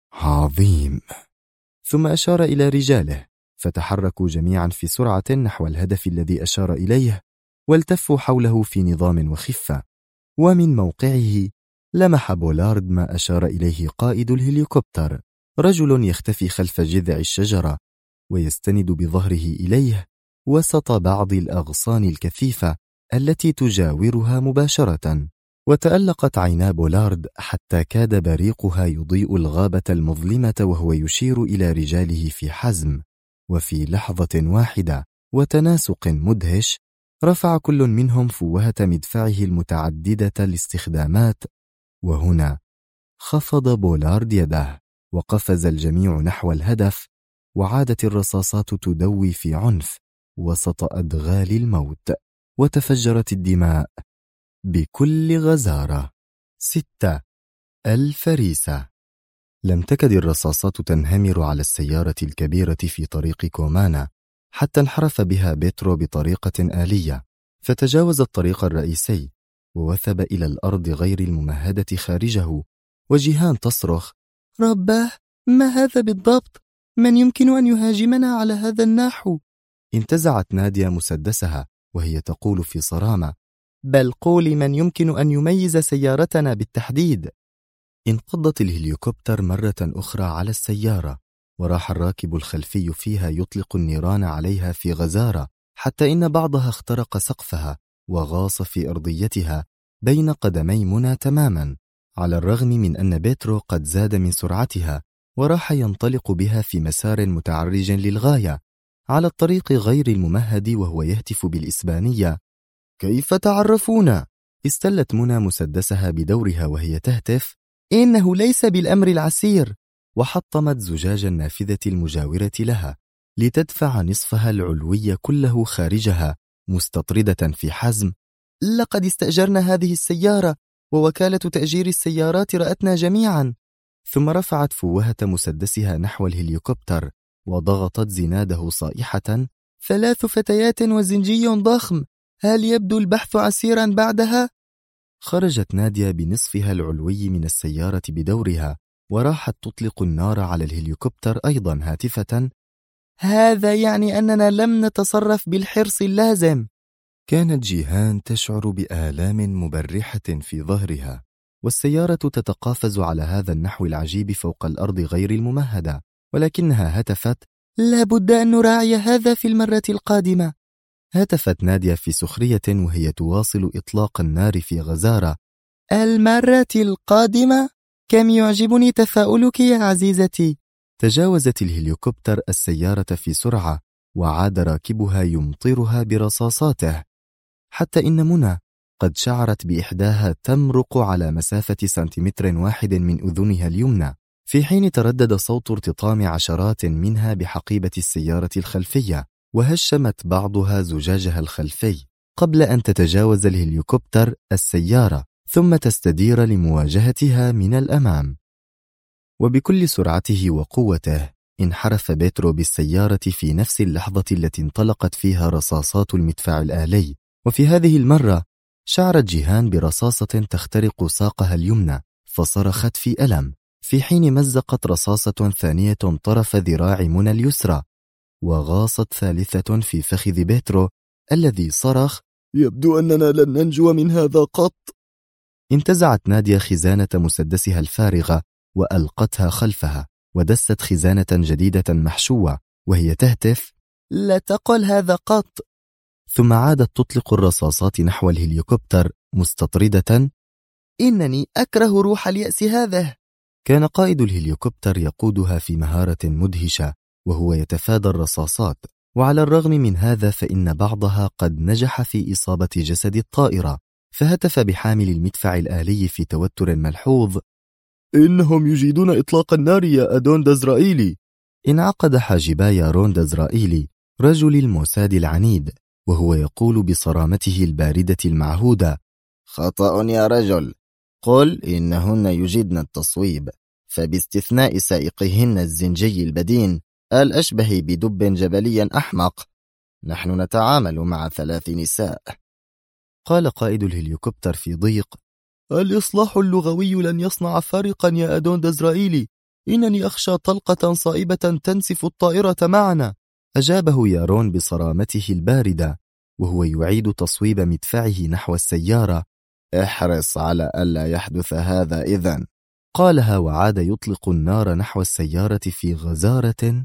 عظيم. ثم أشار إلى رجاله، فتحركوا جميعا في سرعة نحو الهدف الذي أشار إليه، والتفوا حوله في نظام وخفة. ومن موقعه لمح بولارد ما أشار إليه قائد الهليكوبتر: رجل يختفي خلف جذع الشجرة ويستند بظهره إليه وسط بعض الأغصان الكثيفة التي تجاورها مباشرة. وتألقت عينا بولارد حتى كاد بريقها يضيء الغابة المظلمة وهو يشير إلى رجاله في حزم. وفي لحظة واحدة وتناسق مدهش رفع كل منهم فوهة مدفعه المتعددة الاستخدامات، وهنا خفض بولارد يده وقفز الجميع نحو الهدف، وعادت الرصاصات تدوي في عنف وسط أدغال الموت، وتفجرت الدماء بكل غزارة. 6. الفريسة. لم تكد الرصاصات تنهمر على السيارة الكبيرة في طريق كومانا حتى انحرف بها بيترو بطريقة آلية، فتجاوز الطريق الرئيسي ووثب إلى الأرض غير الممهدة خارجه، وجيهان تصرخ: رباه، ما هذا بالضبط؟ من يمكن أن يهاجمنا على هذا النحو؟ انتزعت نادية مسدسها وهي تقول في صرامة: بل قولي من يمكن أن يميز سيارتنا بالتحديد. انقضت الهليكوبتر مرة أخرى على السيارة، وراح الراكب الخلفي فيها يطلق النيران عليها في غزارة، حتى إن بعضها اخترق سقفها وغاص في أرضيتها بين قدمي منى تماما، على الرغم من أن بيترو قد زاد من سرعتها وراح ينطلق بها في مسار متعرج للغاية على الطريق غير الممهد وهو يهتف بالإسبانية: كيف تعرفون؟ استلت منى مسدسها بدورها وهي تهتف: إنه ليس بالأمر العسير، وحطمت زجاج النافذة المجاورة لها لتدفع نصفها العلوي كله خارجها، مستطردة في حزم: لقد استأجرنا هذه السيارة، ووكالة تأجير السيارات رأتنا جميعا. ثم رفعت فوهة مسدسها نحو الهليكوبتر وضغطت زناده صائحة: 3 فتيات وزنجي ضخم، هل يبدو البحث عسيرا بعدها؟ خرجت نادية بنصفها العلوي من السيارة بدورها، وراحت تطلق النار على الهليكوبتر أيضا هاتفة: هذا يعني أننا لم نتصرف بالحرص اللازم. كانت جيهان تشعر بآلام مبرحة في ظهرها، والسيارة تتقافز على هذا النحو العجيب فوق الأرض غير الممهدة، ولكنها هتفت: لا بد أن نراعي هذا في المرة القادمة. هتفت نادية في سخرية وهي تواصل إطلاق النار في غزارة: المرة القادمة؟ كم يعجبني تفاؤلك يا عزيزتي. تجاوزت الهليكوبتر السيارة في سرعة، وعاد راكبها يمطرها برصاصاته، حتى إن منى قد شعرت بإحداها تمرق على مسافة 1 سنتيمتر من أذنها اليمنى، في حين تردد صوت ارتطام عشرات منها بحقيبة السيارة الخلفية، وهشمت بعضها زجاجها الخلفي قبل أن تتجاوز الهليكوبتر السيارة ثم تستدير لمواجهتها من الأمام. وبكل سرعته وقوته انحرف بيترو بالسيارة في نفس اللحظة التي انطلقت فيها رصاصات المدفع الآلي، وفي هذه المرة شعرت جيهان برصاصة تخترق ساقها اليمنى فصرخت في ألم، في حين مزقت رصاصة ثانية طرف ذراع منى اليسرى، وغاصت ثالثة في فخذ بيترو الذي صرخ: يبدو أننا لن ننجو من هذا قط. انتزعت نادية خزانة مسدسها الفارغة وألقتها خلفها، ودست خزانة جديدة محشوة وهي تهتف: لا تقل هذا قط. ثم عادت تطلق الرصاصات نحو الهليكوبتر مستطردة: إنني أكره روح اليأس هذا. كان قائد الهليكوبتر يقودها في مهارة مدهشة وهو يتفادى الرصاصات، وعلى الرغم من هذا فإن بعضها قد نجح في إصابة جسد الطائرة، فهتف بحامل المدفع الآلي في توتر ملحوظ: إنهم يجيدون إطلاق النار يا أدون دزرائيلي. انعقد حاجبا يارون دزرائيلي رجل الموساد العنيد وهو يقول بصرامته الباردة المعهودة: خطأ يا رجل، قل إنهن يجيدن التصويب، فباستثناء سائقهن الزنجي البدين الأشبه بدب جبلي أحمق، نحن نتعامل مع 3 نساء. قال قائد الهليكوبتر في ضيق: الإصلاح اللغوي لن يصنع فارقا يا أدون دزرائيلي، إنني أخشى طلقة صائبة تنسف الطائرة معنا. أجابه يارون بصرامته الباردة وهو يعيد تصويب مدفعه نحو السيارة: احرص على ألا يحدث هذا إذن. قالها وعاد يطلق النار نحو السيارة في غزارة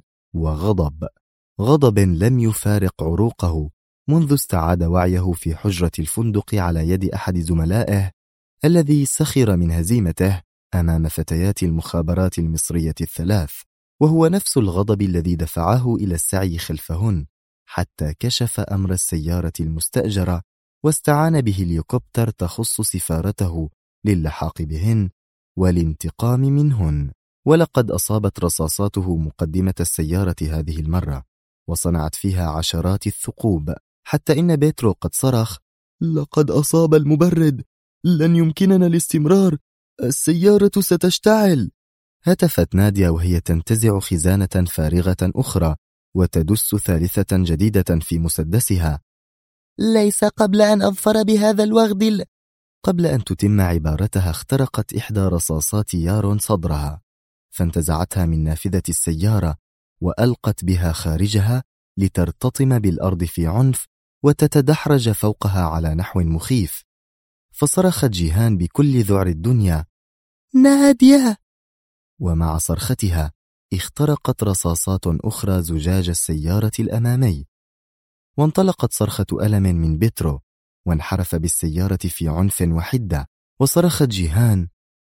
وغضب لم يفارق عروقه منذ استعاد وعيه في حجرة الفندق على يد أحد زملائه الذي سخر من هزيمته أمام فتيات المخابرات المصرية ال3، وهو نفس الغضب الذي دفعه إلى السعي خلفهن حتى كشف أمر السيارة المستأجرة واستعان بهليكوبتر تخص سفارته للحاق بهن والانتقام منهن. ولقد أصابت رصاصاته مقدمة السيارة هذه المرة وصنعت فيها عشرات الثقوب، حتى إن بيترو قد صرخ: لقد أصاب المبرد، لن يمكننا الاستمرار، السيارة ستشتعل. هتفت نادية وهي تنتزع خزانة فارغة أخرى وتدس 3 جديدة في مسدسها: ليس قبل أن أظفر بهذا الوغد. قبل أن تتم عبارتها اخترقت إحدى رصاصات يارون صدرها، فانتزعتها من نافذة السيارة وألقت بها خارجها لترتطم بالأرض في عنف وتتدحرج فوقها على نحو مخيف. فصرخت جيهان بكل ذعر الدنيا: نادية! ومع صرختها اخترقت رصاصات أخرى زجاج السيارة الأمامي، وانطلقت صرخة ألم من بيترو وانحرف بالسيارة في عنف وحدة، وصرخت جيهان: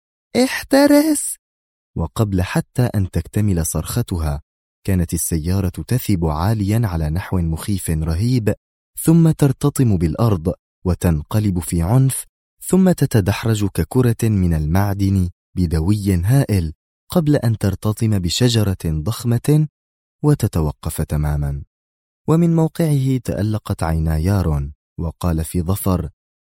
احترس! وقبل حتى أن تكتمل صرختها كانت السيارة تثب عاليا على نحو مخيف رهيب، ثم ترتطم بالأرض وتنقلب في عنف، ثم تتدحرج ككرة من المعدن بدوي هائل قبل أن ترتطم بشجرة ضخمة وتتوقف تماما. ومن موقعه تألقت عينا يارون وقال في ظفر: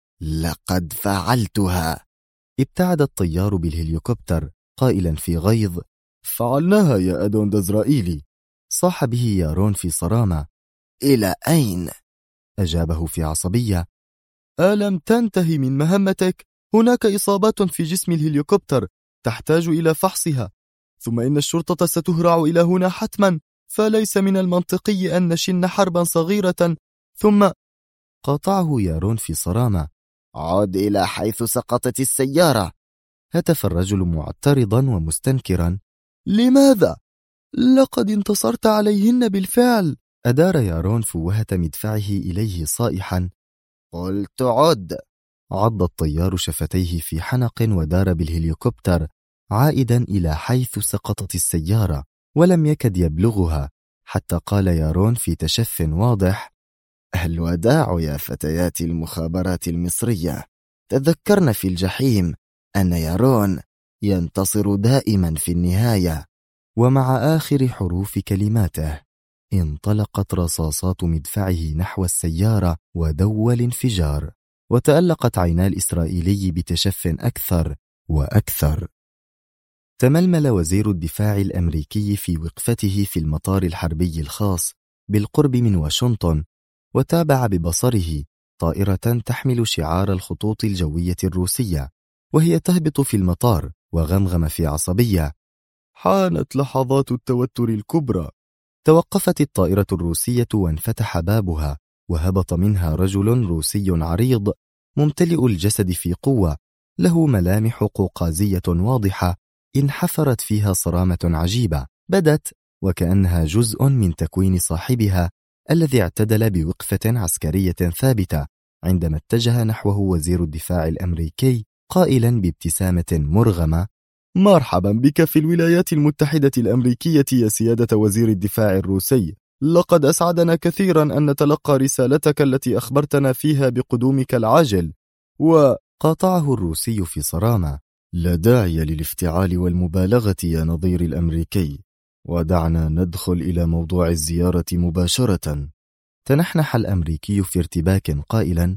لقد فعلتها. ابتعد الطيار بالهليكوبتر قائلا في غيظ: فعلناها يا أدون دزرائيلي. صاح به يارون في صرامة: إلى أين؟ أجابه في عصبية: ألم تنتهي من مهمتك؟ هناك إصابات في جسم الهليكوبتر تحتاج إلى فحصها، ثم إن الشرطة ستهرع إلى هنا حتما، فليس من المنطقي أن نشن حربا صغيرة. ثم قاطعه يارون في صرامة: عد إلى حيث سقطت السيارة. هتف الرجل معترضا ومستنكرا: لماذا؟ لقد انتصرت عليهن بالفعل. أدار يارون فوهة مدفعه إليه صائحا: قلت عد. عض الطيار شفتيه في حنق ودار بالهليكوبتر عائدا إلى حيث سقطت السيارة، ولم يكد يبلغها حتى قال يارون في تشف واضح: الوداع يا فتيات المخابرات المصرية، تذكرن في الجحيم أن يارون ينتصر دائما في النهاية. ومع آخر حروف كلماته انطلقت رصاصات مدفعه نحو السيارة ودو الانفجار، وتألقت عينا الإسرائيلي بتشف أكثر وأكثر. تململ وزير الدفاع الأمريكي في وقفته في المطار الحربي الخاص بالقرب من واشنطن، وتابع ببصره طائرة تحمل شعار الخطوط الجوية الروسية وهي تهبط في المطار، وغمغم في عصبية: حانت لحظات التوتر الكبرى. توقفت الطائرة الروسية وانفتح بابها، وهبط منها رجل روسي عريض ممتلئ الجسد في قوة، له ملامح قوقازية واضحة انحفرت فيها صرامة عجيبة، بدت وكأنها جزء من تكوين صاحبها الذي اعتدل بوقفة عسكرية ثابتة عندما اتجه نحوه وزير الدفاع الأمريكي قائلا بابتسامة مرغمة: مرحبا بك في الولايات المتحدة الأمريكية يا سيادة وزير الدفاع الروسي. لقد أسعدنا كثيرا أن نتلقى رسالتك التي أخبرتنا فيها بقدومك العاجل. وقاطعه الروسي في صرامة: لا داعي للافتعال والمبالغة يا نظير الأمريكي، ودعنا ندخل إلى موضوع الزيارة مباشرة. تنحنح الأمريكي في ارتباك قائلا: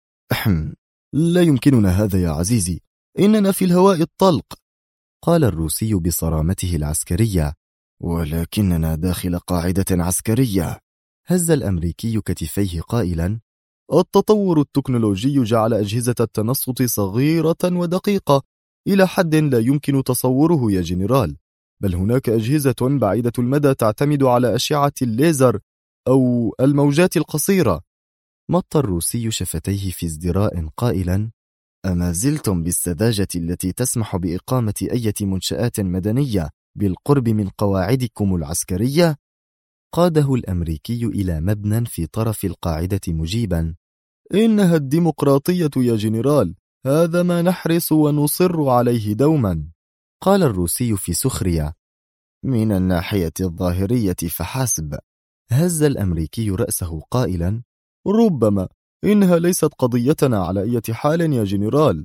لا يمكننا هذا يا عزيزي، إننا في الهواء الطلق. قال الروسي بصرامته العسكرية: ولكننا داخل قاعدة عسكرية. هز الأمريكي كتفيه قائلا: التطور التكنولوجي جعل أجهزة التنصت صغيرة ودقيقة إلى حد لا يمكن تصوره يا جنرال، بل هناك أجهزة بعيدة المدى تعتمد على أشعة الليزر أو الموجات القصيرة. مط الروسي شفتيه في ازدراء قائلا: أما زلتم بالسذاجة التي تسمح بإقامة أي منشآت مدنية بالقرب من قواعدكم العسكرية؟ قاده الأمريكي إلى مبنى في طرف القاعدة مجيبا: إنها الديمقراطية يا جنرال، هذا ما نحرص ونصر عليه دوما. قال الروسي في سخرية: من الناحية الظاهرية فحسب. هز الأمريكي رأسه قائلا: ربما إنها ليست قضيتنا على أي حال يا جنرال.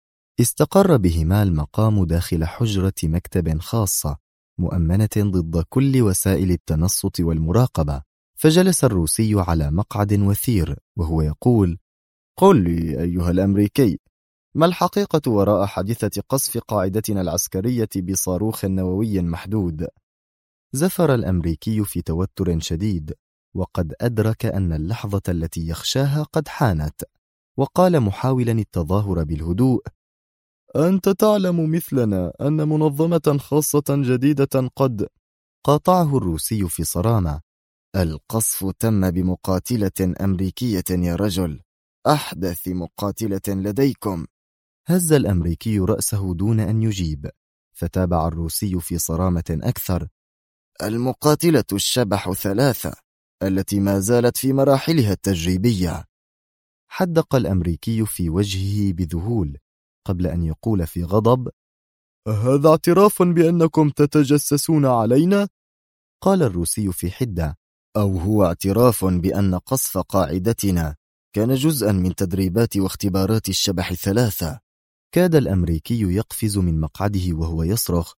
استقر بهما المقام داخل حجرة مكتب خاصة مؤمنة ضد كل وسائل التنصت والمراقبة، فجلس الروسي على مقعد وثير وهو يقول: قل لي أيها الأمريكي، ما الحقيقة وراء حادثة قصف قاعدتنا العسكرية بصاروخ نووي محدود؟ زفر الأمريكي في توتر شديد، وقد أدرك أن اللحظة التي يخشاها قد حانت، وقال محاولا التظاهر بالهدوء: أنت تعلم مثلنا أن منظمة خاصة جديدة قد. قاطعه الروسي في صرامة: القصف تم بمقاتلة أمريكية يا رجل، أحدث مقاتلة لديكم. هز الأمريكي رأسه دون أن يجيب، فتابع الروسي في صرامة أكثر: المقاتلة الشبح 3 التي ما زالت في مراحلها التجريبية. حدق الأمريكي في وجهه بذهول قبل أن يقول في غضب: هذا اعتراف بأنكم تتجسسون علينا؟ قال الروسي في حدة: أو هو اعتراف بأن قصف قاعدتنا كان جزءا من تدريبات واختبارات الشبح 3. كاد الأمريكي يقفز من مقعده وهو يصرخ: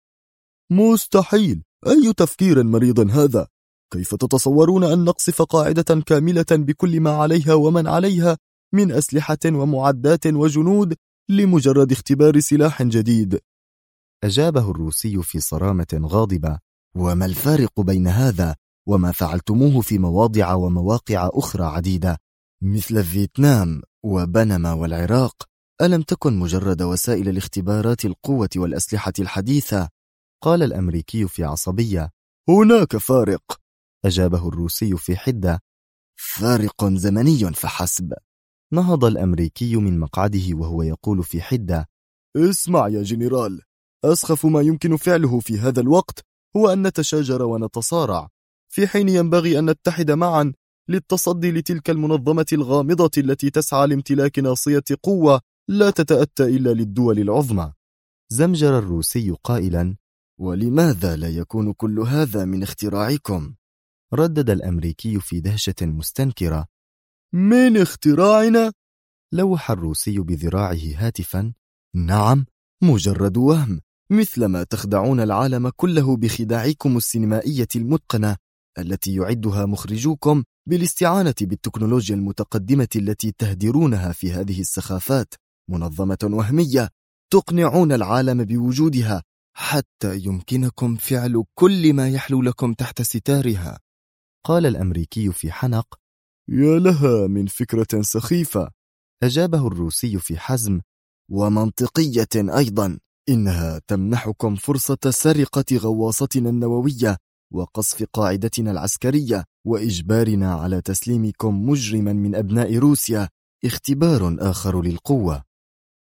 مستحيل! أي تفكير مريض هذا؟ كيف تتصورون أن نقصف قاعدة كاملة بكل ما عليها ومن عليها من أسلحة ومعدات وجنود لمجرد اختبار سلاح جديد؟ أجابه الروسي في صرامة غاضبة: وما الفارق بين هذا وما فعلتموه في مواضع ومواقع أخرى عديدة مثل فيتنام وبنما والعراق؟ ألم تكن مجرد وسائل لاختبارات القوة والأسلحة الحديثة؟ قال الأمريكي في عصبية: هناك فارق. أجابه الروسي في حدة: فارق زمني فحسب. نهض الأمريكي من مقعده وهو يقول في حدة: اسمع يا جنرال، أسخف ما يمكن فعله في هذا الوقت هو أن نتشاجر ونتصارع، في حين ينبغي أن نتحد معا للتصدي لتلك المنظمة الغامضة التي تسعى لامتلاك ناصية قوة لا تتأتى إلا للدول العظمى. زمجر الروسي قائلا: ولماذا لا يكون كل هذا من اختراعكم؟ ردد الأمريكي في دهشة مستنكرة: من اختراعنا؟ لوح الروسي بذراعه هاتفا: نعم، مجرد وهم، مثلما تخدعون العالم كله بخداعكم السينمائية المتقنة التي يعدها مخرجوكم بالاستعانة بالتكنولوجيا المتقدمة التي تهدرونها في هذه السخافات. منظمة وهمية تقنعون العالم بوجودها حتى يمكنكم فعل كل ما يحلو لكم تحت ستارها. قال الأمريكي في حنق: يا لها من فكرة سخيفة. أجابه الروسي في حزم: ومنطقية أيضا. إنها تمنحكم فرصة سرقة غواصتنا النووية وقصف قاعدتنا العسكرية وإجبارنا على تسليمكم مجرما من أبناء روسيا، اختبار آخر للقوة.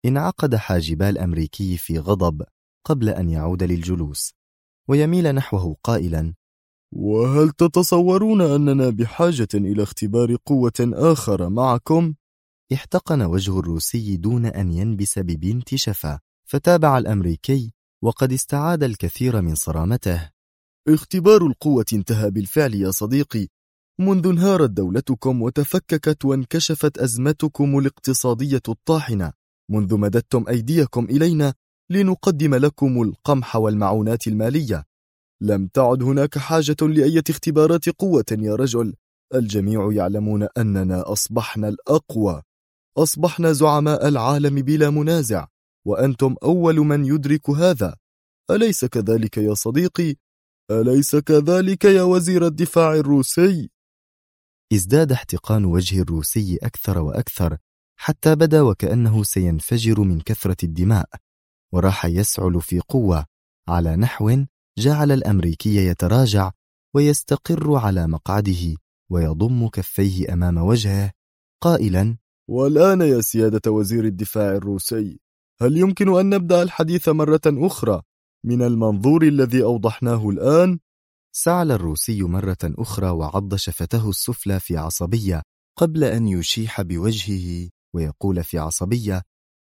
انعقد حاجبا الأمريكي في غضب قبل أن يعود للجلوس، ويميل نحوه قائلا: وهل تتصورون أننا بحاجة إلى اختبار قوة آخر معكم؟ احتقن وجه الروسي دون أن ينبس ببنت شفا، فتابع الأمريكي وقد استعاد الكثير من صرامته: اختبار القوة انتهى بالفعل يا صديقي، منذ انهارت دولتكم وتفككت وانكشفت أزمتكم الاقتصادية الطاحنة، منذ مددتم أيديكم إلينا لنقدم لكم القمح والمعونات المالية. لم تعد هناك حاجة لأي اختبارات قوة يا رجل، الجميع يعلمون أننا أصبحنا الأقوى، أصبحنا زعماء العالم بلا منازع، وأنتم أول من يدرك هذا. أليس كذلك يا صديقي؟ أليس كذلك يا وزير الدفاع الروسي؟ ازداد احتقان وجه الروسي أكثر وأكثر، حتى بدا وكأنه سينفجر من كثرة الدماء، وراح يسعل في قوة على نحو جعل الأمريكي يتراجع ويستقر على مقعده ويضم كفيه أمام وجهه قائلا: والآن يا سيادة وزير الدفاع الروسي، هل يمكن أن نبدأ الحديث مرة أخرى من المنظور الذي أوضحناه الآن؟ سعل الروسي مرة أخرى وعض شفته السفلى في عصبية قبل أن يشيح بوجهه ويقول في عصبية: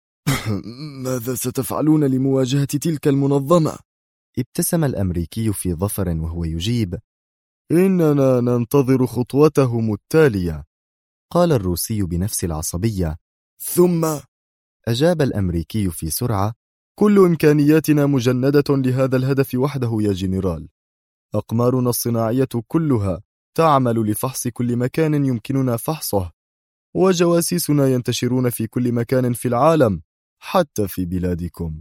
ماذا ستفعلون لمواجهة تلك المنظمة؟ ابتسم الأمريكي في ظفر وهو يجيب: إننا ننتظر خطوتهم التالية. قال الروسي بنفس العصبية: ثم أجاب الأمريكي في سرعة: كل إمكانياتنا مجندة لهذا الهدف وحده يا جنرال. أقمارنا الصناعية كلها تعمل لفحص كل مكان يمكننا فحصه، وجواسيسنا ينتشرون في كل مكان في العالم حتى في بلادكم.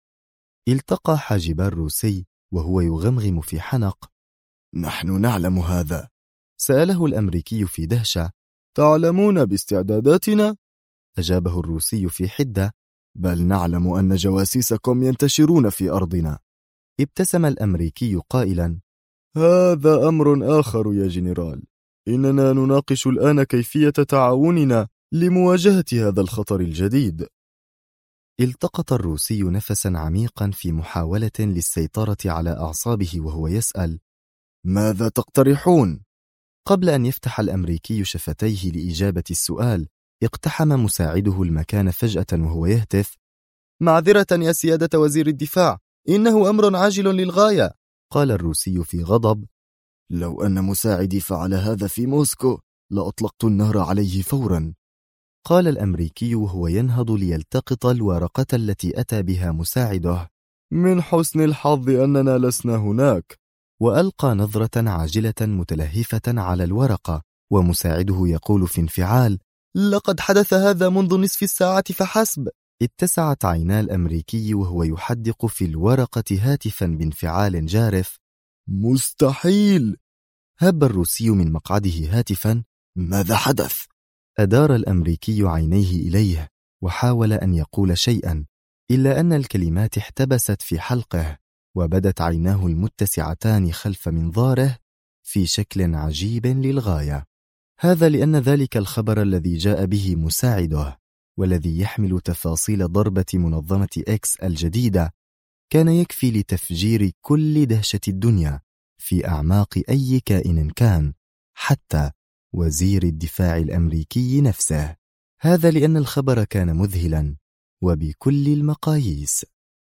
التقى حاجبا الروسي وهو يغمغم في حنق. نحن نعلم هذا. سأله الأمريكي في دهشة. تعلمون باستعداداتنا؟ أجابه الروسي في حدة. بل نعلم أن جواسيسكم ينتشرون في أرضنا. ابتسم الأمريكي قائلا: هذا أمر آخر يا جنرال. إننا نناقش الآن كيفية تعاوننا لمواجهة هذا الخطر الجديد. التقط الروسي نفسا عميقا في محاولة للسيطرة على أعصابه وهو يسأل: ماذا تقترحون؟ قبل أن يفتح الأمريكي شفتيه لإجابة السؤال، اقتحم مساعده المكان فجأة وهو يهتف: معذرة يا سيادة وزير الدفاع، إنه أمر عاجل للغاية. قال الروسي في غضب: لو أن مساعدي فعل هذا في موسكو لأطلقت النار عليه فورا. قال الأمريكي وهو ينهض ليلتقط الورقة التي أتى بها مساعده. من حسن الحظ أننا لسنا هناك. وألقى نظرة عاجلة متلهفة على الورقة، ومساعده يقول في انفعال: لقد حدث هذا منذ نصف الساعة فحسب. اتسعت عينا الأمريكي وهو يحدق في الورقة هاتفا بانفعال جارف: مستحيل! هب الروسي من مقعده هاتفا: ماذا حدث؟ أدار الأمريكي عينيه إليه وحاول أن يقول شيئا، إلا أن الكلمات احتبست في حلقه، وبدت عيناه المتسعتان خلف منظاره في شكل عجيب للغاية. هذا لأن ذلك الخبر الذي جاء به مساعده، والذي يحمل تفاصيل ضربة منظمة إكس الجديدة، كان يكفي لتفجير كل دهشة الدنيا في أعماق أي كائن كان، حتى وزير الدفاع الأمريكي نفسه. هذا لأن الخبر كان مذهلا وبكل المقاييس.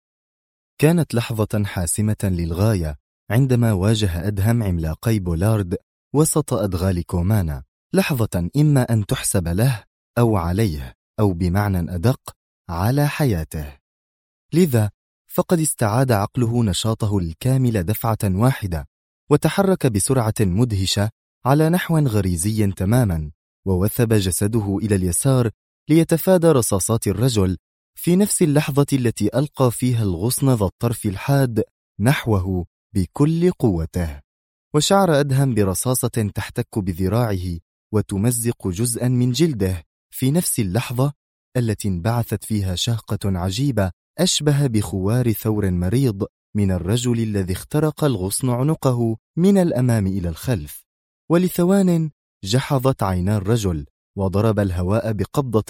كانت لحظة حاسمة للغاية عندما واجه أدهم عملاقي بولارد وسط أدغال كومانا، لحظة إما أن تحسب له أو عليه، أو بمعنى أدق على حياته. لذا فقد استعاد عقله نشاطه الكامل دفعة واحدة، وتحرك بسرعة مدهشة على نحو غريزي تماما، ووثب جسده إلى اليسار ليتفادى رصاصات الرجل في نفس اللحظة التي ألقى فيها الغصن ذا الطرف الحاد نحوه بكل قوته. وشعر أدهم برصاصة تحتك بذراعه وتمزق جزءا من جلده في نفس اللحظة التي انبعثت فيها شهقة عجيبة أشبه بخوار ثور مريض من الرجل الذي اخترق الغصن عنقه من الأمام إلى الخلف. ولثوان جحظت عينا الرجل وضرب الهواء بقبضته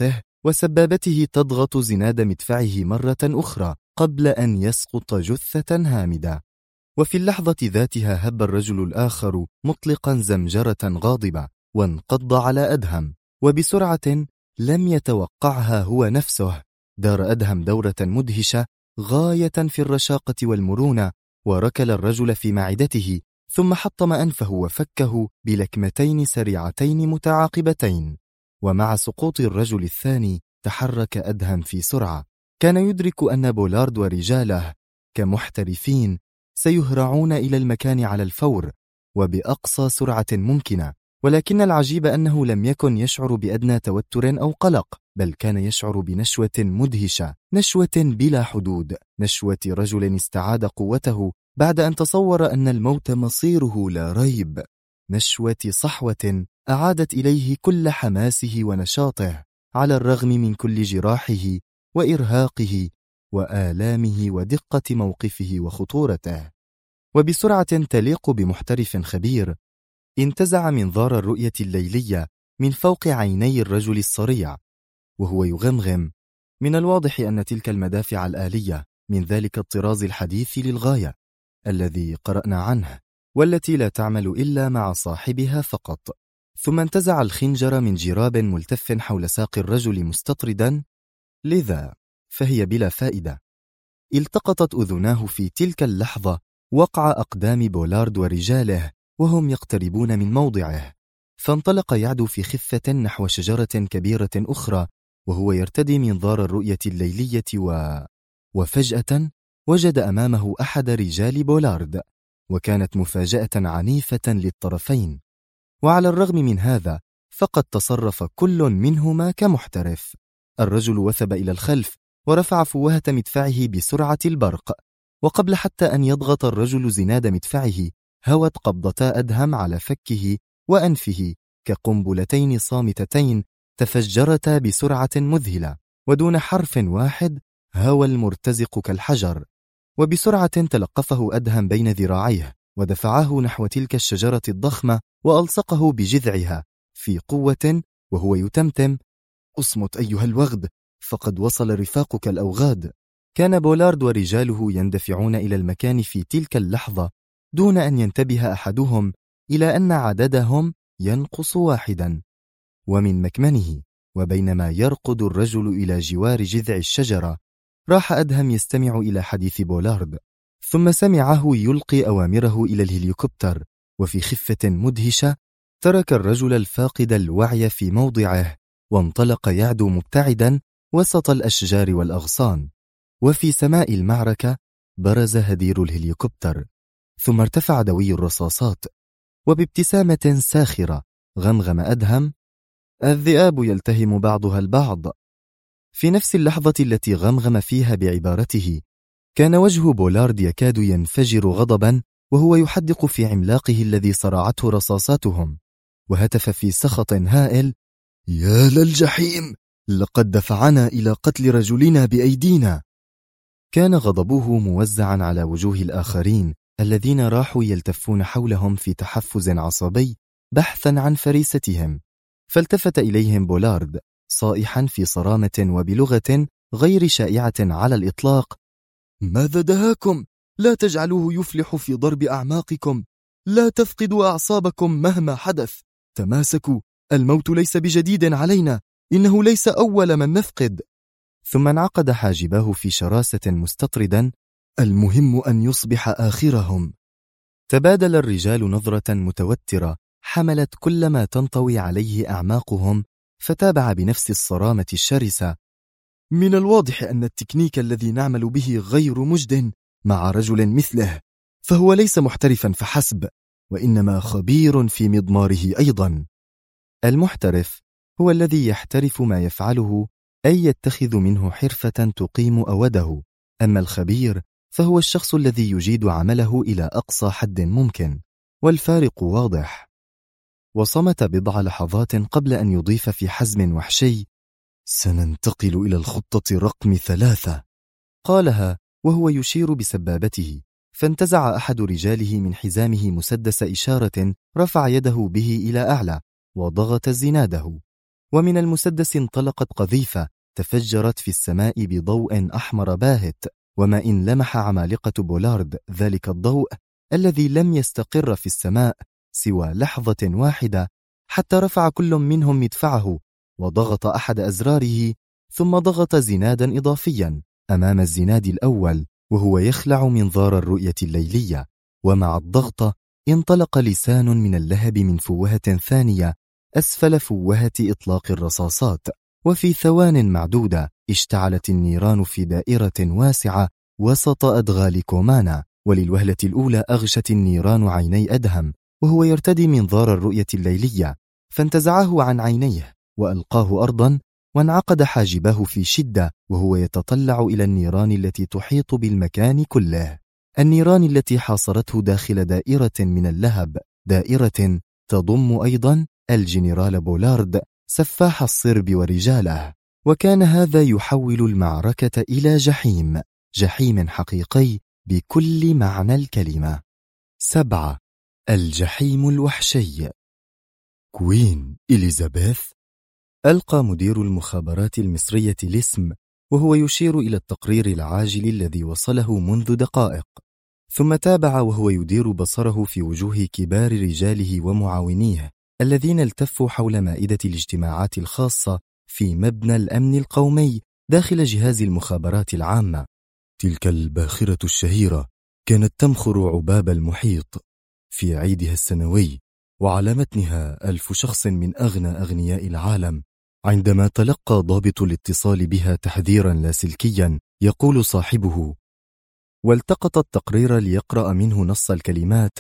وسبابته تضغط زناد مدفعه مرة أخرى قبل أن يسقط جثة هامدة. وفي اللحظة ذاتها هب الرجل الآخر مطلقا زمجرة غاضبة وانقض على أدهم، وبسرعة لم يتوقعها هو نفسه دار أدهم دورة مدهشة غاية في الرشاقة والمرونة، وركل الرجل في معدته ثم حطم أنفه وفكه بلكمتين سريعتين متعاقبتين. ومع سقوط الرجل الثاني تحرك أدهم في سرعة. كان يدرك أن بولارد ورجاله كمحترفين سيهرعون إلى المكان على الفور وبأقصى سرعة ممكنة، ولكن العجيب أنه لم يكن يشعر بأدنى توتر أو قلق، بل كان يشعر بنشوة مدهشة، نشوة بلا حدود، نشوة رجل استعاد قوته بعد أن تصور أن الموت مصيره لا ريب، نشوة صحوة أعادت إليه كل حماسه ونشاطه على الرغم من كل جراحه وإرهاقه وآلامه ودقة موقفه وخطورته. وبسرعة تليق بمحترف خبير انتزع منظار الرؤية الليلية من فوق عيني الرجل الصريع وهو يغمغم. من الواضح أن تلك المدافع الآلية من ذلك الطراز الحديث للغاية الذي قرأنا عنه، والتي لا تعمل إلا مع صاحبها فقط. ثم انتزع الخنجر من جراب ملتف حول ساق الرجل مستطردا، لذا فهي بلا فائدة. التقطت أذناه في تلك اللحظة وقع أقدام بولارد ورجاله وهم يقتربون من موضعه، فانطلق يعدو في خفة نحو شجرة كبيرة أخرى وهو يرتدي منظار الرؤية الليلية وفجأة وجد أمامه أحد رجال بولارد، وكانت مفاجأة عنيفة للطرفين. وعلى الرغم من هذا فقد تصرف كل منهما كمحترف. الرجل وثب إلى الخلف ورفع فوهة مدفعه بسرعة البرق، وقبل حتى أن يضغط الرجل زناد مدفعه هوت قبضتا أدهم على فكه وأنفه كقنبلتين صامتتين تفجرتا بسرعة مذهلة، ودون حرف واحد هوى المرتزق كالحجر. وبسرعة تلقفه أدهم بين ذراعيه ودفعه نحو تلك الشجرة الضخمة وألصقه بجذعها في قوة وهو يتمتم: اصمت أيها الوغد، فقد وصل رفاقك الأوغاد. كان بولارد ورجاله يندفعون إلى المكان في تلك اللحظة دون أن ينتبه أحدهم إلى أن عددهم ينقص واحدا. ومن مكمنه وبينما يرقد الرجل إلى جوار جذع الشجرة راح أدهم يستمع إلى حديث بولارد، ثم سمعه يلقي أوامره إلى الهليكوبتر، وفي خفة مدهشة ترك الرجل الفاقد الوعي في موضعه وانطلق يعدو مبتعدا وسط الأشجار والأغصان. وفي سماء المعركة برز هدير الهليكوبتر، ثم ارتفع دوي الرصاصات، وبابتسامة ساخرة غمغم أدهم: الذئاب يلتهم بعضها البعض. في نفس اللحظة التي غمغم فيها بعبارته كان وجه بولارد يكاد ينفجر غضبا وهو يحدق في عملاقه الذي صرعته رصاصاتهم، وهتف في سخط هائل: يا للجحيم، لقد دفعنا إلى قتل رجلنا بأيدينا. كان غضبه موزعا على وجوه الآخرين الذين راحوا يلتفون حولهم في تحفز عصبي بحثا عن فريستهم، فالتفت إليهم بولارد صائحا في صرامة وبلغة غير شائعة على الإطلاق: ماذا دهاكم؟ لا تجعلوه يفلح في ضرب أعماقكم، لا تفقدوا أعصابكم مهما حدث، تماسكوا، الموت ليس بجديد علينا، إنه ليس أول من نفقد. ثم انعقد حاجباه في شراسة مستطردا: المهم أن يصبح آخرهم. تبادل الرجال نظرة متوترة حملت كل ما تنطوي عليه أعماقهم، فتابع بنفس الصرامة الشرسة: من الواضح أن التكنيك الذي نعمل به غير مجد مع رجل مثله، فهو ليس محترفا فحسب، وإنما خبير في مضماره أيضا. المحترف هو الذي يحترف ما يفعله، أي يتخذ منه حرفة تقيم أوده، أما الخبير فهو الشخص الذي يجيد عمله إلى أقصى حد ممكن، والفارق واضح. وصمت بضع لحظات قبل أن يضيف في حزم وحشي: سننتقل إلى الخطة رقم 3. قالها وهو يشير بسبابته، فانتزع أحد رجاله من حزامه مسدس إشارة رفع يده به إلى أعلى وضغط زناده، ومن المسدس انطلقت قذيفة تفجرت في السماء بضوء أحمر باهت، وما إن لمح عمالقة بولارد ذلك الضوء الذي لم يستقر في السماء سوى لحظة واحدة، حتى رفع كل منهم مدفعه وضغط أحد أزراره، ثم ضغط زنادا إضافيا أمام الزناد الأول وهو يخلع منظار الرؤية الليلية، ومع الضغط انطلق لسان من اللهب من فوهة ثانية أسفل فوهة إطلاق الرصاصات، وفي ثوان معدودة اشتعلت النيران في دائرة واسعة وسط أدغال كومانا. وللوهلة الأولى أغشت النيران عيني أدهم وهو يرتدي منظار الرؤية الليلية، فانتزعه عن عينيه وألقاه أرضا، وانعقد حاجباه في شدة وهو يتطلع إلى النيران التي تحيط بالمكان كله، النيران التي حاصرته داخل دائرة من اللهب، دائرة تضم أيضا الجنرال بولارد سفاح الصرب ورجاله. وكان هذا يحول المعركة إلى جحيم، جحيم حقيقي بكل معنى الكلمة. 7. الجحيم الوحشي. كوين إليزابيث. ألقى مدير المخابرات المصرية الاسم وهو يشير إلى التقرير العاجل الذي وصله منذ دقائق، ثم تابع وهو يدير بصره في وجوه كبار رجاله ومعاونيه الذين التفوا حول مائدة الاجتماعات الخاصة في مبنى الأمن القومي داخل جهاز المخابرات العامة. تلك الباخرة الشهيرة كانت تمخر عباب المحيط في عيدها السنوي، وعلى متنها 1000 شخص من أغنى أغنياء العالم. عندما تلقى ضابط الاتصال بها تحذيرا لاسلكيا يقول صاحبه، والتقط التقرير ليقرأ منه نص الكلمات: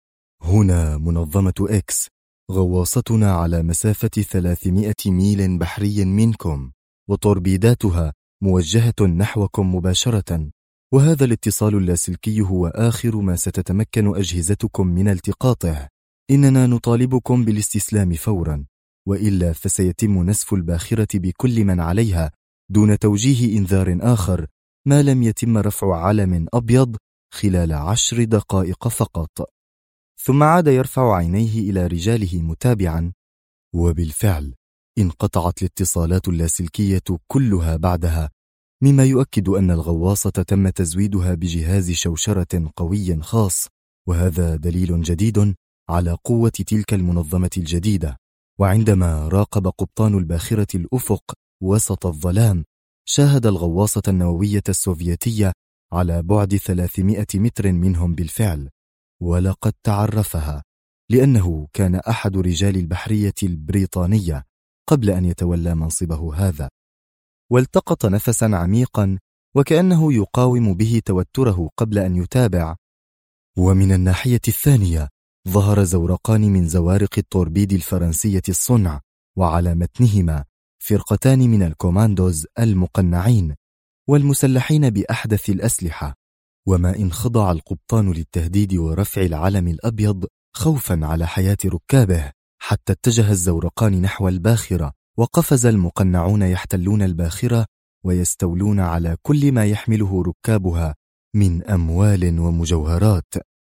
هنا منظمة إكس، غواصتنا على مسافة 300 ميل بحري منكم، وتوربيداتها موجهة نحوكم مباشرة، وهذا الاتصال اللاسلكي هو آخر ما ستتمكن أجهزتكم من التقاطه. إننا نطالبكم بالاستسلام فورا، وإلا فسيتم نسف الباخرة بكل من عليها دون توجيه إنذار آخر، ما لم يتم رفع علم أبيض خلال 10 دقائق فقط. ثم عاد يرفع عينيه إلى رجاله متابعا، وبالفعل انقطعت الاتصالات اللاسلكية كلها بعدها، مما يؤكد أن الغواصة تم تزويدها بجهاز شوشرة قوي خاص، وهذا دليل جديد على قوة تلك المنظمة الجديدة. وعندما راقب قبطان الباخرة الأفق وسط الظلام، شاهد الغواصة النووية السوفيتية على بعد 300 متر منهم بالفعل، ولقد تعرفها لأنه كان أحد رجال البحرية البريطانية قبل أن يتولى منصبه هذا. والتقط نفسا عميقا وكأنه يقاوم به توتره قبل أن يتابع. ومن الناحية الثانية ظهر زورقان من زوارق التوربيد الفرنسية الصنع، وعلى متنهما فرقتان من الكوماندوز المقنعين والمسلحين بأحدث الأسلحة. وما إن خضع القبطان للتهديد ورفع العلم الأبيض خوفا على حياة ركابه، حتى اتجه الزورقان نحو الباخرة، وقفز المقنعون يحتلون الباخرة ويستولون على كل ما يحمله ركابها من أموال ومجوهرات.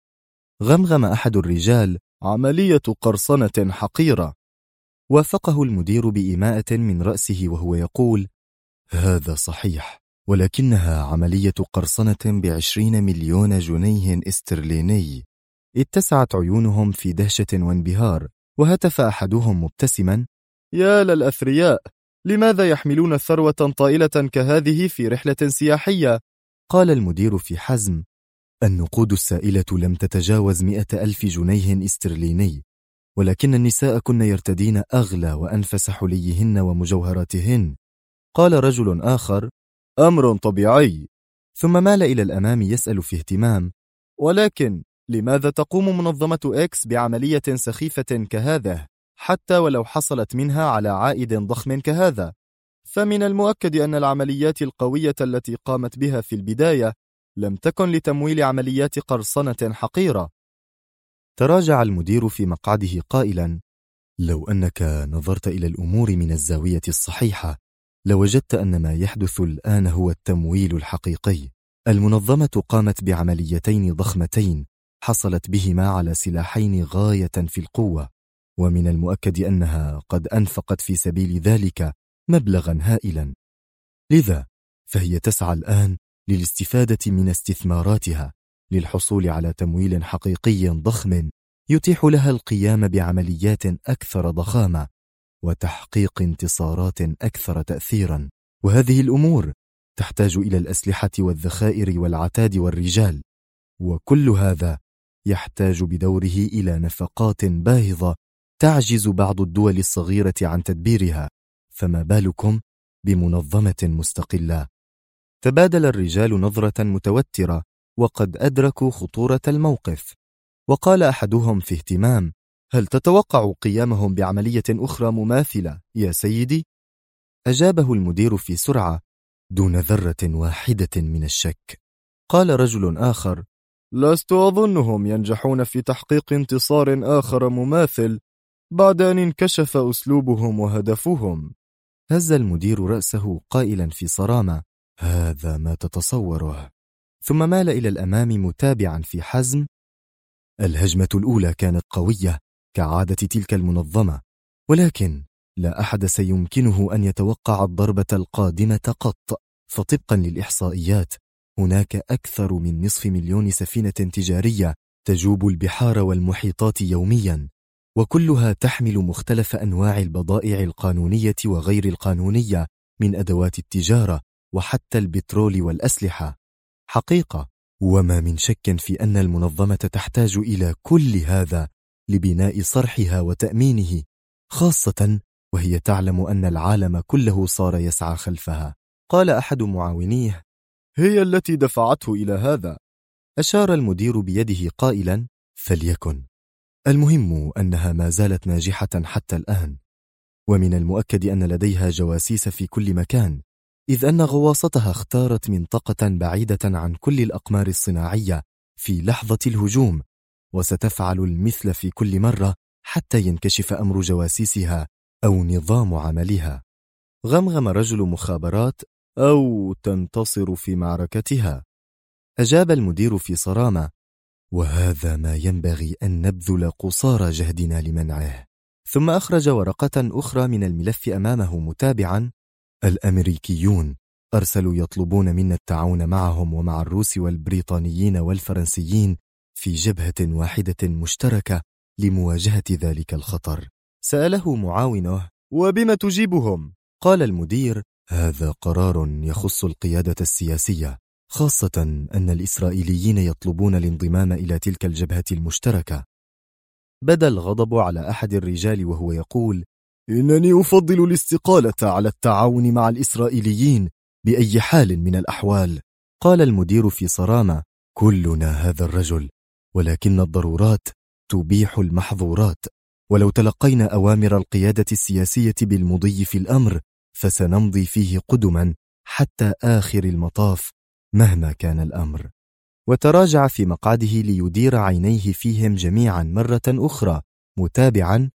غمغم أحد الرجال: عملية قرصنة حقيرة. وافقه المدير بإيماءة من رأسه وهو يقول: هذا صحيح، ولكنها عملية قرصنة ب20 مليون جنيه استرليني. اتسعت عيونهم في دهشة وانبهار، وهتف أحدهم مبتسما: يا للأثرياء، لماذا يحملون ثروة طائلة كهذه في رحلة سياحية؟ قال المدير في حزم: النقود السائلة لم تتجاوز 100,000 جنيه استرليني، ولكن النساء كن يرتدين أغلى وأنفس حليهن ومجوهراتهن. قال رجل آخر: أمر طبيعي. ثم مال إلى الأمام يسأل في اهتمام: ولكن لماذا تقوم منظمة إكس بعملية سخيفة كهذا، حتى ولو حصلت منها على عائد ضخم كهذا؟ فمن المؤكد أن العمليات القوية التي قامت بها في البداية لم تكن لتمويل عمليات قرصنة حقيرة. تراجع المدير في مقعده قائلا: لو أنك نظرت إلى الأمور من الزاوية الصحيحة لوجدت أن ما يحدث الآن هو التمويل الحقيقي. المنظمة قامت بعمليتين ضخمتين حصلت بهما على سلاحين غاية في القوة، ومن المؤكد أنها قد أنفقت في سبيل ذلك مبلغا هائلا. لذا فهي تسعى الآن للاستفادة من استثماراتها للحصول على تمويل حقيقي ضخم يتيح لها القيام بعمليات أكثر ضخامة وتحقيق انتصارات أكثر تأثيرا. وهذه الأمور تحتاج إلى الأسلحة والذخائر والعتاد والرجال، وكل هذا يحتاج بدوره إلى نفقات باهظة تعجز بعض الدول الصغيرة عن تدبيرها، فما بالكم بمنظمة مستقلة؟ تبادل الرجال نظرة متوترة وقد أدركوا خطورة الموقف، وقال أحدهم في اهتمام: هل تتوقع قيامهم بعملية أخرى مماثلة يا سيدي؟ أجابه المدير في سرعة دون ذرة واحدة من الشك. قال رجل آخر: لست أظنهم ينجحون في تحقيق انتصار آخر مماثل بعد أن انكشف أسلوبهم وهدفهم. هز المدير رأسه قائلا في صرامة: هذا ما تتصوره. ثم مال إلى الأمام متابعا في حزم: الهجمة الأولى كانت قوية كعادة تلك المنظمة، ولكن لا أحد سيمكنه أن يتوقع الضربة القادمة قط، فطبقا للإحصائيات هناك أكثر من 500,000 سفينة تجارية تجوب البحار والمحيطات يوميا، وكلها تحمل مختلف أنواع البضائع القانونية وغير القانونية من أدوات التجارة وحتى البترول والأسلحة. حقيقة، وما من شك في أن المنظمة تحتاج إلى كل هذا لبناء صرحها وتأمينه، خاصة وهي تعلم أن العالم كله صار يسعى خلفها. قال أحد معاونيه: هي التي دفعته إلى هذا. أشار المدير بيده قائلا: فليكن، المهم أنها ما زالت ناجحة حتى الآن، ومن المؤكد أن لديها جواسيس في كل مكان، إذ أن غواصتها اختارت منطقة بعيدة عن كل الأقمار الصناعية في لحظة الهجوم، وستفعل المثل في كل مرة حتى ينكشف أمر جواسيسها أو نظام عملها. غمغم رجل مخابرات: أو تنتصر في معركتها. أجاب المدير في صرامة: وهذا ما ينبغي أن نبذل قصارى جهدنا لمنعه. ثم أخرج ورقة أخرى من الملف أمامه متابعا: الأمريكيون أرسلوا يطلبون منا التعاون معهم ومع الروس والبريطانيين والفرنسيين في جبهة واحدة مشتركة لمواجهة ذلك الخطر. سأله معاونه: وبما تجيبهم؟ قال المدير: هذا قرار يخص القيادة السياسية، خاصة أن الإسرائيليين يطلبون الانضمام إلى تلك الجبهة المشتركة. بدا الغضب على أحد الرجال وهو يقول: إنني أفضل الاستقالة على التعاون مع الإسرائيليين بأي حال من الأحوال. قال المدير في صرامة: كلنا هذا الرجل، ولكن الضرورات تبيح المحظورات، ولو تلقينا أوامر القيادة السياسية بالمضي في الأمر فسنمضي فيه قدما حتى آخر المطاف مهما كان الأمر. وتراجع في مقعده ليدير عينيه فيهم جميعا مرة أخرى متابعا: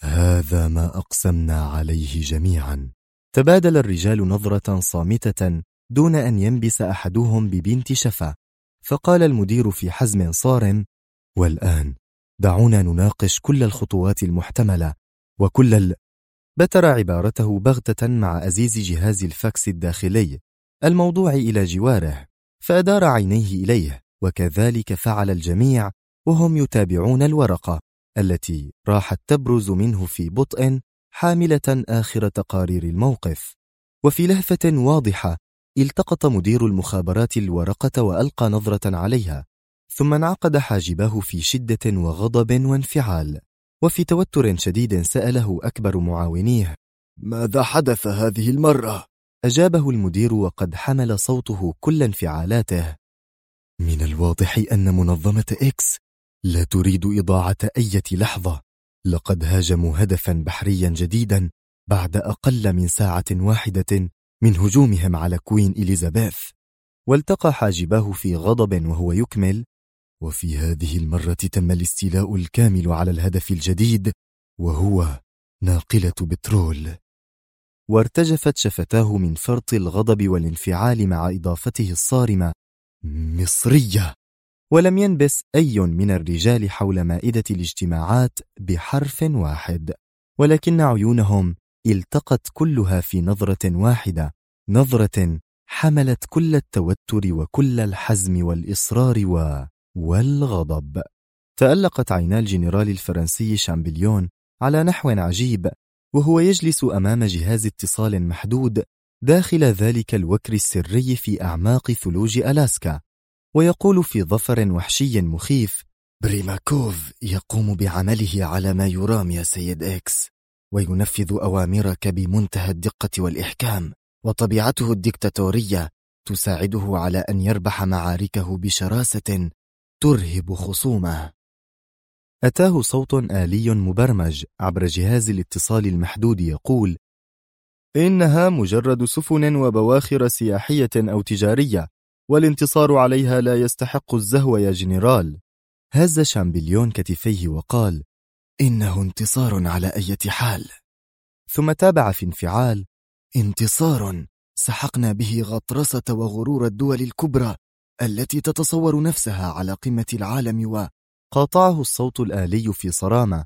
هذا ما أقسمنا عليه جميعا. تبادل الرجال نظرة صامتة دون أن ينبس أحدهم ببنت شفا، فقال المدير في حزم صارم: والآن دعونا نناقش كل الخطوات المحتملة وكل بتر عبارته بغتة مع أزيز جهاز الفاكس الداخلي الموضوع إلى جواره، فأدار عينيه إليه، وكذلك فعل الجميع وهم يتابعون الورقة التي راحت تبرز منه في بطء حاملة آخر تقارير الموقف. وفي لهفة واضحة التقط مدير المخابرات الورقة وألقى نظرة عليها، ثم انعقد حاجباه في شدة وغضب وانفعال، وفي توتر شديد سأله أكبر معاونيه: ماذا حدث هذه المرة؟ أجابه المدير وقد حمل صوته كل انفعالاته: من الواضح أن منظمة إكس لا تريد إضاعة أي لحظة، لقد هاجموا هدفا بحريا جديدا بعد أقل من ساعة واحدة من هجومهم على كوين إليزابيث. والتقى حاجباه في غضب وهو يكمل: وفي هذه المرة تم الاستيلاء الكامل على الهدف الجديد وهو ناقلة بترول. وارتجفت شفتاه من فرط الغضب والانفعال مع إضافته الصارمة: مصرية. ولم ينبس أي من الرجال حول مائدة الاجتماعات بحرف واحد، ولكن عيونهم التقت كلها في نظرة واحدة نظرة حملت كل التوتر وكل الحزم والإصرار والغضب. تألقت عينا الجنرال الفرنسي شامبليون على نحو عجيب وهو يجلس أمام جهاز اتصال محدود داخل ذلك الوكر السري في أعماق ثلوج ألاسكا، ويقول في ظفر وحشي مخيف: بريماكوف يقوم بعمله على ما يرام يا سيد إكس، وينفذ أوامرك بمنتهى الدقة والإحكام، وطبيعته الدكتاتورية تساعده على أن يربح معاركه بشراسة ترهب خصومه. أتاه صوت آلي مبرمج عبر جهاز الاتصال المحدود يقول: إنها مجرد سفن وبواخر سياحية أو تجارية، والانتصار عليها لا يستحق الزهو يا جنرال. هز شامبليون كتفيه وقال: إنه انتصار على أي حال. ثم تابع في انفعال: انتصار سحقنا به غطرسة وغرور الدول الكبرى التي تتصور نفسها على قمة العالم. قاطعه الصوت الآلي في صرامة: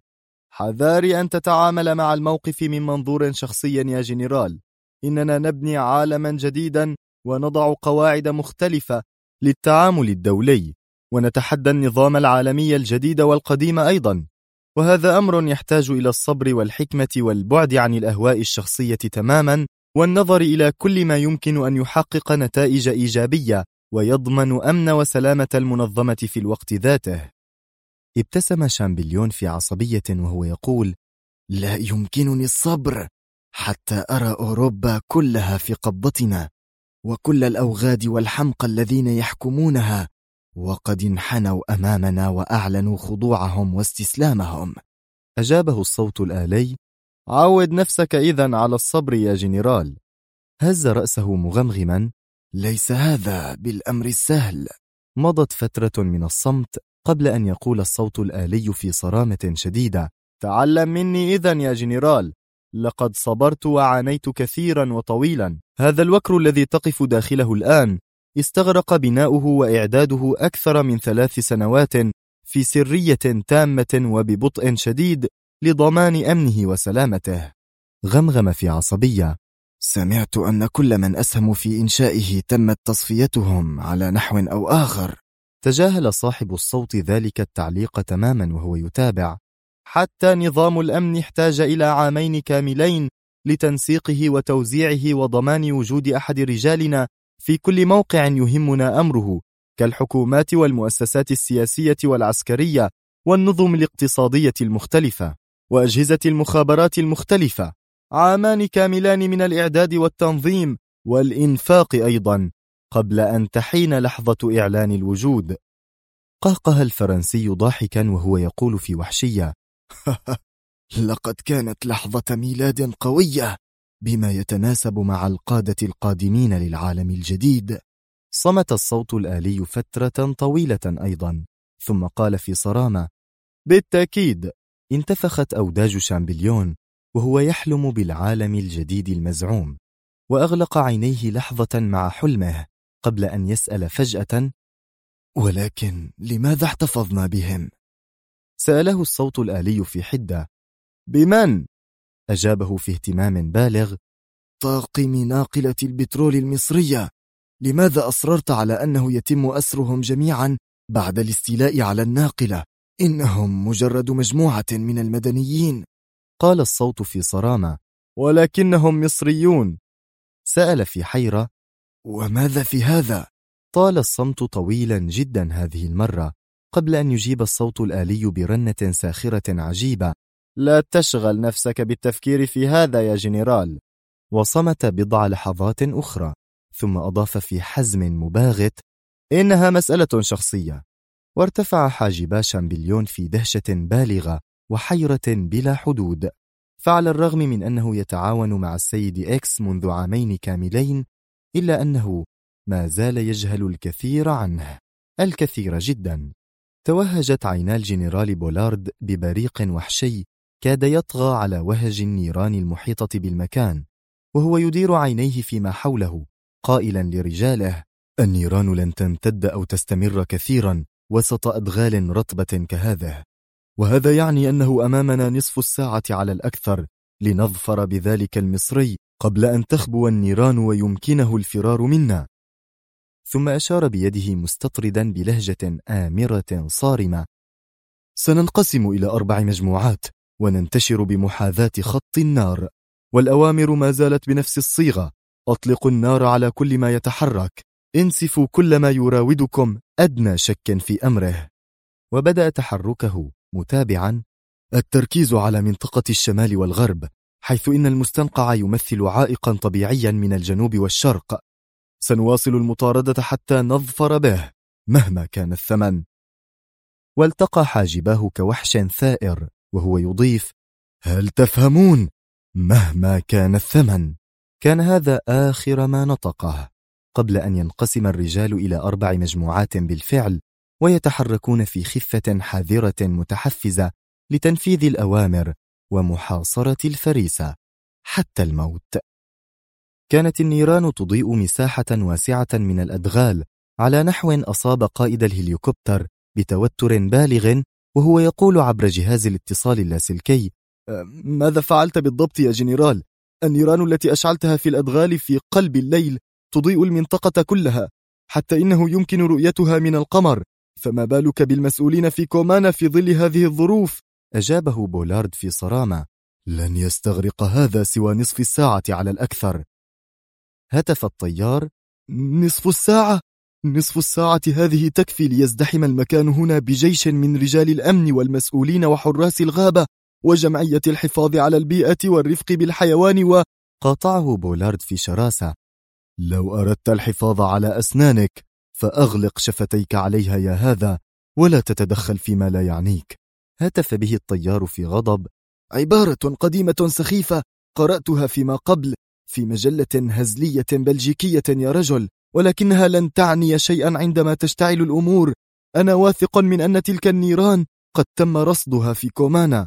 حذاري أن تتعامل مع الموقف من منظور شخصي يا جنرال. إننا نبني عالما جديدا ونضع قواعد مختلفة للتعامل الدولي، ونتحدى النظام العالمي الجديد والقديم أيضا، وهذا أمر يحتاج إلى الصبر والحكمة والبعد عن الأهواء الشخصية تماما، والنظر إلى كل ما يمكن أن يحقق نتائج إيجابية ويضمن أمن وسلامة المنظمة في الوقت ذاته. ابتسم شامبليون في عصبية وهو يقول: لا يمكنني الصبر حتى أرى أوروبا كلها في قبضتنا، وكل الأوغاد والحمقى الذين يحكمونها وقد انحنوا أمامنا وأعلنوا خضوعهم واستسلامهم. أجابه الصوت الآلي: عود نفسك إذن على الصبر يا جنرال. هز رأسه مغمغما: ليس هذا بالأمر السهل. مضت فترة من الصمت قبل أن يقول الصوت الآلي في صرامة شديدة: تعلم مني إذن يا جنرال، لقد صبرت وعانيت كثيرا وطويلا. هذا الوكر الذي تقف داخله الآن استغرق بناؤه وإعداده أكثر من 3 سنوات في سرية تامة وببطء شديد لضمان أمنه وسلامته. غمغم في عصبية: سمعت أن كل من أسهم في إنشائه تمت تصفيتهم على نحو أو آخر. تجاهل صاحب الصوت ذلك التعليق تماما وهو يتابع: حتى نظام الأمن احتاج إلى 2 عام كاملين لتنسيقه وتوزيعه وضمان وجود أحد رجالنا في كل موقع يهمنا أمره، كالحكومات والمؤسسات السياسية والعسكرية والنظم الاقتصادية المختلفة وأجهزة المخابرات المختلفة. 2 عام كاملان من الإعداد والتنظيم والإنفاق أيضا قبل أن تحين لحظة إعلان الوجود. قهقه الفرنسي ضاحكا وهو يقول في وحشية: لقد كانت لحظة ميلاد قوية بما يتناسب مع القادة القادمين للعالم الجديد. صمت الصوت الآلي فترة طويلة أيضا، ثم قال في صرامة: بالتأكيد. انتفخت أوداج شامبليون وهو يحلم بالعالم الجديد المزعوم، وأغلق عينيه لحظة مع حلمه قبل أن يسأل فجأة: ولكن لماذا احتفظنا بهم؟ سأله الصوت الآلي في حدة. بمن؟ أجابه في اهتمام بالغ: طاقم ناقلة البترول المصرية. لماذا أصررت على أنه يتم أسرهم جميعا بعد الاستيلاء على الناقلة؟ إنهم مجرد مجموعة من المدنيين. قال الصوت في صرامة: ولكنهم مصريون. سأل في حيرة: وماذا في هذا؟ طال الصمت طويلا جدا هذه المرة قبل أن يجيب الصوت الآلي برنة ساخرة عجيبة: لا تشغل نفسك بالتفكير في هذا يا جنرال. وصمت بضع لحظات أخرى ثم أضاف في حزم مباغت: إنها مسألة شخصية. وارتفع حاجبا شامبليون في دهشة بالغة وحيرة بلا حدود. فعلى الرغم من أنه يتعاون مع السيد إكس منذ 2 عام كاملين، إلا أنه ما زال يجهل الكثير عنه، الكثير جدا. توهجت عينا الجنرال بولارد ببريق وحشي كاد يطغى على وهج النيران المحيطة بالمكان، وهو يدير عينيه فيما حوله قائلا لرجاله: النيران لن تمتد أو تستمر كثيرا وسط أدغال رطبة كهذه، وهذا يعني أنه أمامنا نصف الساعة على الأكثر لنظفر بذلك المصري قبل أن تخبو النيران ويمكنه الفرار منا. ثم أشار بيده مستطردا بلهجة آمرة صارمة: سننقسم إلى 4 مجموعات وننتشر بمحاذاة خط النار، والأوامر ما زالت بنفس الصيغة: أطلقوا النار على كل ما يتحرك، انسفوا كل ما يراودكم أدنى شك في أمره. وبدأ تحركه متابعا: التركيز على منطقة الشمال والغرب، حيث إن المستنقع يمثل عائقا طبيعيا من الجنوب والشرق. سنواصل المطاردة حتى نظفر به مهما كان الثمن. والتقى حاجباه كوحش ثائر وهو يضيف: هل تفهمون؟ مهما كان الثمن. كان هذا آخر ما نطقه، قبل أن ينقسم الرجال إلى 4 مجموعات بالفعل، ويتحركون في خفة حذرة متحفزة لتنفيذ الأوامر ومحاصرة الفريسة حتى الموت. كانت النيران تضيء مساحة واسعة من الأدغال على نحو أصاب قائد الهليكوبتر بتوتر بالغ وهو يقول عبر جهاز الاتصال اللاسلكي: ماذا فعلت بالضبط يا جنرال؟ النيران التي أشعلتها في الأدغال في قلب الليل تضيء المنطقة كلها، حتى إنه يمكن رؤيتها من القمر، فما بالك بالمسؤولين في كومانا في ظل هذه الظروف؟ أجابه بولارد في صرامة: لن يستغرق هذا سوى نصف الساعة على الأكثر. هتف الطيار: نصف الساعة؟ نصف الساعة هذه تكفي ليزدحم المكان هنا بجيش من رجال الأمن والمسؤولين وحراس الغابة وجمعية الحفاظ على البيئة والرفق بالحيوان قاطعه بولارد في شراسة: لو أردت الحفاظ على أسنانك فأغلق شفتيك عليها يا هذا، ولا تتدخل فيما لا يعنيك. هتف به الطيار في غضب: عبارة قديمة سخيفة قرأتها فيما قبل في مجلة هزلية بلجيكية يا رجل، ولكنها لن تعني شيئا عندما تشتعل الأمور. أنا واثق من أن تلك النيران قد تم رصدها في كومانا.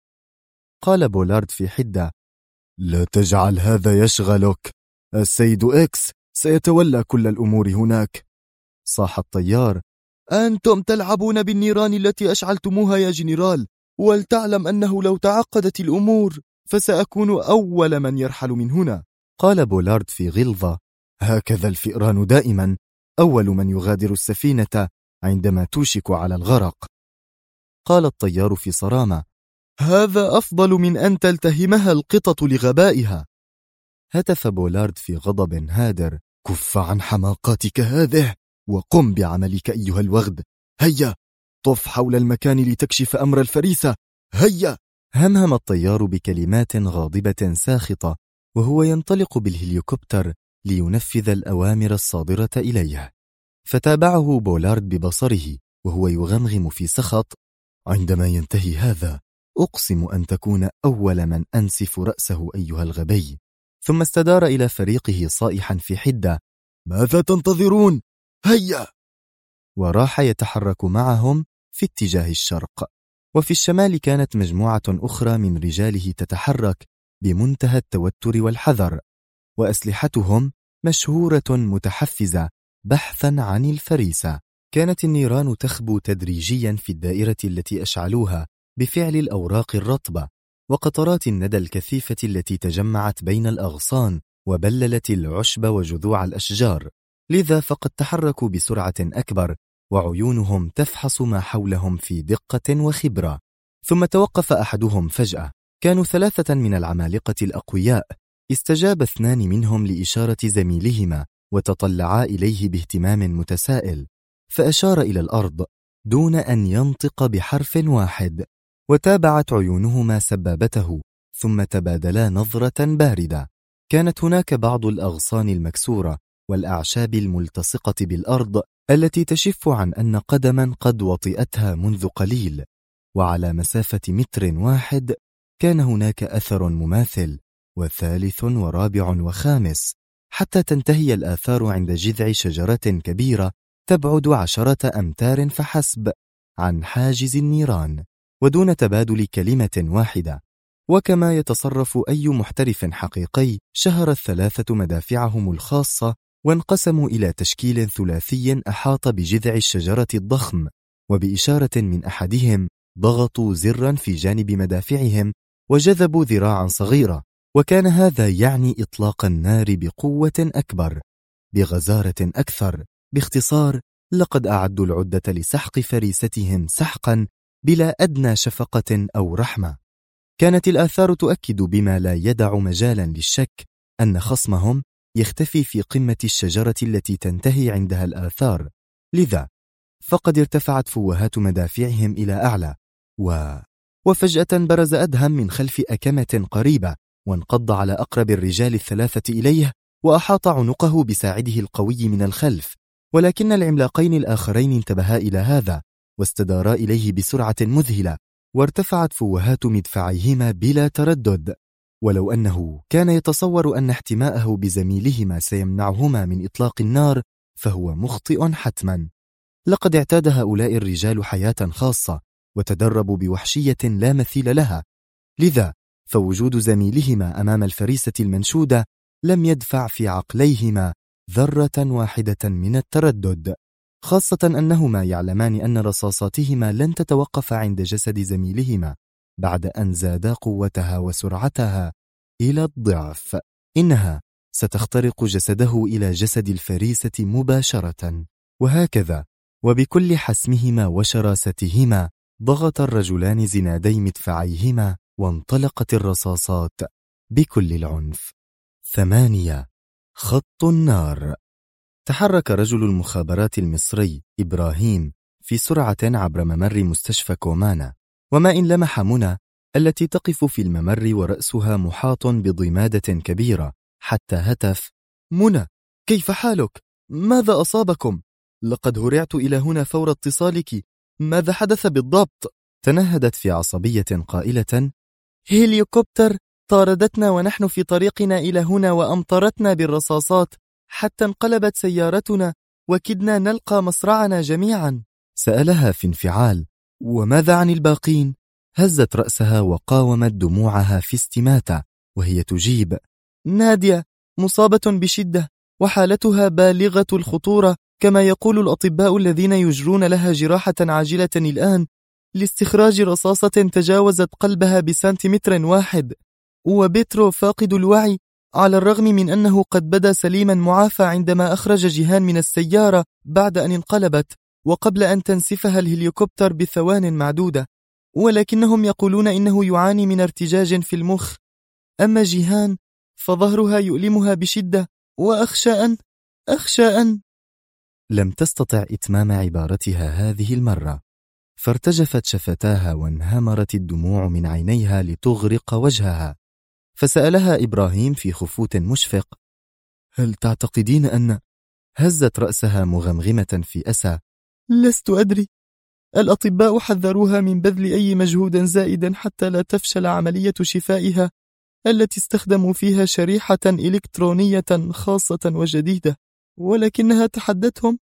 قال بولارد في حدة: لا تجعل هذا يشغلك، السيد إكس سيتولى كل الأمور هناك. صاح الطيار: أنتم تلعبون بالنيران التي أشعلتموها يا جنرال، ولتعلم أنه لو تعقدت الأمور فسأكون أول من يرحل من هنا. قال بولارد في غلظة: هكذا الفئران دائما، أول من يغادر السفينة عندما توشك على الغرق. قال الطيار في صرامة: هذا أفضل من أن تلتهمها القطط لغبائها. هتف بولارد في غضب هادر: كف عن حماقاتك هذه وقم بعملك أيها الوغد. هيا طف حول المكان لتكشف أمر الفريسة. هيا. همهم الطيار بكلمات غاضبة ساخطة وهو ينطلق بالهليكوبتر لينفذ الأوامر الصادرة إليه. فتابعه بولارد ببصره وهو يغمغم في سخط: عندما ينتهي هذا أقسم أن تكون أول من أنسف رأسه أيها الغبي. ثم استدار إلى فريقه صائحا في حدة: ماذا تنتظرون؟ هيا. وراح يتحرك معهم في اتجاه الشرق. وفي الشمال كانت مجموعة أخرى من رجاله تتحرك بمنتهى التوتر والحذر، وأسلحتهم مشهورة متحفزة بحثا عن الفريسة. كانت النيران تخبو تدريجيا في الدائرة التي أشعلوها بفعل الأوراق الرطبة وقطرات الندى الكثيفة التي تجمعت بين الأغصان وبللت العشب وجذوع الأشجار، لذا فقد تحركوا بسرعة أكبر وعيونهم تفحص ما حولهم في دقة وخبرة. ثم توقف أحدهم فجأة. كانوا 3 من العمالقة الأقوياء. استجاب 2 منهم لإشارة زميلهما وتطلعا إليه باهتمام متسائل، فأشار إلى الأرض دون أن ينطق بحرف واحد، وتابعت عيونهما سبابته ثم تبادلا نظرة باردة. كانت هناك بعض الأغصان المكسورة والأعشاب الملتصقة بالأرض التي تشف عن أن قدما قد وطئتها منذ قليل، وعلى مسافة 1 متر كان هناك أثر مماثل، و3 و4 و5، حتى تنتهي الآثار عند جذع شجرة كبيرة تبعد 10 أمتار فحسب عن حاجز النيران، ودون تبادل كلمة واحدة. وكما يتصرف أي محترف حقيقي، شهر ال3 مدافعهم الخاصة وانقسموا إلى تشكيل ثلاثي أحاط بجذع الشجرة الضخم، وبإشارة من أحدهم ضغطوا زرا في جانب مدافعهم وجذبوا ذراعا صغيرة، وكان هذا يعني إطلاق النار بقوة أكبر، بغزارة أكثر. باختصار، لقد أعدوا العدة لسحق فريستهم سحقا بلا أدنى شفقة أو رحمة. كانت الآثار تؤكد بما لا يدع مجالا للشك أن خصمهم يختفي في قمة الشجرة التي تنتهي عندها الآثار، لذا فقد ارتفعت فوهات مدافعهم إلى أعلى، وفجأة برز أدهم من خلف أكمة قريبة، وانقض على أقرب الرجال الثلاثة إليه، وأحاط عنقه بساعده القوي من الخلف. ولكن العملاقين الآخرين انتبها إلى هذا، واستدارا إليه بسرعة مذهلة، وارتفعت فوهات مدفعيهما بلا تردد. ولو أنه كان يتصور أن احتماءه بزميلهما سيمنعهما من إطلاق النار، فهو مخطئ حتما. لقد اعتاد هؤلاء الرجال حياة خاصة، وتدربوا بوحشية لا مثيل لها، لذا فوجود زميلهما أمام الفريسة المنشودة لم يدفع في عقليهما ذرة واحدة من التردد، خاصة أنهما يعلمان أن رصاصاتهما لن تتوقف عند جسد زميلهما بعد أن زاد قوتها وسرعتها إلى الضعف. إنها ستخترق جسده إلى جسد الفريسة مباشرة. وهكذا وبكل حسمهما وشراستهما ضغط الرجلان زنادي مدفعيهما، وانطلقت الرصاصات بكل العنف. 8. خط النار. تحرك رجل المخابرات المصري إبراهيم في سرعة عبر ممر مستشفى كومانا، وما إن لمح منى التي تقف في الممر ورأسها محاط بضمادة كبيرة، حتى هتف: منى، كيف حالك؟ ماذا أصابكم؟ لقد هرعت إلى هنا فور اتصالك، ماذا حدث بالضبط؟ تنهدت في عصبية قائلة: هليكوبتر طاردتنا ونحن في طريقنا إلى هنا، وأمطرتنا بالرصاصات حتى انقلبت سيارتنا، وكدنا نلقى مصرعنا جميعا. سألها في انفعال: وماذا عن الباقين؟ هزت رأسها وقاومت دموعها في استماتة وهي تجيب: نادية مصابة بشدة، وحالتها بالغة الخطورة، كما يقول الأطباء الذين يجرون لها جراحة عاجلة الآن لاستخراج رصاصة تجاوزت قلبها بسنتيمتر واحد. وبيترو فاقد الوعي، على الرغم من أنه قد بدا سليما معافى عندما أخرج جيهان من السيارة بعد أن انقلبت، وقبل أن تنسفها الهليكوبتر بثوان معدودة، ولكنهم يقولون إنه يعاني من ارتجاج في المخ. أما جيهان فظهرها يؤلمها بشدة، وأخشى أن لم تستطع إتمام عبارتها هذه المرة، فارتجفت شفتاها وانهمرت الدموع من عينيها لتغرق وجهها. فسألها إبراهيم في خفوت مشفق: هل تعتقدين أن؟ هزت رأسها مغمغمة في أسى: لست أدري، الأطباء حذروها من بذل أي مجهود زائد حتى لا تفشل عملية شفائها التي استخدموا فيها شريحة إلكترونية خاصة وجديدة، ولكنها تحدتهم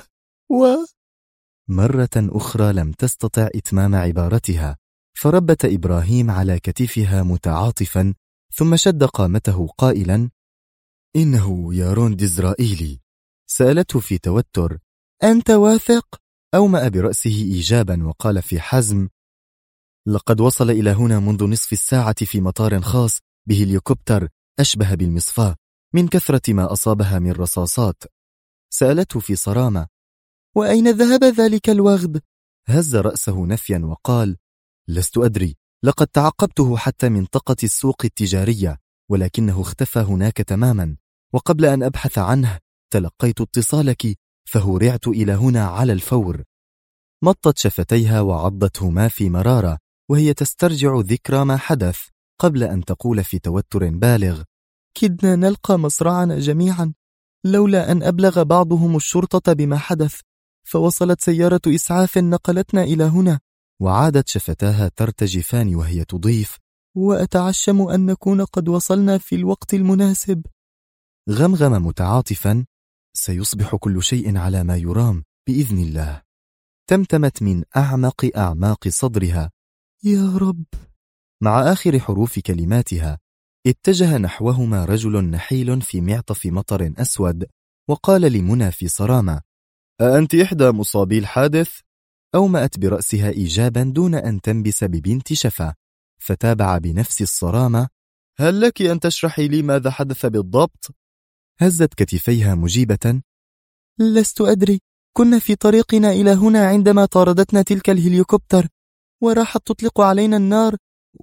مرة أخرى لم تستطع إتمام عبارتها، فربت إبراهيم على كتفها متعاطفا، ثم شد قامته قائلا: إنه يارون ديزرائيلي. سألته في توتر: أنت واثق؟ أومأ برأسه إيجابا وقال في حزم: لقد وصل إلى هنا منذ نصف الساعة في مطار خاص بهليكوبتر أشبه بالمصفاة من كثرة ما أصابها من رصاصات. سألته في صرامة: وأين ذهب ذلك الوغد؟ هز رأسه نفيا وقال: لست أدري، لقد تعقبته حتى منطقة السوق التجارية، ولكنه اختفى هناك تماما، وقبل أن أبحث عنه تلقيت اتصالك فهرعت إلى هنا على الفور. مطت شفتيها وعضتهما في مرارة وهي تسترجع ذكرى ما حدث، قبل أن تقول في توتر بالغ: كدنا نلقى مصرعنا جميعا، لولا أن أبلغ بعضهم الشرطة بما حدث، فوصلت سيارة إسعاف نقلتنا إلى هنا. وعادت شفتاها ترتجفان وهي تضيف: وأتعشم أن نكون قد وصلنا في الوقت المناسب. غمغم متعاطفا: سيصبح كل شيء على ما يرام بإذن الله. تمتمت من أعماق صدرها: يا رب. مع آخر حروف كلماتها اتجه نحوهما رجل نحيل في معطف مطر أسود، وقال لمنى في صرامة: أأنت إحدى مصابي الحادث؟ أومأت برأسها إيجابا دون أن تنبس ببنت شفا، فتابع بنفس الصرامة: هل لك أن تشرحي لي ماذا حدث بالضبط؟ هزت كتفيها مجيبة: لست أدري، كنا في طريقنا إلى هنا عندما طاردتنا تلك الهليكوبتر وراحت تطلق علينا النار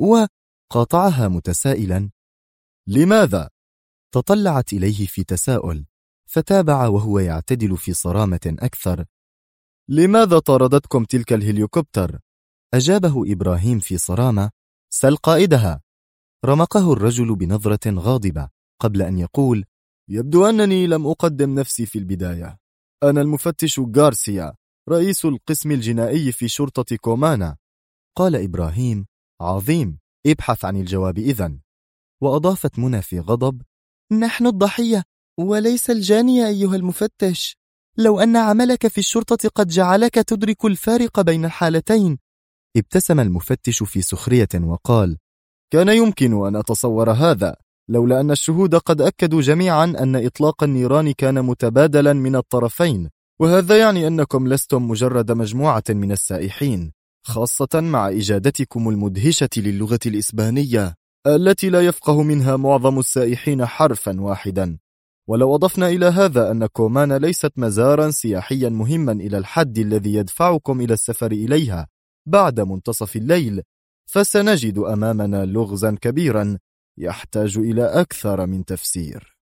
قاطعها متسائلا: لماذا؟ تطلعت إليه في تساؤل، فتابع وهو يعتدل في صرامة أكثر: لماذا طاردتكم تلك الهليكوبتر؟ أجابه إبراهيم في صرامة: سل قائدها. رمقه الرجل بنظرة غاضبة قبل أن يقول: يبدو أنني لم أقدم نفسي في البداية. أنا المفتش غارسيا، رئيس القسم الجنائي في شرطة كومانا. قال إبراهيم: عظيم، ابحث عن الجواب إذن. وأضافت منى في غضب: نحن الضحية وليس الجاني أيها المفتش. لو أن عملك في الشرطة قد جعلك تدرك الفارق بين الحالتين. ابتسم المفتش في سخرية وقال: كان يمكن أن أتصور هذا لولا أن الشهود قد أكدوا جميعا أن إطلاق النيران كان متبادلا من الطرفين، وهذا يعني أنكم لستم مجرد مجموعة من السائحين، خاصة مع إجادتكم المدهشة للغة الإسبانية التي لا يفقه منها معظم السائحين حرفا واحدا. ولو أضفنا إلى هذا أن كومانا ليست مزارا سياحيا مهما إلى الحد الذي يدفعكم إلى السفر إليها بعد منتصف الليل، فسنجد أمامنا لغزا كبيرا يحتاج إلى أكثر من تفسير.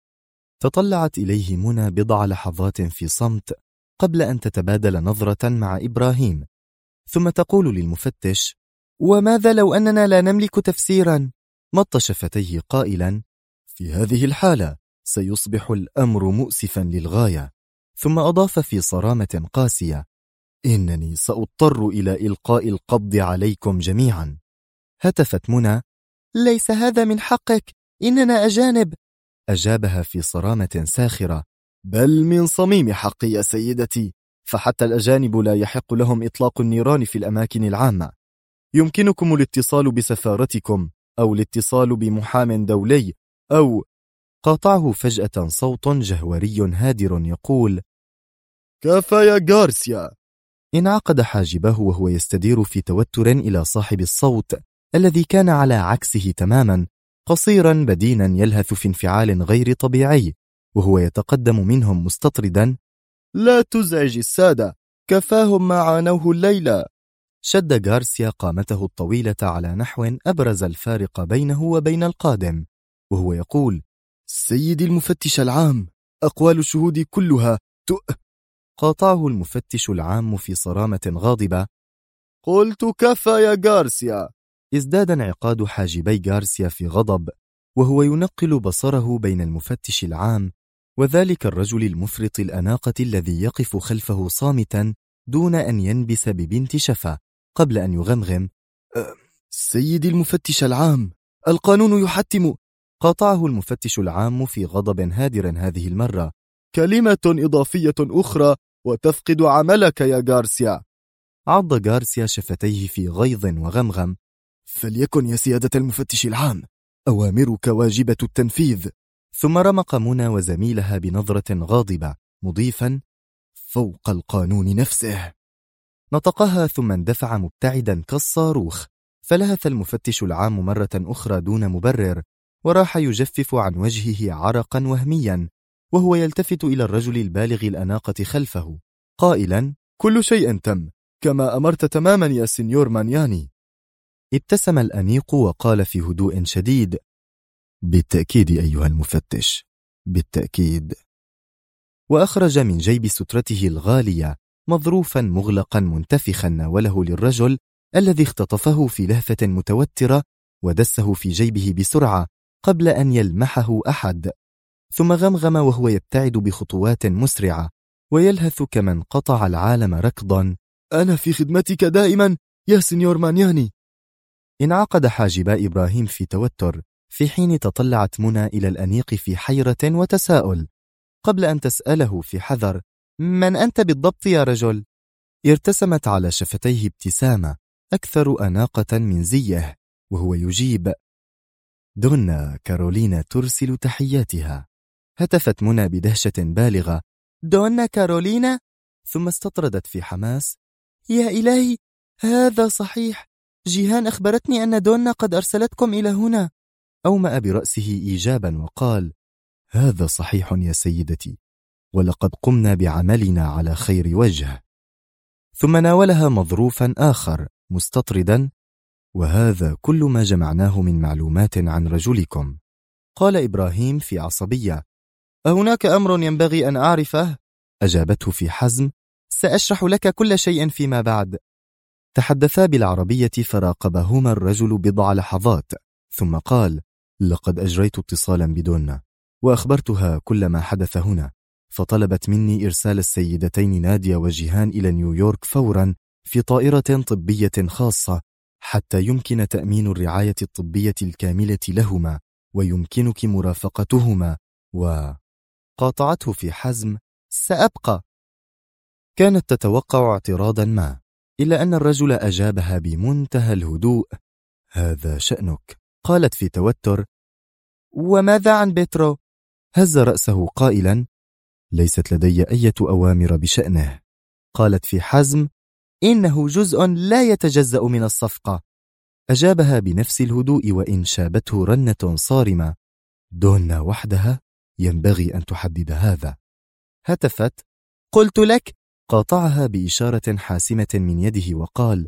تطلعت إليه منى بضع لحظات في صمت قبل أن تتبادل نظرة مع إبراهيم، ثم تقول للمفتش: وماذا لو أننا لا نملك تفسيرا؟ مط شفتيه قائلا: في هذه الحالة سيصبح الأمر مؤسفا للغاية. ثم أضاف في صرامة قاسية: إنني سأضطر إلى إلقاء القبض عليكم جميعا. هتفت منى: ليس هذا من حقك، إننا أجانب. أجابها في صرامة ساخرة: بل من صميم حقي يا سيدتي، فحتى الأجانب لا يحق لهم إطلاق النيران في الأماكن العامة. يمكنكم الاتصال بسفارتكم أو الاتصال بمحام دولي أو... قاطعه فجأة صوت جهوري هادر يقول: كفى يا غارسيا. انعقد حاجبه وهو يستدير في توتر إلى صاحب الصوت الذي كان على عكسه تماما، قصيرا بدينا يلهث في انفعال غير طبيعي، وهو يتقدم منهم مستطردا: لا تزعج السادة، كفاهم ما عانوه الليلة. شد غارسيا قامته الطويلة على نحو أبرز الفارق بينه وبين القادم، وهو يقول: سيدي المفتش العام، أقوال الشهود كلها قاطعه المفتش العام في صرامة غاضبة: قلت كفى يا غارسيا. ازداد انعقاد حاجبي غارسيا في غضب، وهو ينقل بصره بين المفتش العام وذلك الرجل المفرط الأناقة الذي يقف خلفه صامتا دون أن ينبس ببنت شفا، قبل أن يغمغم: سيدي المفتش العام، القانون يحتم. قاطعه المفتش العام في غضب هادر هذه المرة: كلمة إضافية أخرى وتفقد عملك يا غارسيا. عض غارسيا شفتيه في غيظ وغمغم: فليكن يا سيادة المفتش العام، أوامرك واجبة التنفيذ. ثم رمق منى وزميلها بنظرة غاضبة مضيفا: فوق القانون نفسه. نطقها ثم اندفع مبتعدا كالصاروخ، فلهث المفتش العام مرة أخرى دون مبرر، وراح يجفف عن وجهه عرقا وهميا، وهو يلتفت إلى الرجل البالغ الأناقة خلفه قائلا: كل شيء تم كما أمرت تماما يا سينيور مانياني. ابتسم الأنيق وقال في هدوء شديد: بالتأكيد أيها المفتش، بالتأكيد. وأخرج من جيب سترته الغالية مظروفا مغلقا منتفخا ناوله للرجل الذي اختطفه في لهفة متوترة ودسه في جيبه بسرعة قبل أن يلمحه أحد، ثم غمغم وهو يبتعد بخطوات مسرعة ويلهث كمن قطع العالم ركضا: أنا في خدمتك دائما يا سينيور مانياني. انعقد حاجبا إبراهيم في توتر، في حين تطلعت منى إلى الأنيق في حيرة وتساؤل، قبل أن تسأله في حذر: من أنت بالضبط يا رجل؟ ارتسمت على شفتيه ابتسامة أكثر أناقة من زيه، وهو يجيب: دونا كارولينا ترسل تحياتها. هتفت منى بدهشة بالغة: دونا كارولينا؟ ثم استطردت في حماس: يا إلهي، هذا صحيح، جيهان أخبرتني أن دونا قد أرسلتكم إلى هنا. أومأ برأسه إيجابا وقال: هذا صحيح يا سيدتي، ولقد قمنا بعملنا على خير وجه. ثم ناولها مظروفا آخر مستطردا: وهذا كل ما جمعناه من معلومات عن رجلكم. قال إبراهيم في عصبية: أهناك أمر ينبغي أن أعرفه؟ أجابته في حزم: سأشرح لك كل شيء فيما بعد. تحدثا بالعربية فراقبهما الرجل بضع لحظات، ثم قال: لقد أجريت اتصالا بدونا وأخبرتها كل ما حدث هنا، فطلبت مني إرسال السيدتين نادية وجيهان إلى نيويورك فورا في طائرة طبية خاصة حتى يمكن تأمين الرعاية الطبية الكاملة لهما ويمكنك مرافقتهما. وقاطعته في حزم: سأبقى. كانت تتوقع اعتراضا ما، إلا أن الرجل أجابها بمنتهى الهدوء: هذا شأنك. قالت في توتر: وماذا عن بيترو؟ هز رأسه قائلا: ليست لدي أي أوامر بشأنه. قالت في حزم: إنه جزء لا يتجزأ من الصفقة. أجابها بنفس الهدوء وإن شابته رنة صارمة: دونا وحدها ينبغي أن تحدد هذا. هتفت: قلت لك. قاطعها بإشارة حاسمة من يده وقال: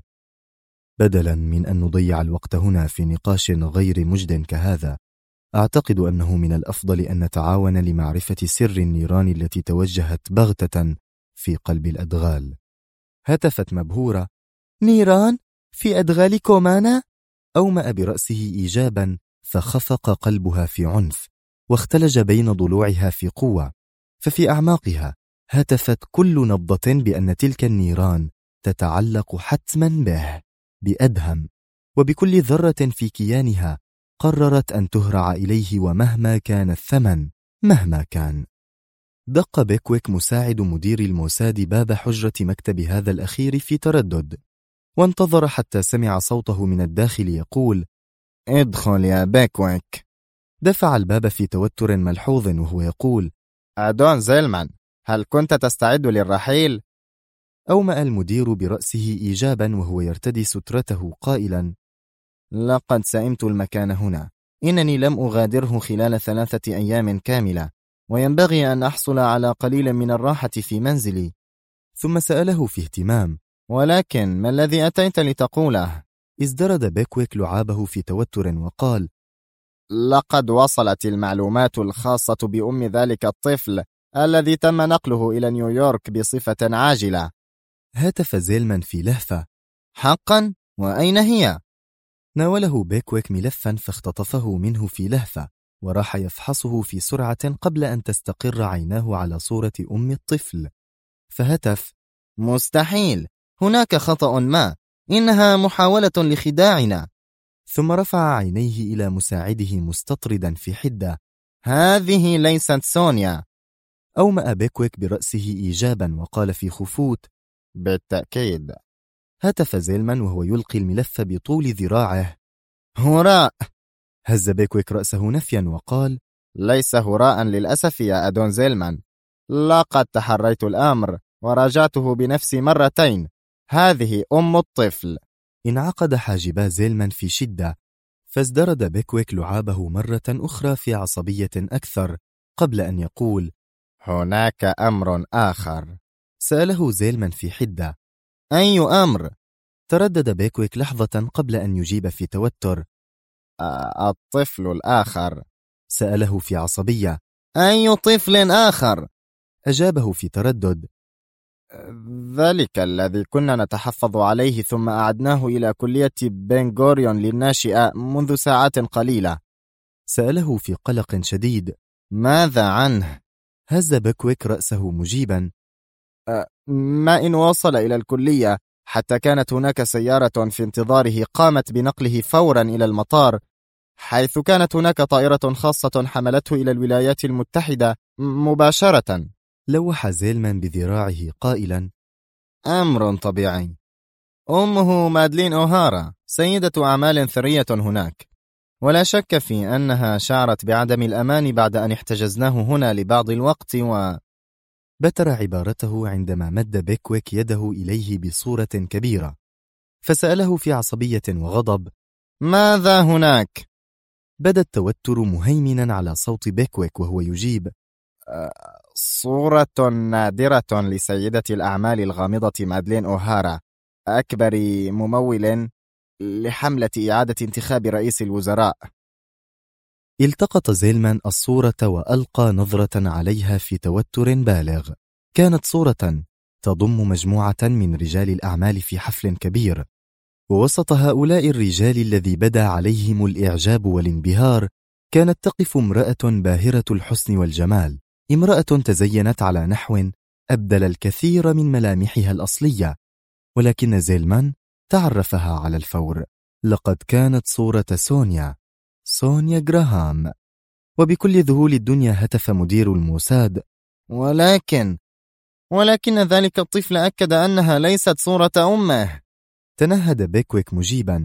بدلا من أن نضيع الوقت هنا في نقاش غير مجد كهذا، أعتقد أنه من الأفضل أن نتعاون لمعرفة سر النيران التي توجهت بغتة في قلب الأدغال. هتفت مبهورة: نيران في أدغال كومانا؟ أومأ برأسه إيجابا، فخفق قلبها في عنف واختلج بين ضلوعها في قوة، ففي أعماقها هتفت كل نبضة بأن تلك النيران تتعلق حتما به بأدهم، وبكل ذرة في كيانها قررت أن تهرع إليه ومهما كان الثمن، مهما كان. دق بيكويك مساعد مدير الموساد باب حجرة مكتب هذا الأخير في تردد، وانتظر حتى سمع صوته من الداخل يقول: ادخل يا بيكويك. دفع الباب في توتر ملحوظ وهو يقول: أدون زيلمان، هل كنت تستعد للرحيل؟ أومأ المدير برأسه إيجابا وهو يرتدي سترته قائلا: لقد سئمت المكان هنا، إنني لم أغادره خلال 3 أيام كاملة، وينبغي أن أحصل على قليل من الراحة في منزلي. ثم سأله في اهتمام: ولكن ما الذي أتيت لتقوله؟ ازدرد بيكويك لعابه في توتر وقال: لقد وصلت المعلومات الخاصة بأم ذلك الطفل الذي تم نقله إلى نيويورك بصفة عاجلة. هتف زيلمان في لهفة: حقا؟ وأين هي؟ ناوله بيكويك ملفا فاختطفه منه في لهفة، وراح يفحصه في سرعة قبل أن تستقر عيناه على صورة أم الطفل، فهتف: مستحيل، هناك خطأ ما، إنها محاولة لخداعنا. ثم رفع عينيه إلى مساعده مستطردا في حدة: هذه ليست سونيا. أومأ بيكويك برأسه إيجابا وقال في خفوت: بالتأكيد. هتف زيلمان وهو يلقي الملف بطول ذراعه: هراء. هز بيكويك رأسه نفيا وقال: ليس هراء للأسف يا أدون زيلمان، لقد تحريت الأمر وراجعته بنفسي مرتين، هذه أم الطفل. انعقد حاجبا زيلمان في شدة، فازدرد بيكويك لعابه مرة أخرى في عصبية أكثر قبل أن يقول: هناك أمر آخر. سأله زيلمان في حدة: أي أمر؟ تردد بيكويك لحظة قبل أن يجيب في توتر: الطفل الآخر. سأله في عصبية: أي طفل آخر؟ أجابه في تردد: ذلك الذي كنا نتحفظ عليه ثم أعدناه إلى كلية بنغوريون للناشئة منذ ساعات قليلة. سأله في قلق شديد: ماذا عنه؟ هز بيكويك رأسه مجيبا: ما إن وصل إلى الكلية، حتى كانت هناك سيارة في انتظاره قامت بنقله فورا إلى المطار، حيث كانت هناك طائرة خاصة حملته إلى الولايات المتحدة مباشرة. لوح زيلمان بذراعه قائلا: أمر طبيعي. أمه مادلين أوهارا سيدة أعمال ثرية هناك، ولا شك في أنها شعرت بعدم الأمان بعد أن احتجزناه هنا لبعض الوقت بتر عبارته عندما مد بيكويك يده إليه بصورة كبيرة، فسأله في عصبية وغضب: ماذا هناك؟ بدا التوتر مهيمنا على صوت بيكويك وهو يجيب: صورة نادرة لسيدة الأعمال الغامضة مادلين أوهارا، أكبر ممول لحملة إعادة انتخاب رئيس الوزراء. التقط زيلمان الصورة وألقى نظرة عليها في توتر بالغ. كانت صورة تضم مجموعة من رجال الأعمال في حفل كبير، ووسط هؤلاء الرجال الذي بدا عليهم الإعجاب والانبهار كانت تقف امرأة باهرة الحسن والجمال، امرأة تزينت على نحو أبدل الكثير من ملامحها الأصلية، ولكن زيلمان تعرفها على الفور. لقد كانت صورة سونيا غراهام. وبكل ذهول الدنيا هتف مدير الموساد: ولكن ذلك الطفل أكد أنها ليست صورة أمه. تنهد بيكويك مجيبا: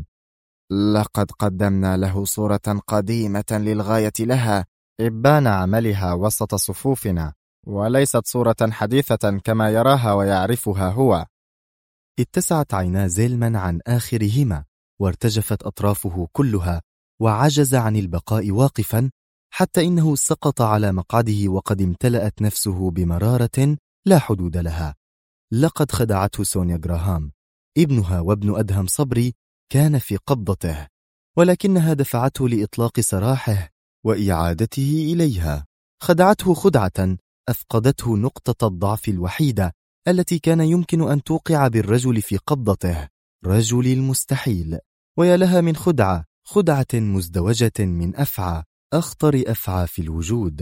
لقد قدمنا له صورة قديمة للغاية لها إبان عملها وسط صفوفنا، وليست صورة حديثة كما يراها ويعرفها هو. اتسعت عينا زيلمان عن آخرهما وارتجفت أطرافه كلها، وعجز عن البقاء واقفا، حتى إنه سقط على مقعده وقد امتلأت نفسه بمرارة لا حدود لها. لقد خدعته سونيا غراهام. ابنها وابن أدهم صبري كان في قبضته، ولكنها دفعته لإطلاق سراحه وإعادته إليها. خدعته خدعة أفقدته نقطة الضعف الوحيدة التي كان يمكن أن توقع بالرجل في قبضته، رجل المستحيل. ويا لها من خدعة مزدوجة من أخطر أفعى في الوجود.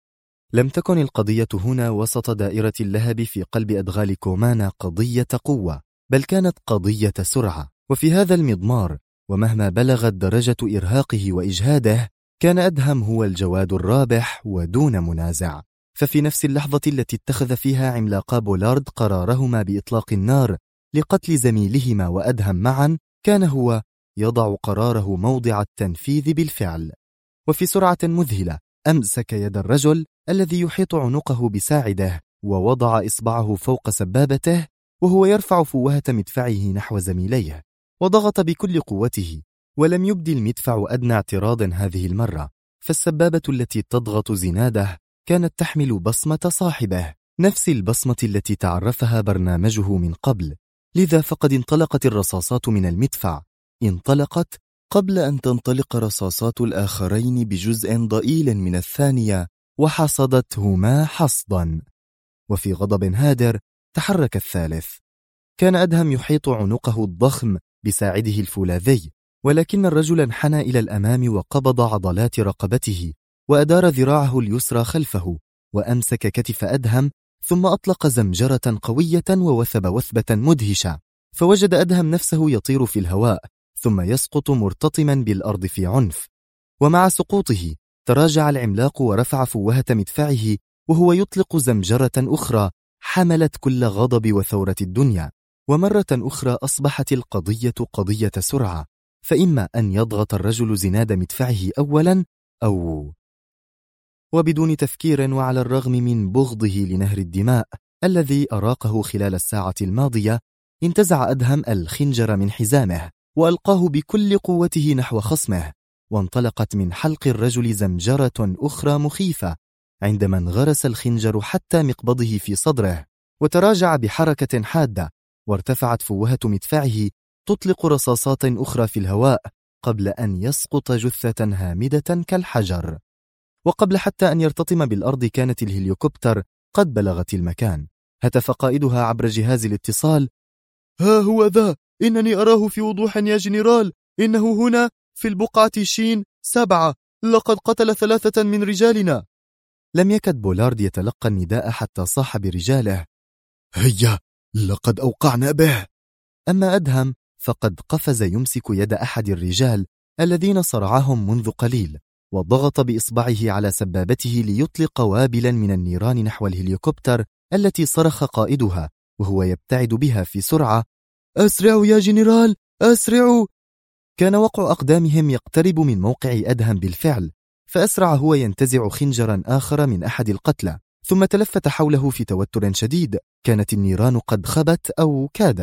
لم تكن القضية هنا وسط دائرة اللهب في قلب أدغال كومانا قضية قوة، بل كانت قضية سرعة. وفي هذا المضمار، ومهما بلغت درجة إرهاقه وإجهاده، كان أدهم هو الجواد الرابح ودون منازع. ففي نفس اللحظة التي اتخذ فيها عملاقا بولارد قرارهما بإطلاق النار لقتل زميلهما وأدهم معا، كان هو يضع قراره موضع التنفيذ بالفعل. وفي سرعة مذهلة أمسك يد الرجل الذي يحيط عنقه بساعده، ووضع إصبعه فوق سبابته وهو يرفع فوهة مدفعه نحو زميليه، وضغط بكل قوته، ولم يبدي المدفع أدنى اعتراض هذه المرة. فالسبابة التي تضغط زناده كانت تحمل بصمة صاحبه، نفس البصمة التي تعرفها برنامجه من قبل. لذا فقد انطلقت الرصاصات من المدفع، انطلقت قبل أن تنطلق رصاصات الآخرين بجزء ضئيل من الثانية، وحصدتهما حصدا. وفي غضب هادر تحرك الثالث. كان أدهم يحيط عنقه الضخم بساعده الفولاذي، ولكن الرجل انحنى إلى الأمام وقبض عضلات رقبته، وأدار ذراعه اليسرى خلفه، وأمسك كتف أدهم، ثم أطلق زمجرة قوية ووثب وثبة مدهشة، فوجد أدهم نفسه يطير في الهواء ثم يسقط مرتطما بالأرض في عنف. ومع سقوطه تراجع العملاق ورفع فوهة مدفعه وهو يطلق زمجرة أخرى حملت كل غضب وثورة الدنيا. ومرة أخرى أصبحت القضية قضية سرعة، فإما أن يضغط الرجل زناد مدفعه أولا أو. وبدون تفكير، وعلى الرغم من بغضه لنهر الدماء الذي أراقه خلال الساعة الماضية، انتزع أدهم الخنجر من حزامه وألقاه بكل قوته نحو خصمه، وانطلقت من حلق الرجل زمجرة أخرى مخيفة عندما انغرس الخنجر حتى مقبضه في صدره، وتراجع بحركة حادة، وارتفعت فوهة مدفعه تطلق رصاصات أخرى في الهواء قبل أن يسقط جثة هامدة كالحجر. وقبل حتى أن يرتطم بالأرض كانت الهليكوبتر قد بلغت المكان. هتف قائدها عبر جهاز الاتصال: ها هو ذا، إنني أراه في وضوح يا جنرال، إنه هنا في البقعة شين 7، لقد قتل 3 من رجالنا. لم يكد بولارد يتلقى النداء حتى صاح برجاله: هيا، لقد أوقعنا به. أما أدهم فقد قفز يمسك يد أحد الرجال الذين صرعهم منذ قليل، وضغط بإصبعه على سبابته ليطلق وابلا من النيران نحو الهليكوبتر التي صرخ قائدها وهو يبتعد بها في سرعة: أسرعوا يا جنرال، أسرعوا! كان وقع أقدامهم يقترب من موقع أدهم بالفعل، فأسرع هو ينتزع خنجرا آخر من أحد القتلى، ثم تلفت حوله في توتر شديد. كانت النيران قد خبت أو كادت،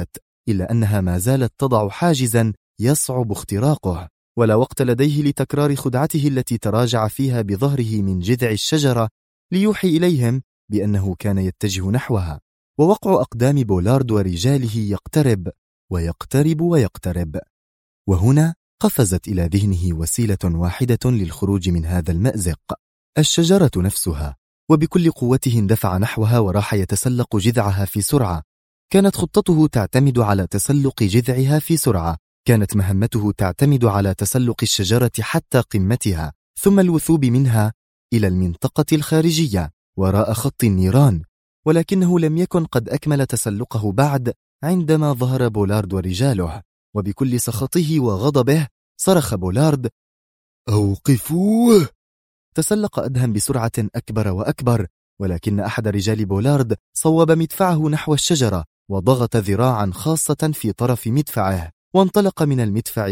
إلا أنها ما زالت تضع حاجزا يصعب اختراقه، ولا وقت لديه لتكرار خدعته التي تراجع فيها بظهره من جذع الشجرة ليوحي إليهم بأنه كان يتجه نحوها. ووقع أقدام بولارد ورجاله يقترب ويقترب ويقترب، وهنا قفزت إلى ذهنه وسيلة واحدة للخروج من هذا المأزق: الشجرة نفسها. وبكل قوته اندفع نحوها وراح يتسلق جذعها في سرعة. كانت خطته تعتمد على تسلق جذعها في سرعة، كانت مهمته تعتمد على تسلق الشجرة حتى قمتها، ثم الوثوب منها إلى المنطقة الخارجية وراء خط النيران. ولكنه لم يكن قد أكمل تسلقه بعد عندما ظهر بولارد ورجاله، وبكل سخطه وغضبه صرخ بولارد: أوقفوه! تسلق أدهم بسرعة أكبر وأكبر، ولكن أحد رجال بولارد صوب مدفعه نحو الشجرة وضغط ذراعا خاصة في طرف مدفعه، وانطلق من المدفع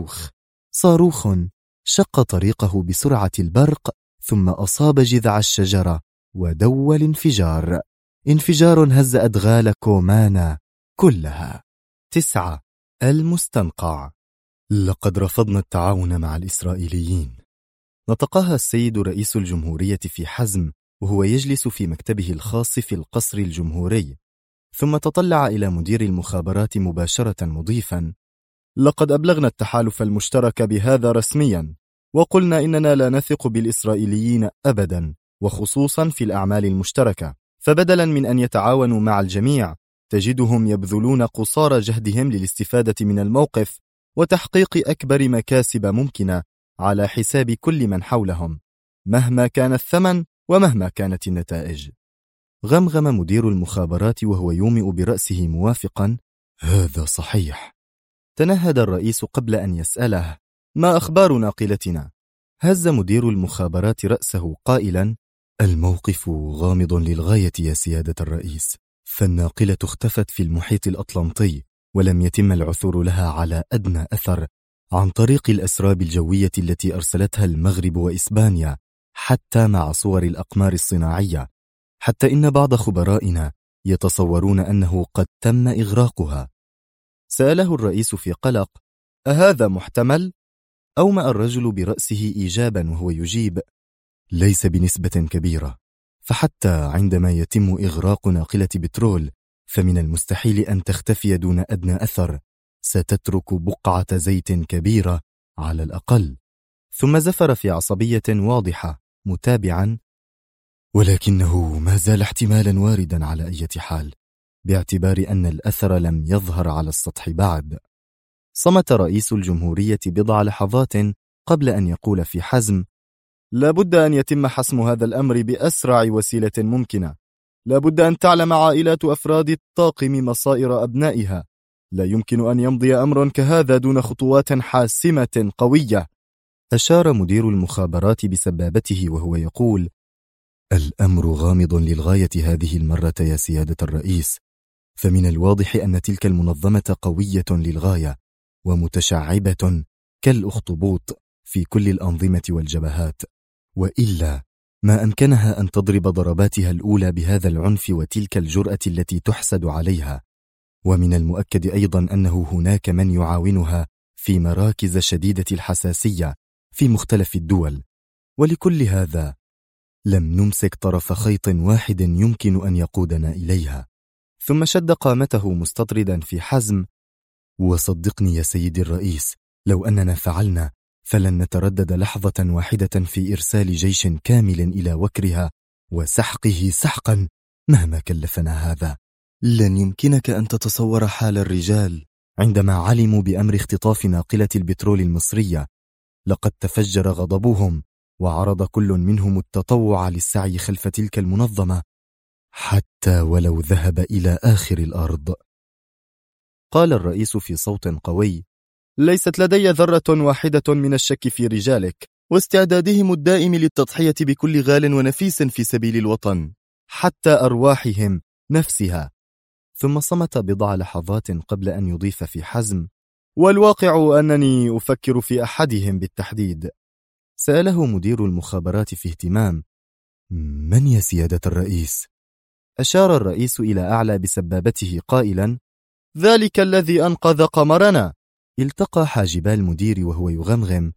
صاروخ شق طريقه بسرعة البرق، ثم أصاب جذع الشجرة ودوى الانفجار. انفجار هز أدغال كومانا كلها. 9. المستنقع. لقد رفضنا التعاون مع الإسرائيليين. نطقها السيد رئيس الجمهورية في حزم وهو يجلس في مكتبه الخاص في القصر الجمهوري، ثم تطلع إلى مدير المخابرات مباشرة مضيفا: لقد أبلغنا التحالف المشترك بهذا رسميا، وقلنا إننا لا نثق بالإسرائيليين أبدا، وخصوصا في الأعمال المشتركة، فبدلا من أن يتعاونوا مع الجميع تجدهم يبذلون قصارى جهدهم للاستفادة من الموقف وتحقيق أكبر مكاسب ممكنة على حساب كل من حولهم، مهما كان الثمن ومهما كانت النتائج. غمغم مدير المخابرات وهو يومئ برأسه موافقا: هذا صحيح. تنهد الرئيس قبل أن يسأله: ما أخبار ناقلتنا؟ هز مدير المخابرات رأسه قائلا: الموقف غامض للغاية يا سيادة الرئيس، فالناقلة اختفت في المحيط الأطلنطي، ولم يتم العثور لها على أدنى أثر عن طريق الأسراب الجوية التي أرسلتها المغرب وإسبانيا، حتى مع صور الأقمار الصناعية، حتى إن بعض خبرائنا يتصورون أنه قد تم إغراقها. سأله الرئيس في قلق: أهذا محتمل؟ أومأ الرجل برأسه إيجابا وهو يجيب: ليس بنسبة كبيرة، فحتى عندما يتم إغراق ناقلة بترول فمن المستحيل أن تختفي دون أدنى أثر، ستترك بقعة زيت كبيرة على الأقل. ثم زفر في عصبية واضحة متابعا: ولكنه ما زال احتمالا واردا على أي حال، باعتبار أن الأثر لم يظهر على السطح بعد. صمت رئيس الجمهورية بضع لحظات قبل أن يقول في حزم: لابد أن يتم حسم هذا الأمر بأسرع وسيلة ممكنة. لابد أن تعلم عائلات أفراد الطاقم مصائر أبنائها. لا يمكن أن يمضي أمر كهذا دون خطوات حاسمة قوية. أشار مدير المخابرات بسبابته وهو يقول: الأمر غامض للغاية هذه المرة يا سيادة الرئيس، فمن الواضح أن تلك المنظمة قوية للغاية ومتشعبة كالأخطبوط في كل الأنظمة والجبهات، وإلا ما أمكنها أن تضرب ضرباتها الأولى بهذا العنف وتلك الجرأة التي تحسد عليها. ومن المؤكد أيضا أنه هناك من يعاونها في مراكز شديدة الحساسية في مختلف الدول، ولكل هذا لم نمسك طرف خيط واحد يمكن أن يقودنا إليها. ثم شد قامته مستطردا في حزم: وصدقني يا سيدي الرئيس، لو أننا فعلنا فلن نتردد لحظة واحدة في إرسال جيش كامل إلى وكرها وسحقه سحقا مهما كلفنا هذا. لن يمكنك أن تتصور حال الرجال عندما علموا بأمر اختطاف ناقلة البترول المصرية. لقد تفجر غضبهم، وعرض كل منهم التطوع للسعي خلف تلك المنظمة حتى ولو ذهب إلى آخر الأرض. قال الرئيس في صوت قوي: ليست لدي ذرة واحدة من الشك في رجالك واستعدادهم الدائم للتضحية بكل غال ونفيس في سبيل الوطن، حتى أرواحهم نفسها. ثم صمت بضع لحظات قبل أن يضيف في حزم: والواقع أنني أفكر في أحدهم بالتحديد. سأله مدير المخابرات في اهتمام: من يا سيادة الرئيس؟ أشار الرئيس إلى أعلى بسبابته قائلا: ذلك الذي أنقذ قمرنا. التقى حاجبا المدير وهو يغمغم.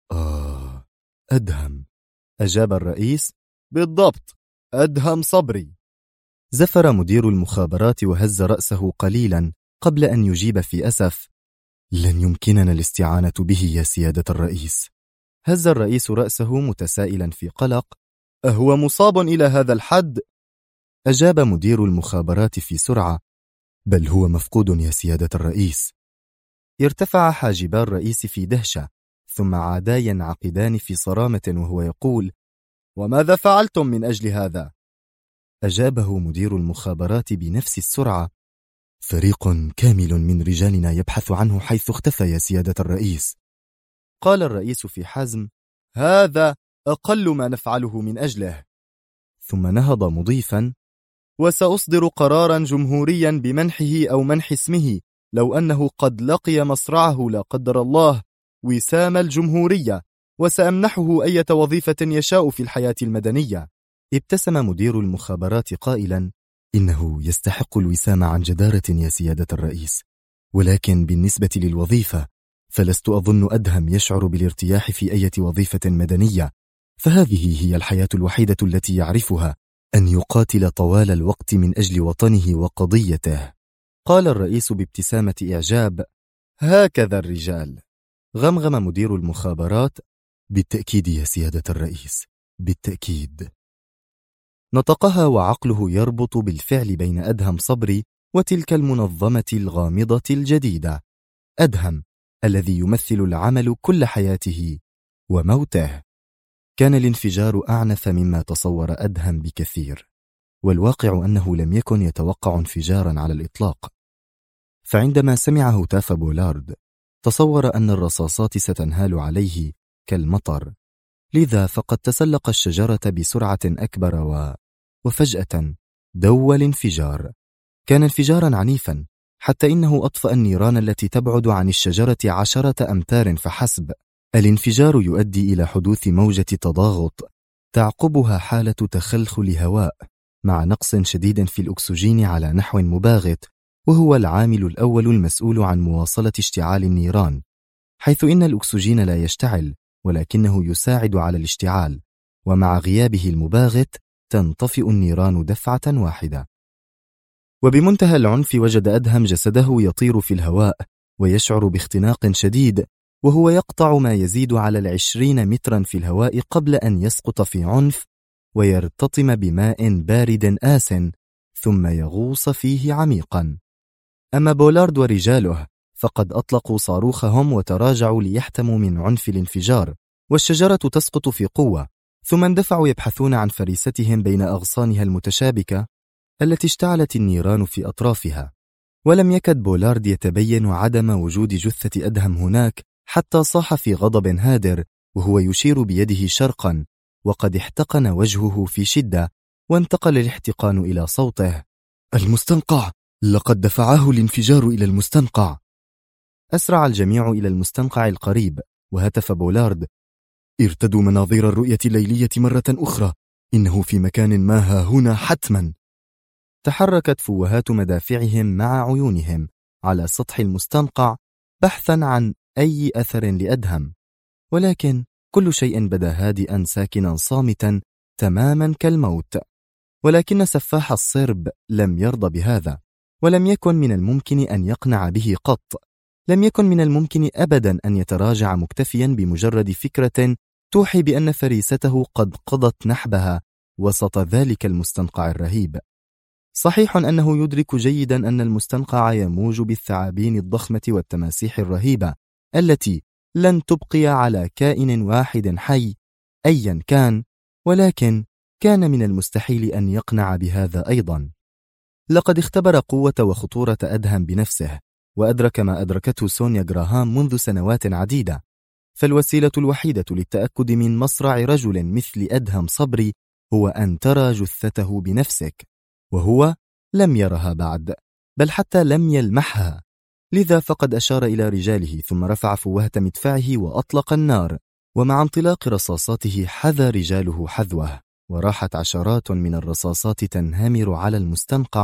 أدهم. أجاب الرئيس. بالضبط، أدهم صبري. زفر مدير المخابرات وهز رأسه قليلا قبل أن يجيب في أسف. لن يمكننا الاستعانة به يا سيادة الرئيس. هز الرئيس رأسه متسائلا في قلق. أهو مصاب إلى هذا الحد؟ أجاب مدير المخابرات في سرعة. بل هو مفقود يا سيادة الرئيس. ارتفع حاجبا الرئيس في دهشة، ثم عادا ينعقدان في صرامة وهو يقول. وماذا فعلتم من أجل هذا؟ أجابه مدير المخابرات بنفس السرعة. فريق كامل من رجالنا يبحث عنه حيث اختفى يا سيادة الرئيس. قال الرئيس في حزم. هذا أقل ما نفعله من أجله. ثم نهض مضيفا. وسأصدر قرارا جمهوريا بمنحه أو منح اسمه لو أنه قد لقي مصرعه لا قدر الله وسام الجمهورية، وسأمنحه أي وظيفة يشاء في الحياة المدنية. ابتسم مدير المخابرات قائلا. إنه يستحق الوسام عن جدارة يا سيادة الرئيس، ولكن بالنسبة للوظيفة فلست أظن أدهم يشعر بالارتياح في أي وظيفة مدنية، فهذه هي الحياة الوحيدة التي يعرفها، أن يقاتل طوال الوقت من أجل وطنه وقضيته. قال الرئيس بابتسامة إعجاب. هكذا الرجال. غمغم مدير المخابرات. بالتأكيد يا سيادة الرئيس، بالتأكيد. نطقها وعقله يربط بالفعل بين أدهم صبري وتلك المنظمة الغامضة الجديدة. أدهم الذي يمثل العمل كل حياته وموته. كان الانفجار أعنف مما تصور أدهم بكثير، والواقع أنه لم يكن يتوقع انفجارا على الإطلاق. فعندما سمع هتاف بولارد تصور أن الرصاصات ستنهال عليه كالمطر، لذا فقد تسلق الشجرة بسرعة أكبر وفجأة دوى الانفجار. كان انفجارا عنيفا حتى إنه أطفأ النيران التي تبعد عن الشجرة 10 أمتار فحسب. الانفجار يؤدي إلى حدوث موجة تضاغط تعقبها حالة تخلخل هواء مع نقص شديد في الأكسجين على نحو مباغت، وهو العامل الأول المسؤول عن مواصلة اشتعال النيران، حيث إن الأكسجين لا يشتعل ولكنه يساعد على الاشتعال، ومع غيابه المباغت تنطفئ النيران دفعة واحدة. وبمنتهى العنف وجد أدهم جسده يطير في الهواء ويشعر باختناق شديد، وهو يقطع ما يزيد على 20 مترا في الهواء قبل أن يسقط في عنف ويرتطم بماء بارد آسن ثم يغوص فيه عميقا. أما بولارد ورجاله فقد أطلقوا صاروخهم وتراجعوا ليحتموا من عنف الانفجار، والشجرة تسقط في قوة، ثم اندفعوا يبحثون عن فريستهم بين أغصانها المتشابكة التي اشتعلت النيران في أطرافها. ولم يكد بولارد يتبين عدم وجود جثة أدهم هناك حتى صاح في غضب هادر وهو يشير بيده شرقا، وقد احتقن وجهه في شدة وانتقل الاحتقان إلى صوته. المستنقع! لقد دفعه الانفجار إلى المستنقع. أسرع الجميع إلى المستنقع القريب، وهتف بولارد. ارتدوا مناظير الرؤية الليلية مرة أخرى، إنه في مكان ما ها هنا حتما. تحركت فوهات مدافعهم مع عيونهم على سطح المستنقع بحثا عن أي أثر لأدهم، ولكن كل شيء بدا هادئا ساكنا صامتا تماما كالموت. ولكن سفاح الصرب لم يرضى بهذا، ولم يكن من الممكن أن يقنع به قط. لم يكن من الممكن أبدا أن يتراجع مكتفيا بمجرد فكرة توحي بأن فريسته قد قضت نحبها وسط ذلك المستنقع الرهيب. صحيح أنه يدرك جيدا أن المستنقع يموج بالثعابين الضخمة والتماسيح الرهيبة التي لن تبقي على كائن واحد حي أيا كان، ولكن كان من المستحيل أن يقنع بهذا أيضا. لقد اختبر قوة وخطورة أدهم بنفسه، وأدرك ما أدركته سونيا جراهام منذ سنوات عديدة، فالوسيلة الوحيدة للتأكد من مصرع رجل مثل أدهم صبري هو أن ترى جثته بنفسك، وهو لم يرها بعد، بل حتى لم يلمحها. لذا فقد أشار إلى رجاله ثم رفع فوهة مدفعه وأطلق النار، ومع انطلاق رصاصاته حذى رجاله حذوه، وراحت 10 من الرصاصات تنهمر على المستنقع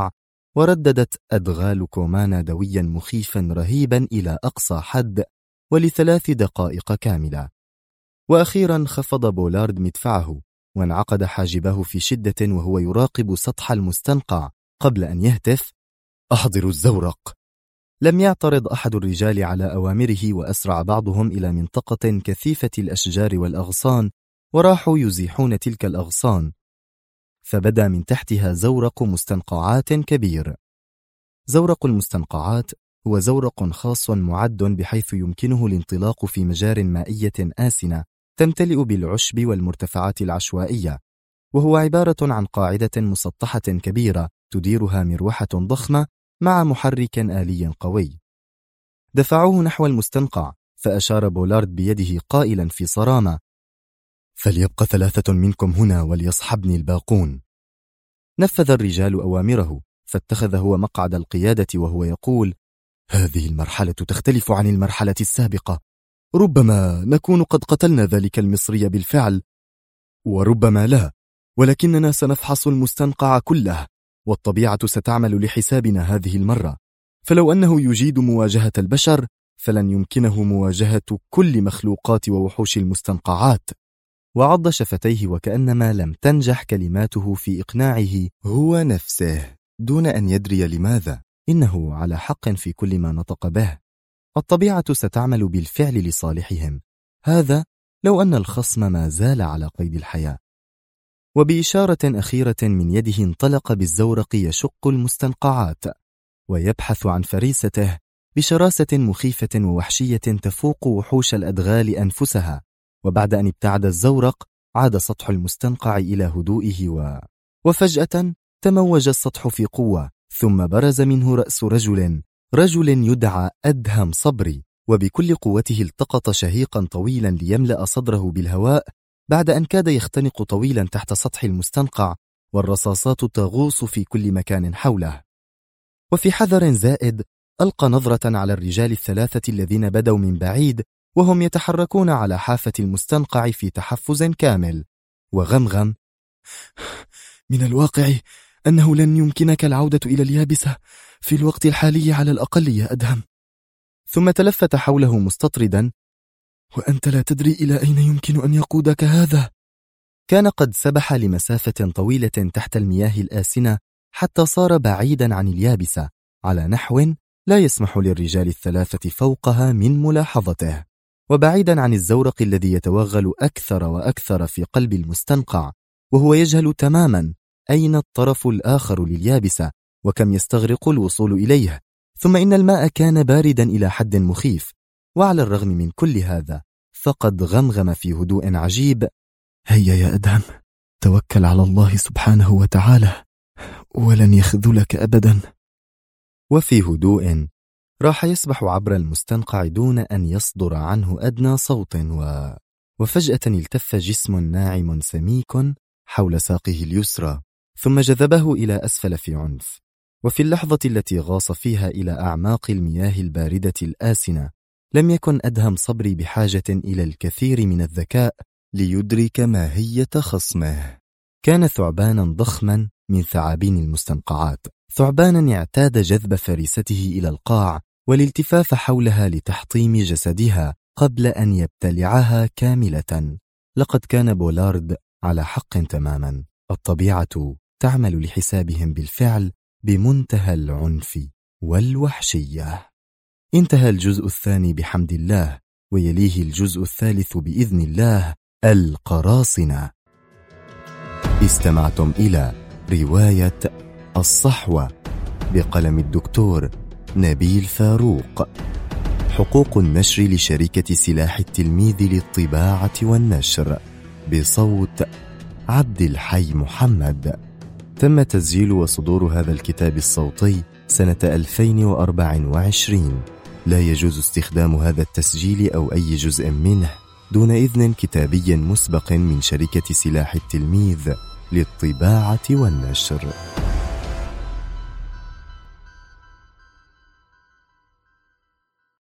ورددت أدغال كومانا دويا مخيفا رهيبا إلى أقصى حد ول3 دقائق كاملة. وأخيرا خفض بولارد مدفعه وانعقد حاجبه في شدة وهو يراقب سطح المستنقع قبل أن يهتف: أحضروا الزورق. لم يعترض أحد الرجال على أوامره، وأسرع بعضهم إلى منطقة كثيفة الأشجار والأغصان وراحوا يزيحون تلك الأغصان، فبدا من تحتها زورق مستنقعات كبير. زورق المستنقعات هو زورق خاص معد بحيث يمكنه الانطلاق في مجار مائية آسنة تمتلئ بالعشب والمرتفعات العشوائية، وهو عبارة عن قاعدة مسطحة كبيرة تديرها مروحة ضخمة مع محرك آلي قوي. دفعوه نحو المستنقع، فأشار بولارد بيده قائلا في صرامة: فليبقى 3 منكم هنا وليصحبني الباقون. نفذ الرجال أوامره، فاتخذ هو مقعد القيادة وهو يقول: هذه المرحلة تختلف عن المرحلة السابقة، ربما نكون قد قتلنا ذلك المصري بالفعل، وربما لا، ولكننا سنفحص المستنقع كله، والطبيعة ستعمل لحسابنا هذه المرة، فلو أنه يجيد مواجهة البشر فلن يمكنه مواجهة كل مخلوقات ووحوش المستنقعات. وعض شفتيه وكأنما لم تنجح كلماته في إقناعه هو نفسه دون أن يدري لماذا. إنه على حق في كل ما نطق به، الطبيعة ستعمل بالفعل لصالحهم، هذا لو أن الخصم ما زال على قيد الحياة. وبإشارة أخيرة من يده انطلق بالزورق يشق المستنقعات ويبحث عن فريسته بشراسة مخيفة ووحشية تفوق وحوش الأدغال أنفسها. وبعد أن ابتعد الزورق عاد سطح المستنقع إلى هدوئه وفجأة تموج السطح في قوة، ثم برز منه رأس رجل يدعى أدهم صبري، وبكل قوته التقط شهيقا طويلا ليملأ صدره بالهواء بعد أن كاد يختنق طويلا تحت سطح المستنقع، والرصاصات تغوص في كل مكان حوله. وفي حذر زائد ألقى نظرة على الرجال ال3 الذين بدوا من بعيد وهم يتحركون على حافة المستنقع في تحفز كامل، وغمغم: من الواقع أنه لن يمكنك العودة إلى اليابسة في الوقت الحالي على الأقل يا أدهم. ثم تلفت حوله مستطردا: وأنت لا تدري إلى أين يمكن أن يقودك هذا. كان قد سبح لمسافة طويلة تحت المياه الآسنة حتى صار بعيدا عن اليابسة على نحو لا يسمح للرجال ال3 فوقها من ملاحظته، وبعيدا عن الزورق الذي يتوغل أكثر وأكثر في قلب المستنقع، وهو يجهل تماما أين الطرف الآخر لليابسة وكم يستغرق الوصول إليه. ثم إن الماء كان باردا إلى حد مخيف، وعلى الرغم من كل هذا فقد غمغم في هدوء عجيب: هيا يا أدهم، توكل على الله سبحانه وتعالى ولن يخذلك أبدا. وفي هدوء راح يسبح عبر المستنقع دون أن يصدر عنه أدنى صوت، وفجأة التف جسم ناعم سميك حول ساقه اليسرى، ثم جذبه إلى أسفل في عنف. وفي اللحظة التي غاص فيها إلى أعماق المياه الباردة الآسنة لم يكن أدهم صبري بحاجة إلى الكثير من الذكاء ليدرك ماهية خصمه. كان ثعبانا ضخما من ثعابين المستنقعات، ثعبانا اعتاد جذب فريسته إلى القاع والالتفاف حولها لتحطيم جسدها قبل أن يبتلعها كاملة. لقد كان بولارد على حق تماما، الطبيعة تعمل لحسابهم بالفعل بمنتهى العنف والوحشية. انتهى الجزء الثاني بحمد الله، ويليه الجزء الثالث بإذن الله، القراصنة. استمعتم إلى رواية الصحوة بقلم الدكتور نبيل فاروق. حقوق النشر لشركة سلاح التلميذ للطباعة والنشر، بصوت عبد الحي محمد. تم تسجيل وصدور هذا الكتاب الصوتي سنة 2024. لا يجوز استخدام هذا التسجيل أو أي جزء منه دون إذن كتابي مسبق من شركة سلاح التلميذ للطباعة والنشر.